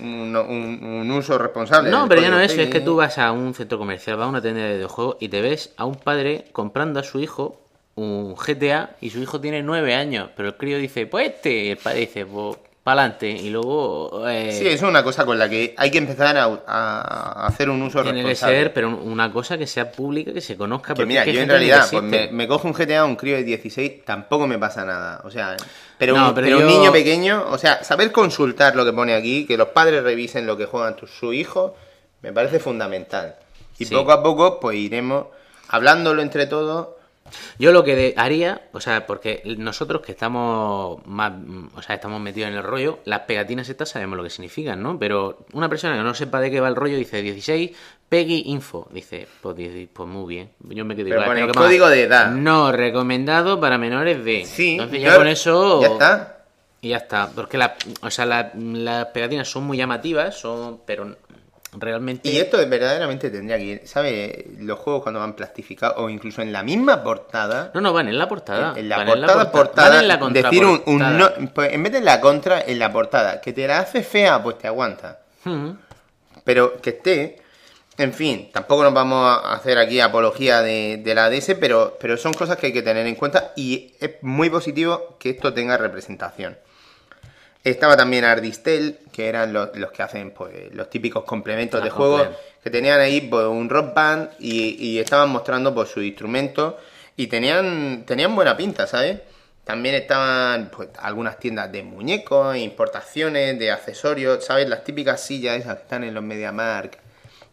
un uso responsable. No, del pero ya no código eso, es que PEGI. tú vas a un centro comercial, vas a una tienda de videojuegos y te ves a un padre comprando a su hijo un GTA y su hijo tiene 9 años, pero el crío dice, pues y el padre dice, pues pa'lante, y luego Sí, eso es una cosa con la que hay que empezar a hacer un uso tiene que responsable. ser, pero una cosa que sea pública, que se conozca. Que porque mira, es que yo hay en gente que realidad, pues existe. me cojo un GTA, un crío de 16, tampoco me pasa nada. O sea, pero, No, un, pero pero un yo- niño pequeño, o sea, saber consultar lo que pone aquí, que los padres revisen lo que juegan su hijo, me parece fundamental. Y Sí. poco a poco, pues iremos hablándolo entre todos. Yo lo que haría, o sea, porque nosotros que estamos más, o sea, estamos metidos en el rollo, las pegatinas estas sabemos lo que significan, ¿no? Pero una persona que no sepa de qué va el rollo dice 16, Peggy Info, dice, pues muy bien, yo me quedo Pero igual. pone ¿qué más? código de edad. No, recomendado para menores de. Sí, Entonces yo- ya con eso. ya está. Y ya está, porque las pegatinas son muy llamativas, pero realmente. Y esto verdaderamente tendría que ir, ¿sabes? Los juegos cuando van plastificados, o incluso en la misma portada. No, van en la portada. En la van portada, van en la decir un contraportada. no, pues en vez de en la contra, en la portada, que te la hace fea, pues te aguanta. Ujú. Pero que esté, en fin, tampoco nos vamos a hacer aquí apología de la ADS, pero son cosas que hay que tener en cuenta y es muy positivo que esto tenga representación. Estaba también Ardistel, que eran los que hacen pues los típicos complementos Las de juego, complementos. que tenían ahí pues un rock band y estaban mostrando pues sus instrumentos y tenían buena pinta, ¿sabes? También estaban pues algunas tiendas de muñecos, importaciones de accesorios, ¿sabes? Las típicas sillas esas que están en los MediaMarkt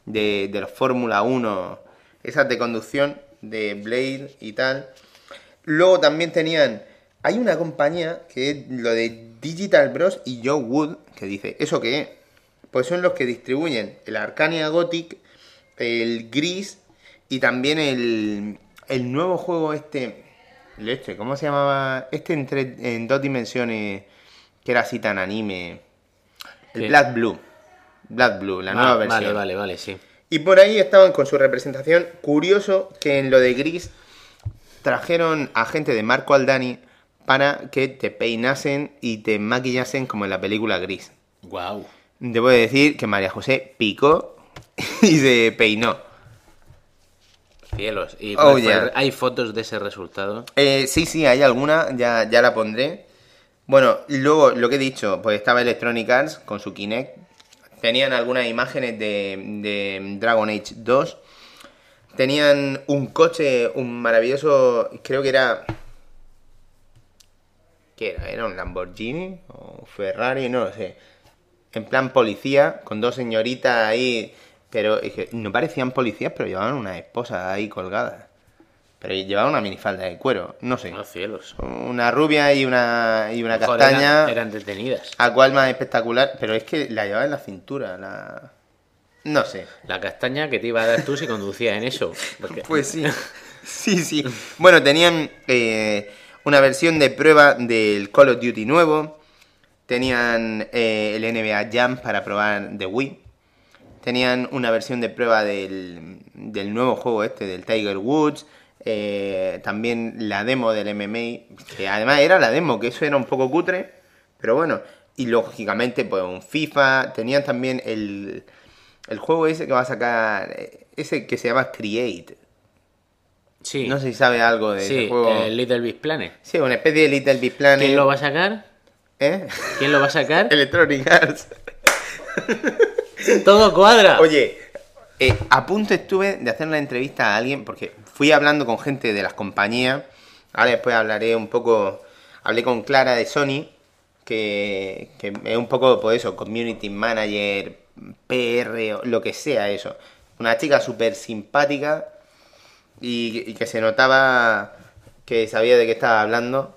de los Fórmula 1, esas de conducción, de Blade y tal. Luego también tenían, hay una compañía que es lo de Digital Bros y Joe Wood, que dice, ¿eso qué es? Pues son los que distribuyen el Arcania Gothic, el Gris y también el nuevo juego ¿cómo se llamaba? En 2 dimensiones, que era así tan anime. El Sí. Black Blue, la nueva versión. Vale, sí. Y por ahí estaban con su representación. Curioso que en lo de Gris trajeron a gente de Marco Aldani para que te peinasen y te maquillasen como en la película Gris. Wow. Debo de decir que María José picó y se peinó. Cielos. ¿Y Oh, cuál fue? yeah. ¿Hay fotos de ese resultado? Sí, hay alguna, ya la pondré. Bueno, luego lo que he dicho, pues estaba Electronic Arts con su Kinect. Tenían algunas imágenes de Dragon Age 2. Tenían un coche, un maravilloso, creo que era... ¿Qué era? ¿Era un Lamborghini o Ferrari? No lo sé. En plan policía, con 2 señoritas ahí, pero es que no parecían policías, pero llevaban una esposa ahí colgada. Pero llevaban una minifalda de cuero, no sé. No, cielos. Una rubia y una Mejor castaña, eran detenidas. a cual más espectacular, pero es que la llevaba en la cintura, no sé. La castaña que te iba a dar tú si conducías en eso. Porque... Pues sí, sí. Bueno, tenían una versión de prueba del Call of Duty nuevo. Tenían el NBA Jam para probar de Wii. Tenían una versión de prueba del nuevo juego del Tiger Woods. También la demo del MMA, que además era la demo, que eso era un poco cutre, pero bueno. Y lógicamente, pues un FIFA. Tenían también el juego ese que va a sacar, ese que se llama Create. Sí. No sé si sabe algo de ese juego. el Little Big Planet. Sí, una especie de Little Big Planet. ¿Quién lo va a sacar? ¿Eh? ¿Quién lo va a sacar? Electronic Arts. Todo cuadra. Oye, a punto estuve de hacer una entrevista a alguien, porque fui hablando con gente de las compañías. Ahora después hablaré un poco. Hablé con Clara de Sony, que es un poco, pues eso, community manager, PR, o lo que sea eso. Una chica súper simpática y que se notaba que sabía de qué estaba hablando.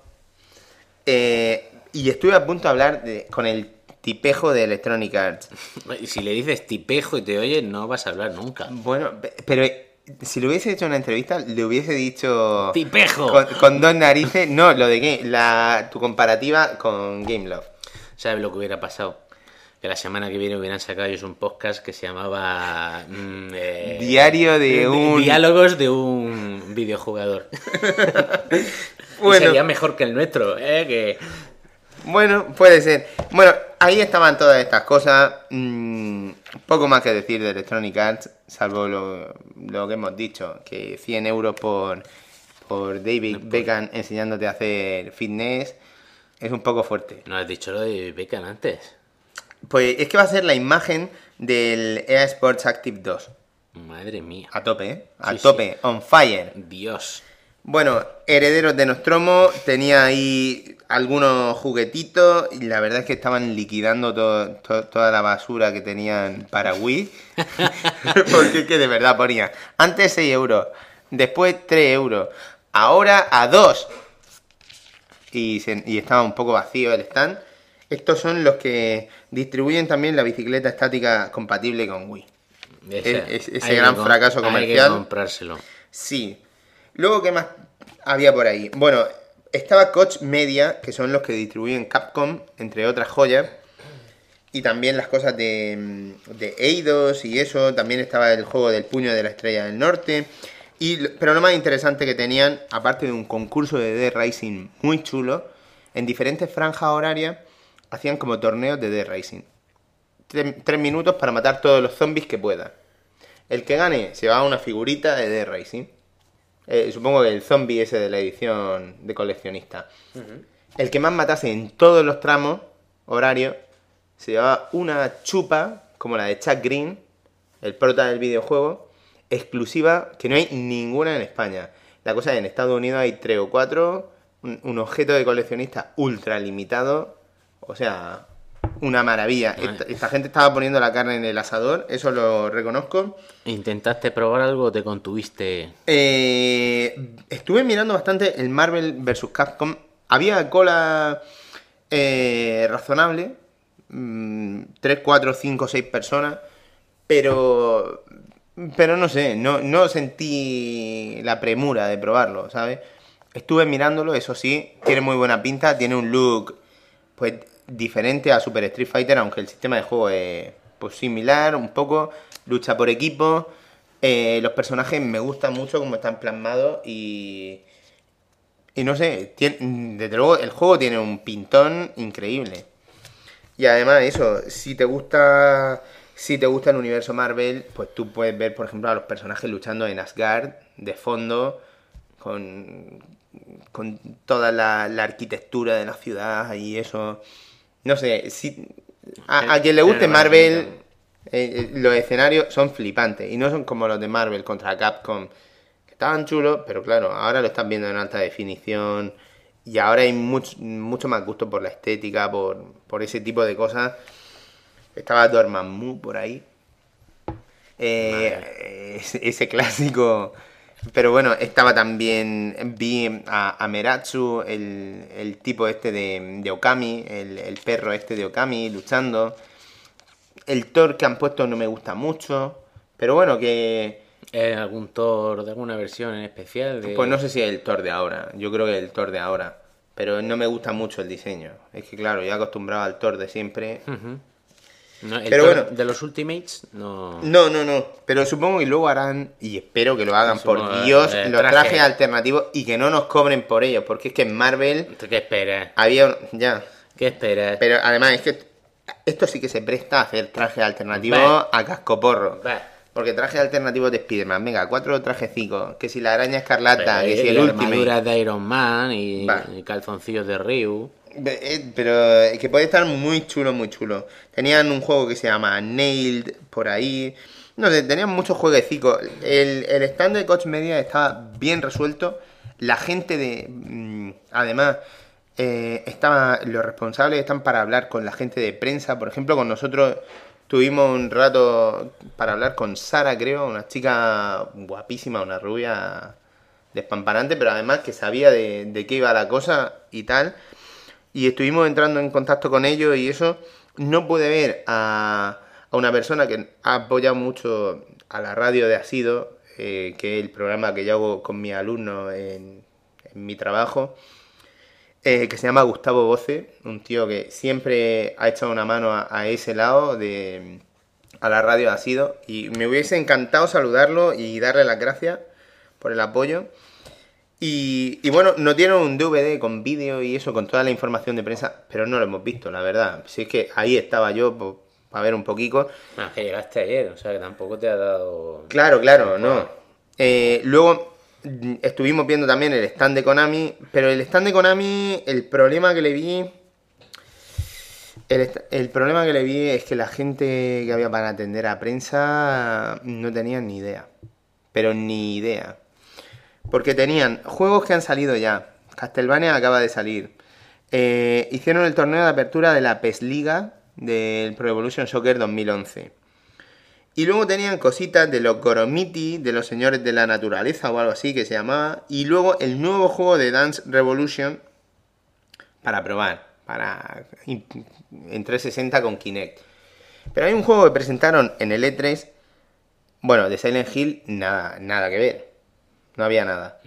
Y estuve a punto de hablar con el tipejo de Electronic Arts. Si le dices tipejo y te oye, no vas a hablar nunca. Bueno, pero si le hubiese hecho una entrevista, le hubiese dicho... ¡Tipejo! Con 2 narices. No, lo de tu comparativa con Game Love. ¿Sabes lo que hubiera pasado? Que la semana que viene hubieran sacado ellos un podcast que se llamaba... Diario de un... Diálogos de un videojugador. Bueno. Y sería mejor que el nuestro, que... Bueno, puede ser. Bueno, ahí estaban todas estas cosas. Poco más que decir de Electronic Arts, salvo lo que hemos dicho, que 100 euros por David Beckham enseñándote a hacer fitness es un poco fuerte. ¿No has dicho lo de Beckham antes? Pues es que va a ser la imagen del EA Sports Active 2. Madre mía. A tope, ¿eh? A Sí, tope, on fire. Dios. Bueno, herederos de Nostromo, tenía ahí algunos juguetitos y la verdad es que estaban liquidando toda la basura que tenían para Wii. Porque es que de verdad ponía, antes 6 euros, después 3 euros, ahora a 2. Y estaba un poco vacío el stand. Estos son los que distribuyen también la bicicleta estática compatible con Wii. Ese gran fracaso comercial. Hay que comprárselo. Sí. Luego, ¿qué más había por ahí? Bueno, estaba Koch Media, que son los que distribuyen Capcom, entre otras joyas. Y también las cosas de Eidos y eso. También estaba el juego del Puño de la Estrella del Norte. Pero lo más interesante que tenían, aparte de un concurso de Dead Racing muy chulo, en diferentes franjas horarias hacían como torneos de Dead Racing. 3 minutos para matar todos los zombies que pueda. El que gane se va a una figurita de Dead Racing. Supongo que el zombie ese de la edición de coleccionista. El que más matase en todos los tramos horarios se llevaba una chupa, como la de Chuck Green, el prota del videojuego, exclusiva, que no hay ninguna en España. La cosa es que en Estados Unidos hay 3 o 4, un objeto de coleccionista ultra limitado, o sea, una maravilla. Esta gente estaba poniendo la carne en el asador, eso lo reconozco. ¿Intentaste probar algo o te contuviste? Estuve mirando bastante el Marvel vs. Capcom. Había cola razonable. 3, 4, 5, 6 personas. Pero no sé, no sentí la premura de probarlo, ¿sabes? Estuve mirándolo, eso sí, tiene muy buena pinta, tiene un look pues diferente a Super Street Fighter, aunque el sistema de juego es pues similar, un poco, lucha por equipo. Los personajes me gustan mucho como están plasmados y no sé, desde luego el juego tiene un pintón increíble. Y además eso, si te gusta el universo Marvel, pues tú puedes ver, por ejemplo, a los personajes luchando en Asgard, de fondo, con toda la arquitectura de la ciudad y eso. No sé, si a quien le guste Marvel, los escenarios son flipantes y no son como los de Marvel contra Capcom, que estaban chulos, pero claro, ahora lo están viendo en alta definición y ahora hay mucho más gusto por la estética, por ese tipo de cosas. Estaba Dormammu por ahí. Ese clásico. Pero bueno, estaba también. Vi a Meratsu, el tipo este de Okami, el perro este de Okami, luchando. El Thor que han puesto no me gusta mucho. Pero bueno, que. ¿Algún Thor de alguna versión en especial? Pues no sé si es el Thor de ahora. Yo creo que es el Thor de ahora. Pero no me gusta mucho el diseño. Es que claro, yo acostumbrado al Thor de siempre. No, pero bueno, de los Ultimates no. No. Pero supongo que luego harán, y espero que lo hagan, por Dios, los trajes alternativos y que no nos cobren por ellos. Porque es que en Marvel. ¿Qué esperas? Ya. ¿Qué esperas? Pero además es que esto sí que se presta a hacer trajes alternativos a cascoporro. Porque trajes alternativos de Spider-Man, venga, 4 trajecicos. Que si la araña escarlata, que si el Ultimate. Armaduras de Iron Man y calzoncillos de Ryu. Pero es que puede estar muy chulo, muy chulo. Tenían un juego que se llama Nailed por ahí. No sé, tenían muchos jueguecitos. El stand de Koch Media estaba bien resuelto. La gente de... además, los responsables están para hablar con la gente de prensa. Por ejemplo, con nosotros tuvimos un rato para hablar con Sara, creo. Una chica guapísima, una rubia despampanante, pero además que sabía de qué iba la cosa y tal. Y estuvimos entrando en contacto con ellos y eso. No pude ver a una persona que ha apoyado mucho a la radio de Asido, que es el programa que yo hago con mis alumnos en mi trabajo, que se llama Gustavo Voce, un tío que siempre ha echado una mano a ese lado a la radio de Asido. Y me hubiese encantado saludarlo y darle las gracias por el apoyo. Y bueno, no tiene un DVD con vídeo y eso, con toda la información de prensa, pero no lo hemos visto, la verdad. Si es que ahí estaba yo para ver un poquito. Es que llegaste ayer, o sea que tampoco te ha dado... Claro, no. Luego estuvimos viendo también el stand de Konami, pero el stand de Konami, el problema que le vi es que la gente que había para atender a prensa no tenían ni idea. Pero ni idea. Porque tenían juegos que han salido ya. Castlevania acaba de salir. Hicieron el torneo de apertura de la PES Liga del Pro Evolution Soccer 2011. Y luego tenían cositas de los Goromiti, de los Señores de la Naturaleza o algo así que se llamaba. Y luego el nuevo juego de Dance Revolution para probar. En 360 con Kinect. Pero hay un juego que presentaron en el E3. Bueno, de Silent Hill, nada que ver. No había nada.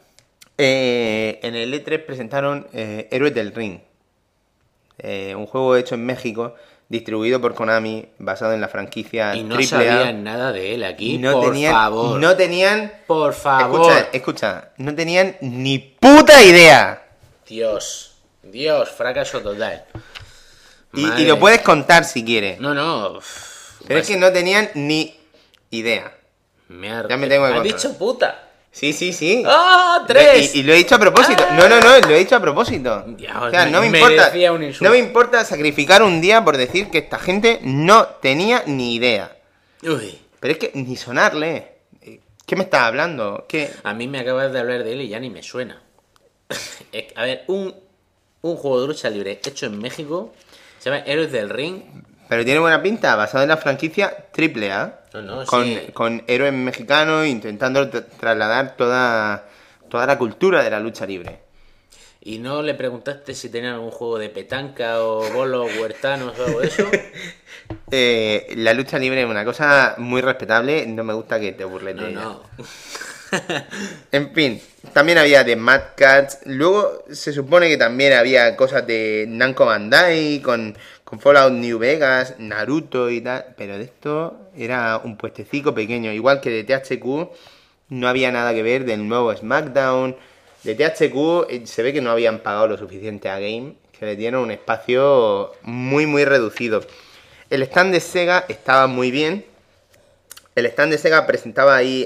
En el E3 presentaron Héroes del Ring. Un juego hecho en México, distribuido por Konami, basado en la franquicia y no AAA. sabían nada de él aquí, por favor. No tenían... Por favor. Escucha. No tenían ni puta idea. Dios, fracaso total. Y lo puedes contar si quieres. No. Pero es que no tenían ni idea. Ya me tengo que contar. ¿Has dicho puta? Sí. ¡Ah! ¡3! Y lo he dicho a propósito. No, lo he dicho a propósito. Dios, o sea, no me importa sacrificar un día por decir que esta gente no tenía ni idea. Uy. Pero es que ni sonarle. ¿Qué me estás hablando? ¿Qué? A mí me acabas de hablar de él y ya ni me suena. A ver, un juego de lucha libre hecho en México Se llama Héroes del Ring. Pero tiene buena pinta, basado en la franquicia AAA. No, con, sí. con héroes mexicanos intentando trasladar toda la cultura de la lucha libre. ¿Y no le preguntaste si tenían algún juego de petanca o bolos huertanos o algo de eso? La lucha libre es una cosa muy respetable, no me gusta que te burles de ella. No. En fin, también había de Mad Cats. Luego se supone que también había cosas de Namco Bandai con Fallout New Vegas, Naruto y tal. Pero de esto era un puestecico pequeño. Igual que de THQ no había nada que ver del nuevo SmackDown. De THQ se ve que no habían pagado lo suficiente a Game, que le dieron un espacio muy muy reducido. El stand de Sega estaba muy bien. El stand de Sega presentaba ahí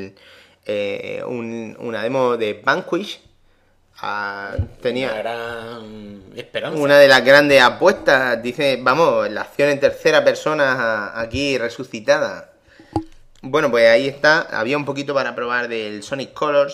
una demo de Vanquish. Tenía Una gran esperanza. una de las grandes apuestas. Dice, vamos, la acción en tercera persona aquí resucitada. Bueno, pues ahí está. Había un poquito para probar del Sonic Colors.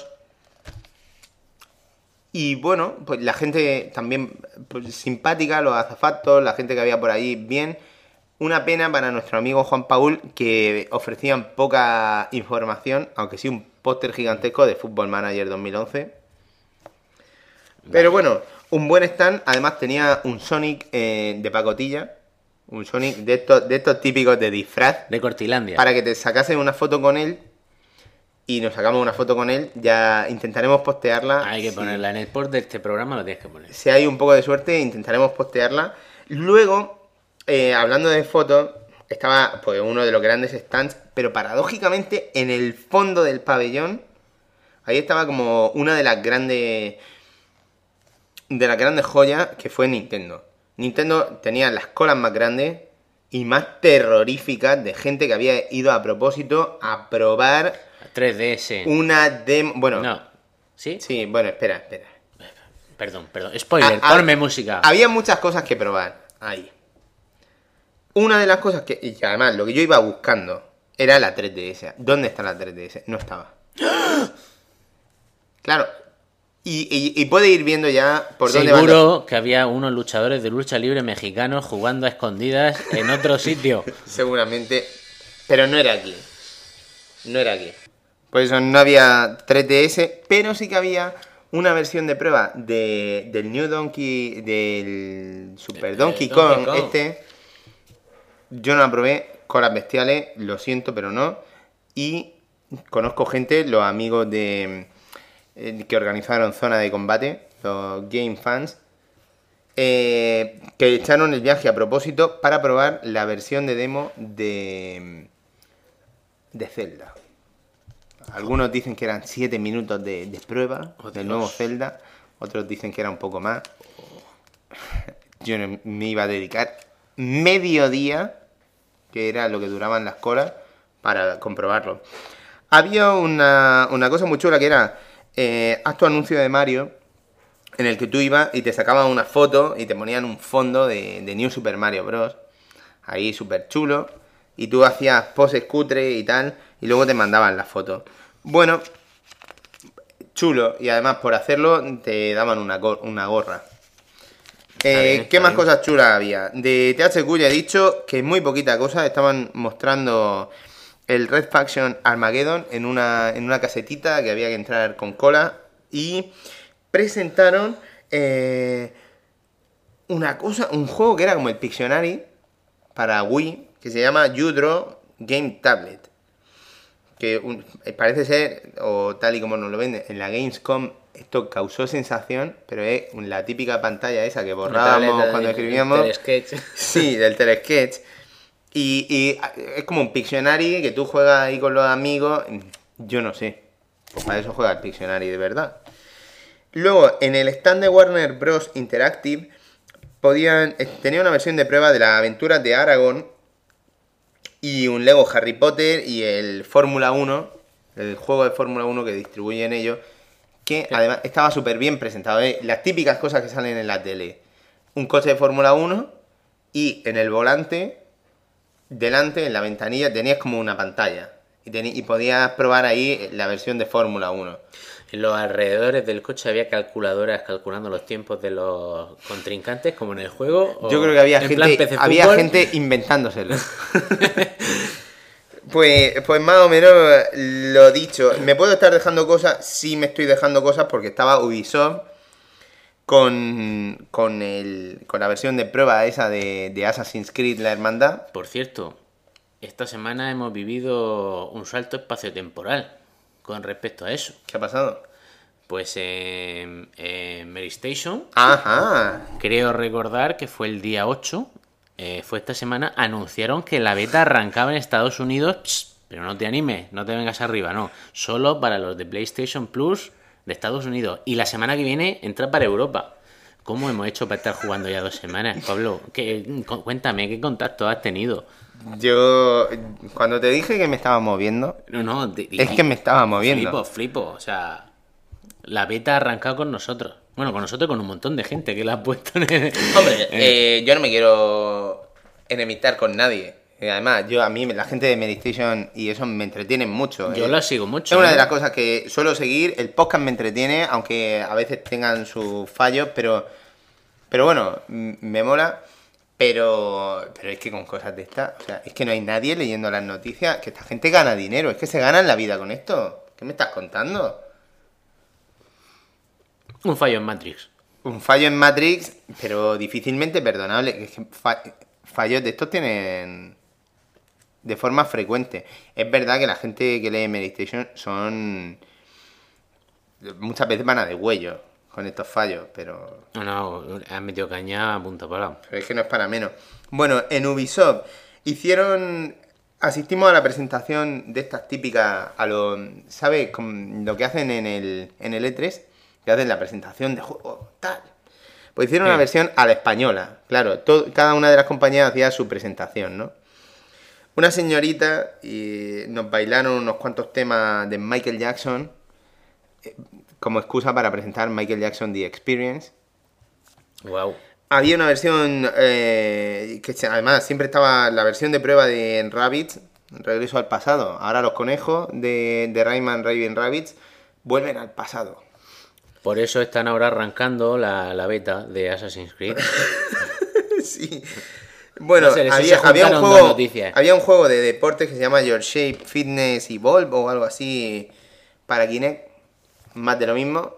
Y bueno, pues la gente también pues, simpática, los azafatos, la gente que había por ahí bien. Una pena para nuestro amigo Juan Paul, que ofrecían poca información, aunque sí un póster gigantesco de Football Manager 2011. Pero bueno, un buen stand. Además tenía un Sonic de pacotilla. Un Sonic de estos típicos de disfraz. De Cortilandia. Para que te sacasen una foto con él. Y nos sacamos una foto con él. Ya intentaremos postearla. Hay que si- ponerla en el post de este programa, lo tienes que poner. Si hay un poco de suerte, intentaremos postearla. Luego, hablando de fotos, estaba pues uno de los grandes stands, pero paradójicamente en el fondo del pabellón, ahí estaba como una de las grandes joyas que fue Nintendo. Nintendo tenía las colas más grandes y más terroríficas de gente que había ido a propósito a probar 3DS. una demo. Bueno, No. ¿Sí? sí, bueno, espera. Perdón. Spoiler, Ah, ponme música. Había muchas cosas que probar ahí. Una de las cosas y además lo que yo iba buscando era la 3DS. ¿Dónde está la 3DS? No estaba. Claro. Y puede ir viendo ya por dónde van. Seguro que había unos luchadores de lucha libre mexicanos jugando a escondidas en otro sitio. Seguramente. Pero no era aquí. No era aquí. Por eso no había 3DS, pero sí que había una versión de prueba del New Donkey, del Super Donkey Donkey Kong, Kong. Yo no la probé, colas bestiales, lo siento, pero no. Y conozco gente, los amigos que organizaron Zona de Combate, los Game Fans, que echaron el viaje a propósito para probar la versión de demo de Zelda. Algunos dicen que eran 7 minutos de prueba del nuevo Zelda. Otros dicen que era un poco más. Yo me iba a dedicar medio día, que era lo que duraban las colas, para comprobarlo. Había una cosa muy chula que era haz tu anuncio de Mario, en el que tú ibas y te sacaban una foto y te ponían un fondo de New Super Mario Bros. Ahí súper chulo. Y tú hacías poses cutre y tal, y luego te mandaban las fotos. Bueno, chulo. Y además por hacerlo te daban una gorra. ¿Qué más cosas chulas había? De THQ ya he dicho que muy poquita cosa. Estaban mostrando el Red Faction Armageddon en una casetita que había que entrar con cola. Y presentaron un juego que era como el Pictionary para Wii, que se llama You-Draw Game Tablet. Que parece ser, o tal y como nos lo venden, en la Gamescom esto causó sensación, pero es la típica pantalla esa que borrábamos cuando escribíamos. Sí, del telesketch. Y es como un Pictionary que tú juegas ahí con los amigos. Yo no sé. Pues para eso juega el Pictionary de verdad. Luego, en el stand de Warner Bros. Interactive, tenía una versión de prueba de las aventuras de Aragorn y un Lego Harry Potter y el Fórmula 1, el juego de Fórmula 1 que distribuyen ellos, que además estaba súper bien presentado. Las típicas cosas que salen en la tele. Un coche de Fórmula 1 y en el volante, delante, en la ventanilla, tenías como una pantalla. Y podías probar ahí la versión de Fórmula 1. En los alrededores del coche había calculadoras calculando los tiempos de los contrincantes, como en el juego. Yo creo que había en plan gente, PC había Fútbol. gente inventándoselo. Pues más o menos lo dicho. ¿Me puedo estar dejando cosas? Sí, me estoy dejando cosas porque estaba Ubisoft con la versión de prueba esa de Assassin's Creed, la hermandad. Por cierto, esta semana hemos vivido un salto espaciotemporal con respecto a eso. ¿Qué ha pasado? Pues en Mary Station, Ajá. creo recordar que fue el día 8, fue esta semana, anunciaron que la beta arrancaba en Estados Unidos, pero no te animes, no te vengas arriba, no, solo para los de PlayStation Plus de Estados Unidos. Y la semana que viene entra para Europa. ¿Cómo hemos hecho para estar jugando ya 2 semanas? Pablo, cuéntame, ¿qué contacto has tenido? Yo, cuando te dije que me estaba moviendo, No, es que me estaba moviendo. Flipo, o sea, la beta ha arrancado con nosotros. Bueno, con nosotros, con un montón de gente que la ha puesto en el... Hombre, yo no me quiero enemistar con nadie. Además, a mí la gente de Meditation y eso me entretienen mucho. Yo la sigo mucho. Es una ¿eh? de las cosas que suelo seguir. El podcast me entretiene, aunque a veces tengan sus fallos, pero bueno, me mola. Pero es que con cosas de estas, o sea, es que no hay nadie leyendo las noticias, que esta gente gana dinero, es que se ganan la vida con esto. ¿Qué me estás contando? Un fallo en Matrix. Un fallo en Matrix, pero difícilmente perdonable. Es que fallos de estos tienen de forma frecuente. Es verdad que la gente que lee Meditation son... muchas veces van a degüello con estos fallos, pero No, han metido caña a punta pala. es que no es para menos. Bueno, en Ubisoft asistimos a la presentación de estas típicas, ¿sabes? Con lo que hacen en el E3, que hacen la presentación de juegos, tal. Pues hicieron una versión a la española, claro, cada una de las compañías hacía su presentación, ¿no? Una señorita y nos bailaron unos cuantos temas de Michael Jackson como excusa para presentar Michael Jackson The Experience. Wow. Había una versión además siempre estaba la versión de prueba de Rabbids, Regreso al pasado. Ahora los conejos de Rayman Raving Rabbids vuelven al pasado. Por eso están ahora arrancando la beta de Assassin's Creed. Sí. Bueno, No sé, eso se había juntaron dos noticias. había un juego de deportes que se llama Your Shape Fitness Evolve o algo así para Kinect. Más de lo mismo.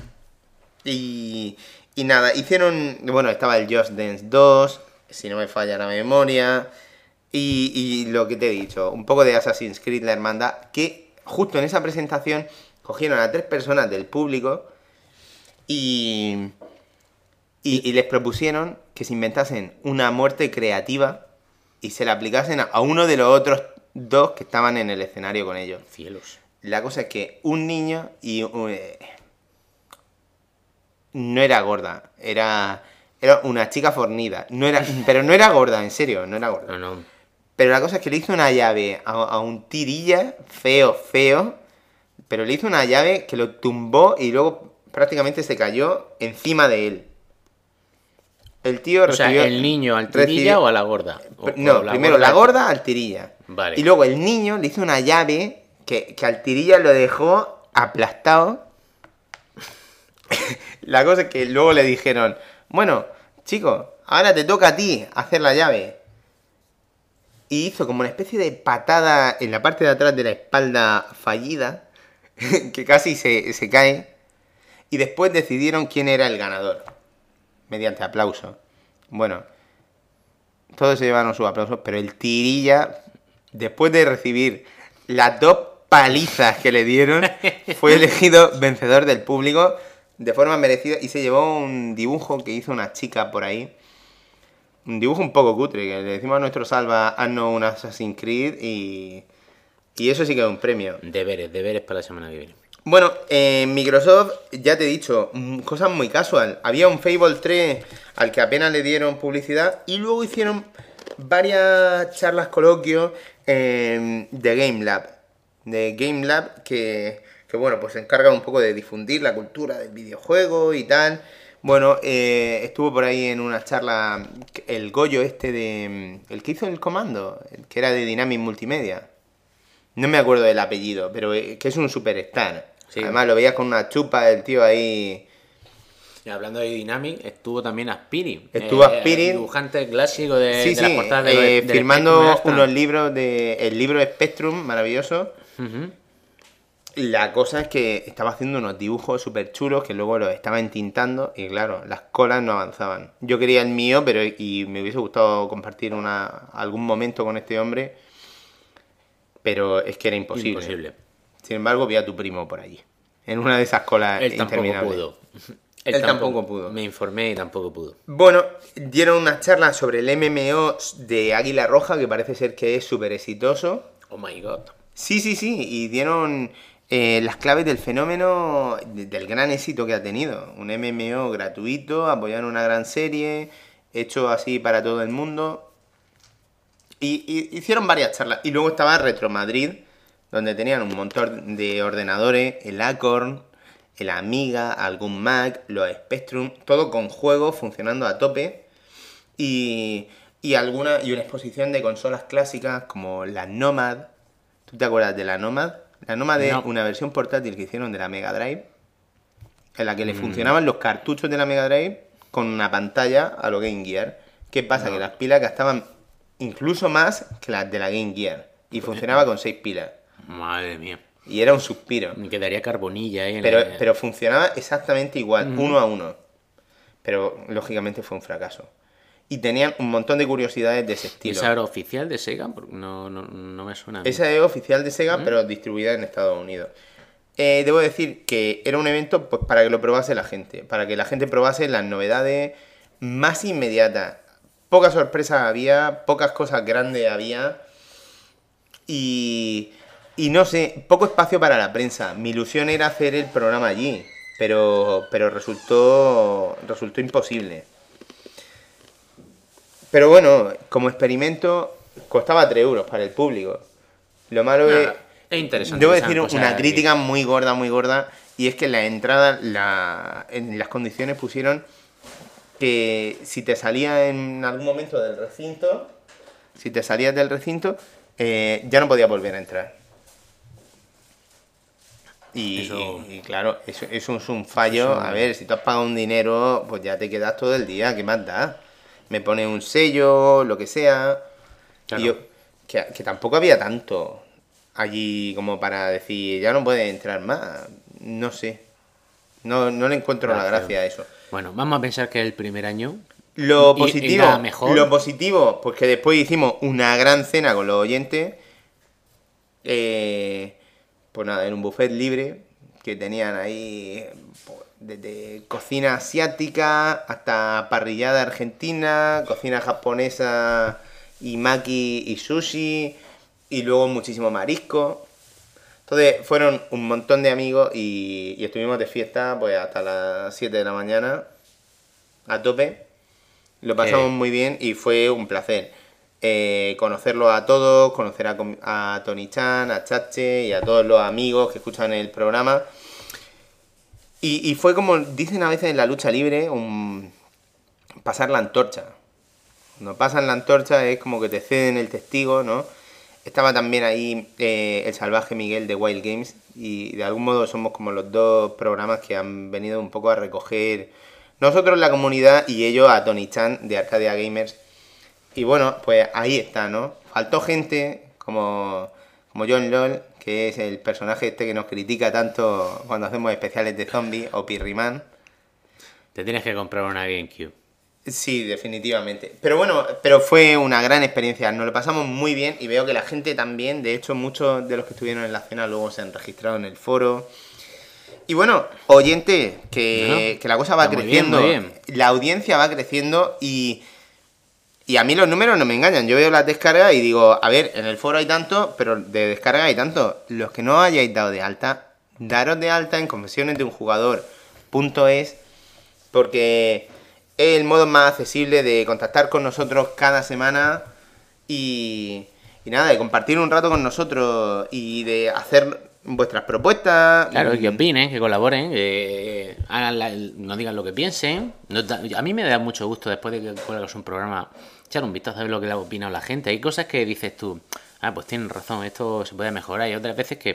Y nada, hicieron... Bueno, estaba el Just Dance 2, si no me falla la memoria. Y lo que te he dicho, un poco de Assassin's Creed, la hermandad, que justo en esa presentación cogieron a 3 personas del público y les propusieron que se inventasen una muerte creativa y se la aplicasen a uno de los otros 2 que estaban en el escenario con ellos. Cielos. La cosa es que un niño no era gorda, era una chica fornida. Pero no era gorda, en serio, no era gorda. No. Pero la cosa es que le hizo una llave a un tirilla feo, pero le hizo una llave que lo tumbó y luego prácticamente se cayó encima de él. El tío O sea, ¿el niño al tirilla o a la gorda? No, primero la gorda al tirilla. Vale. Y luego el niño le hizo una llave que al tirilla lo dejó aplastado. La cosa es que luego le dijeron, bueno, chico, ahora te toca a ti hacer la llave. Y hizo como una especie de patada en la parte de atrás de la espalda fallida, que casi se cae. Y después decidieron quién era el ganador, mediante aplauso. Bueno, todos se llevaron sus aplausos, pero el tirilla, después de recibir las 2 palizas que le dieron, fue elegido vencedor del público de forma merecida y se llevó un dibujo que hizo una chica por ahí. Un dibujo un poco cutre, que le decimos a nuestro Salva, haznos un Assassin's Creed y eso sí que es un premio. Deberes para la semana que viene. Bueno, en Microsoft, ya te he dicho, cosas muy casual. Había un Fable 3 al que apenas le dieron publicidad y luego hicieron varias charlas coloquios de Game Lab. De Game Lab que bueno, pues se encarga un poco de difundir la cultura del videojuego y tal. Bueno, estuvo por ahí en una charla el Goyo el que hizo el comando, el que era de Dynamic Multimedia. No me acuerdo del apellido, pero que es un superstar. Sí. Además lo veías con una chupa, el tío ahí... Y hablando de Dynamic, estuvo también Aspiri. Estuvo Aspiri. Dibujante clásico de, Sí, de las sí, portadas del firmando Spectrum unos libros el libro Spectrum, maravilloso. Ujú. La cosa es que estaba haciendo unos dibujos súper chulos que luego los estaba entintando y claro, las colas no avanzaban. Yo quería el mío, pero y me hubiese gustado compartir algún momento con este hombre, pero es que era imposible. Imposible. Sin embargo, vi a tu primo por allí, en una de esas colas Él tampoco interminables. pudo. Él tampoco pudo. Me informé y tampoco pudo. Bueno, dieron unas charlas sobre el MMO de Águila Roja, que parece ser que es súper exitoso. Oh my god. Sí, y dieron las claves del fenómeno, del gran éxito que ha tenido. Un MMO gratuito, apoyando una gran serie, hecho así para todo el mundo. Y hicieron varias charlas. Y luego estaba Retro Madrid, donde tenían un montón de ordenadores, el Acorn, el Amiga, algún Mac, los Spectrum, todo con juegos funcionando a tope. Y una exposición de consolas clásicas como la Nomad. ¿Tú te acuerdas de la Nomad? La Nomad es una versión portátil que hicieron de la Mega Drive, en la que le funcionaban los cartuchos de la Mega Drive con una pantalla a lo Game Gear. ¿Qué pasa? Que las pilas gastaban incluso más que las de la Game Gear. Y funcionaba con 6 pilas. Madre mía. Y era un suspiro. Me quedaría carbonilla ahí en Pero funcionaba exactamente igual, uno a uno. Pero lógicamente fue un fracaso. Y tenían un montón de curiosidades de ese ¿Y estilo. esa era oficial de Sega? Porque no me suena. Esa es oficial de Sega, pero distribuida en Estados Unidos. Debo decir que era un evento pues, para que lo probase la gente. Para que la gente probase las novedades más inmediatas. Pocas sorpresas había, pocas cosas grandes había. Y no sé, poco espacio para la prensa. Mi ilusión era hacer el programa allí. Pero resultó imposible. Pero bueno, como experimento costaba 3 euros para el público. Lo malo es... Es interesante. Debo que sean decir cosas una aquí. crítica muy gorda, y es que en la entrada, en las condiciones pusieron que si te salías en algún momento del recinto, ya no podías volver a entrar. Y claro, eso es un fallo. A ver, si tú has pagado un dinero, pues ya te quedas todo el día, ¿qué más da? Me pone un sello, lo que sea. Claro. Y yo, que tampoco había tanto allí como para decir, ya no puedes entrar más. No sé. No le encuentro la gracia a eso. Bueno, vamos a pensar que el primer año. Lo y positivo, era mejor. Pues que después hicimos una gran cena con los oyentes. Pues nada, en un buffet libre que tenían ahí pues, desde cocina asiática hasta parrillada argentina, cocina japonesa y maki y sushi, y luego muchísimo marisco. Entonces fueron un montón de amigos y estuvimos de fiesta pues hasta las 7 de la mañana a tope. Lo pasamos muy bien y fue un placer. Conocerlos a todos, conocer a Tony Chan, a Chache y a todos los amigos que escuchan el programa. Y fue como dicen a veces en la lucha libre, pasar la antorcha. Cuando pasan la antorcha es como que te ceden el testigo, ¿no? Estaba también ahí el salvaje Miguel de Wild Games y de algún modo somos como los dos programas que han venido un poco a recoger nosotros la comunidad y ellos a Tony Chan de Arcadia Gamers. Y bueno, pues ahí está, ¿no? Faltó gente como John LOL, que es el personaje este que nos critica tanto cuando hacemos especiales de zombies, o Pirriman. Te tienes que comprar una GameCube. Sí, definitivamente. Pero bueno, pero fue una gran experiencia. Nos lo pasamos muy bien y veo que la gente también, de hecho, muchos de los que estuvieron en la cena luego se han registrado en el foro. Y bueno, oyente, que la cosa va creciendo. Muy bien. La audiencia va creciendo y a mí los números no me engañan. Yo veo las descargas y digo, a ver, en el foro hay tanto, pero de descarga hay tanto. Los que no hayáis dado de alta, daros de alta en confesionesdeunjugador.es porque es el modo más accesible de contactar con nosotros cada semana y nada, de compartir un rato con nosotros y de hacer vuestras propuestas. Claro, que opinen, que colaboren, no digan lo que piensen. A mí me da mucho gusto después de que cuelgas un programa echar un vistazo a ver lo que le ha opinado la gente. Hay cosas que dices tú, pues tienen razón, esto se puede mejorar. Y otras veces que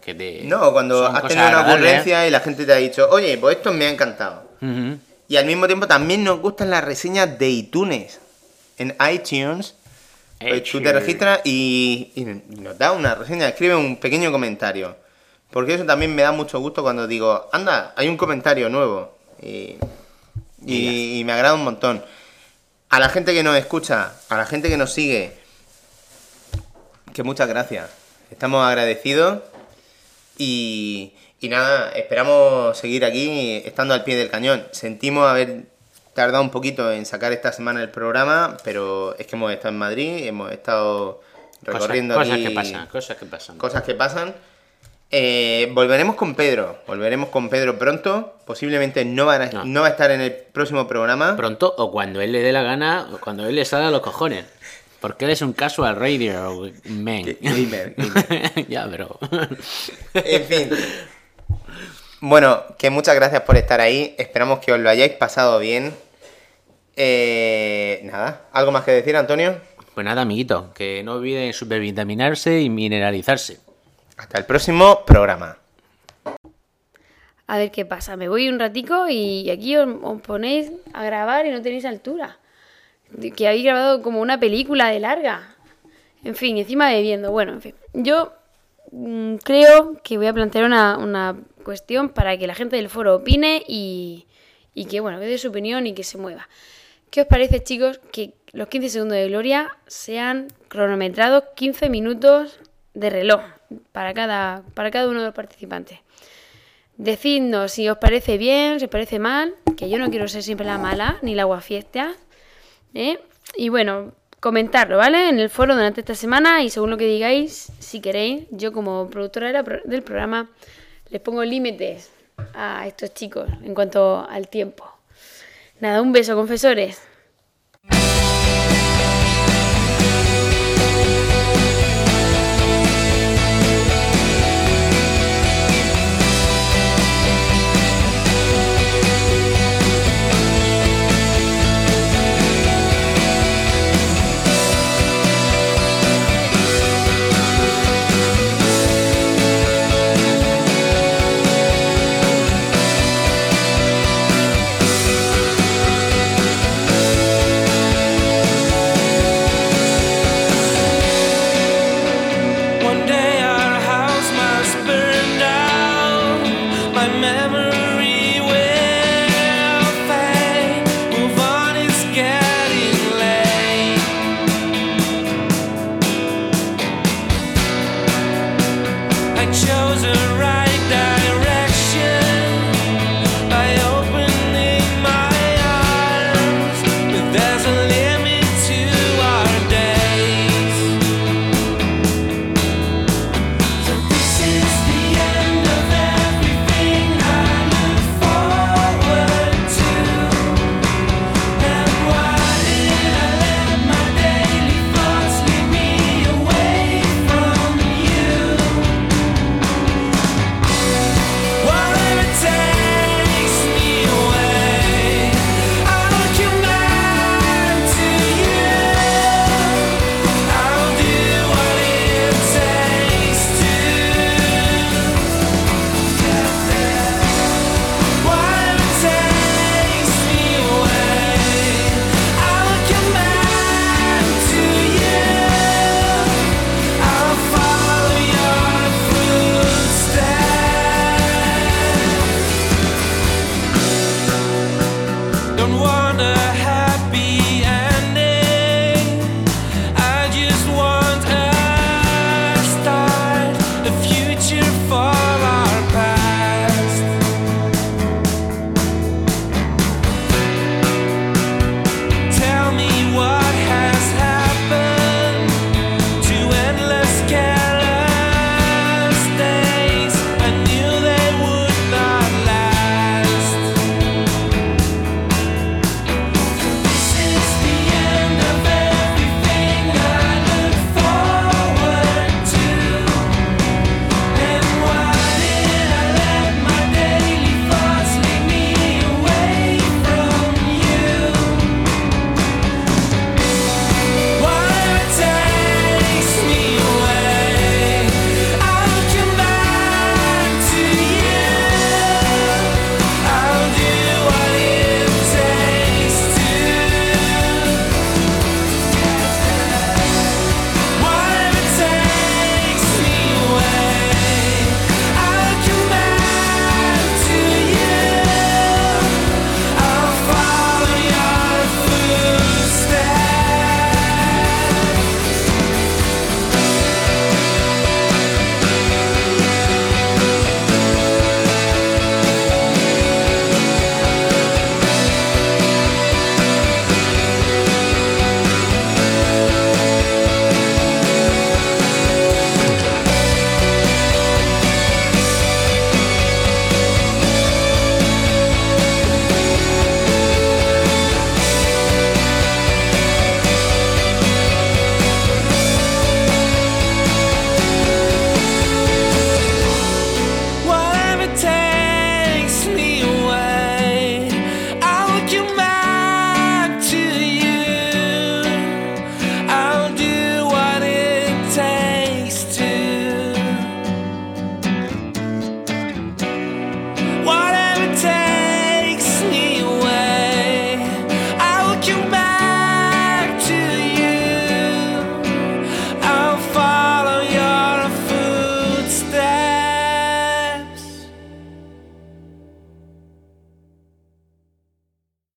que te... No, cuando son has cosas tenido una agradables, ocurrencia y la gente te ha dicho, oye, pues esto me ha encantado. Ujú. Y al mismo tiempo también nos gustan las reseñas de iTunes. En iTunes, pues tú te registras y nos da una reseña, escribe un pequeño comentario. Porque eso también me da mucho gusto cuando digo, anda, hay un comentario nuevo. Y me agrada un montón. A la gente que nos escucha, a la gente que nos sigue, que muchas gracias. Estamos agradecidos y nada, esperamos seguir aquí estando al pie del cañón. Sentimos haber tardado un poquito en sacar esta semana el programa, pero es que hemos estado en Madrid, hemos estado recorriendo cosas aquí que pasan, cosas que pasan. cosas que pasan. Volveremos con Pedro pronto. Posiblemente no va a estar en el próximo programa. Pronto o cuando él le dé la gana, o cuando él le salga los cojones. Porque él es un casual radio man. Gamer. Ya, pero... En fin. Bueno, que muchas gracias por estar ahí. Esperamos que os lo hayáis pasado bien. Nada, ¿algo más que decir, Antonio? Pues nada, amiguito, que no olviden supervitaminarse y mineralizarse. Hasta el próximo programa. A ver qué pasa. Me voy un ratico y aquí os ponéis a grabar y no tenéis altura. Que habéis grabado como una película de larga. En fin, encima bebiendo. Bueno, en fin. Yo creo que voy a plantear una cuestión para que la gente del foro opine y que, bueno, que dé su opinión y que se mueva. ¿Qué os parece, chicos, que los 15 segundos de gloria sean cronometrados 15 minutos de reloj para cada uno de los participantes? Decidnos si os parece bien, si os parece mal, que yo no quiero ser siempre la mala ni la guafiestas, ¿eh? Y bueno, comentarlo, ¿vale? En el foro durante esta semana y según lo que digáis, si queréis, yo como productora del programa les pongo límites a estos chicos en cuanto al tiempo. Nada, un beso, confesores.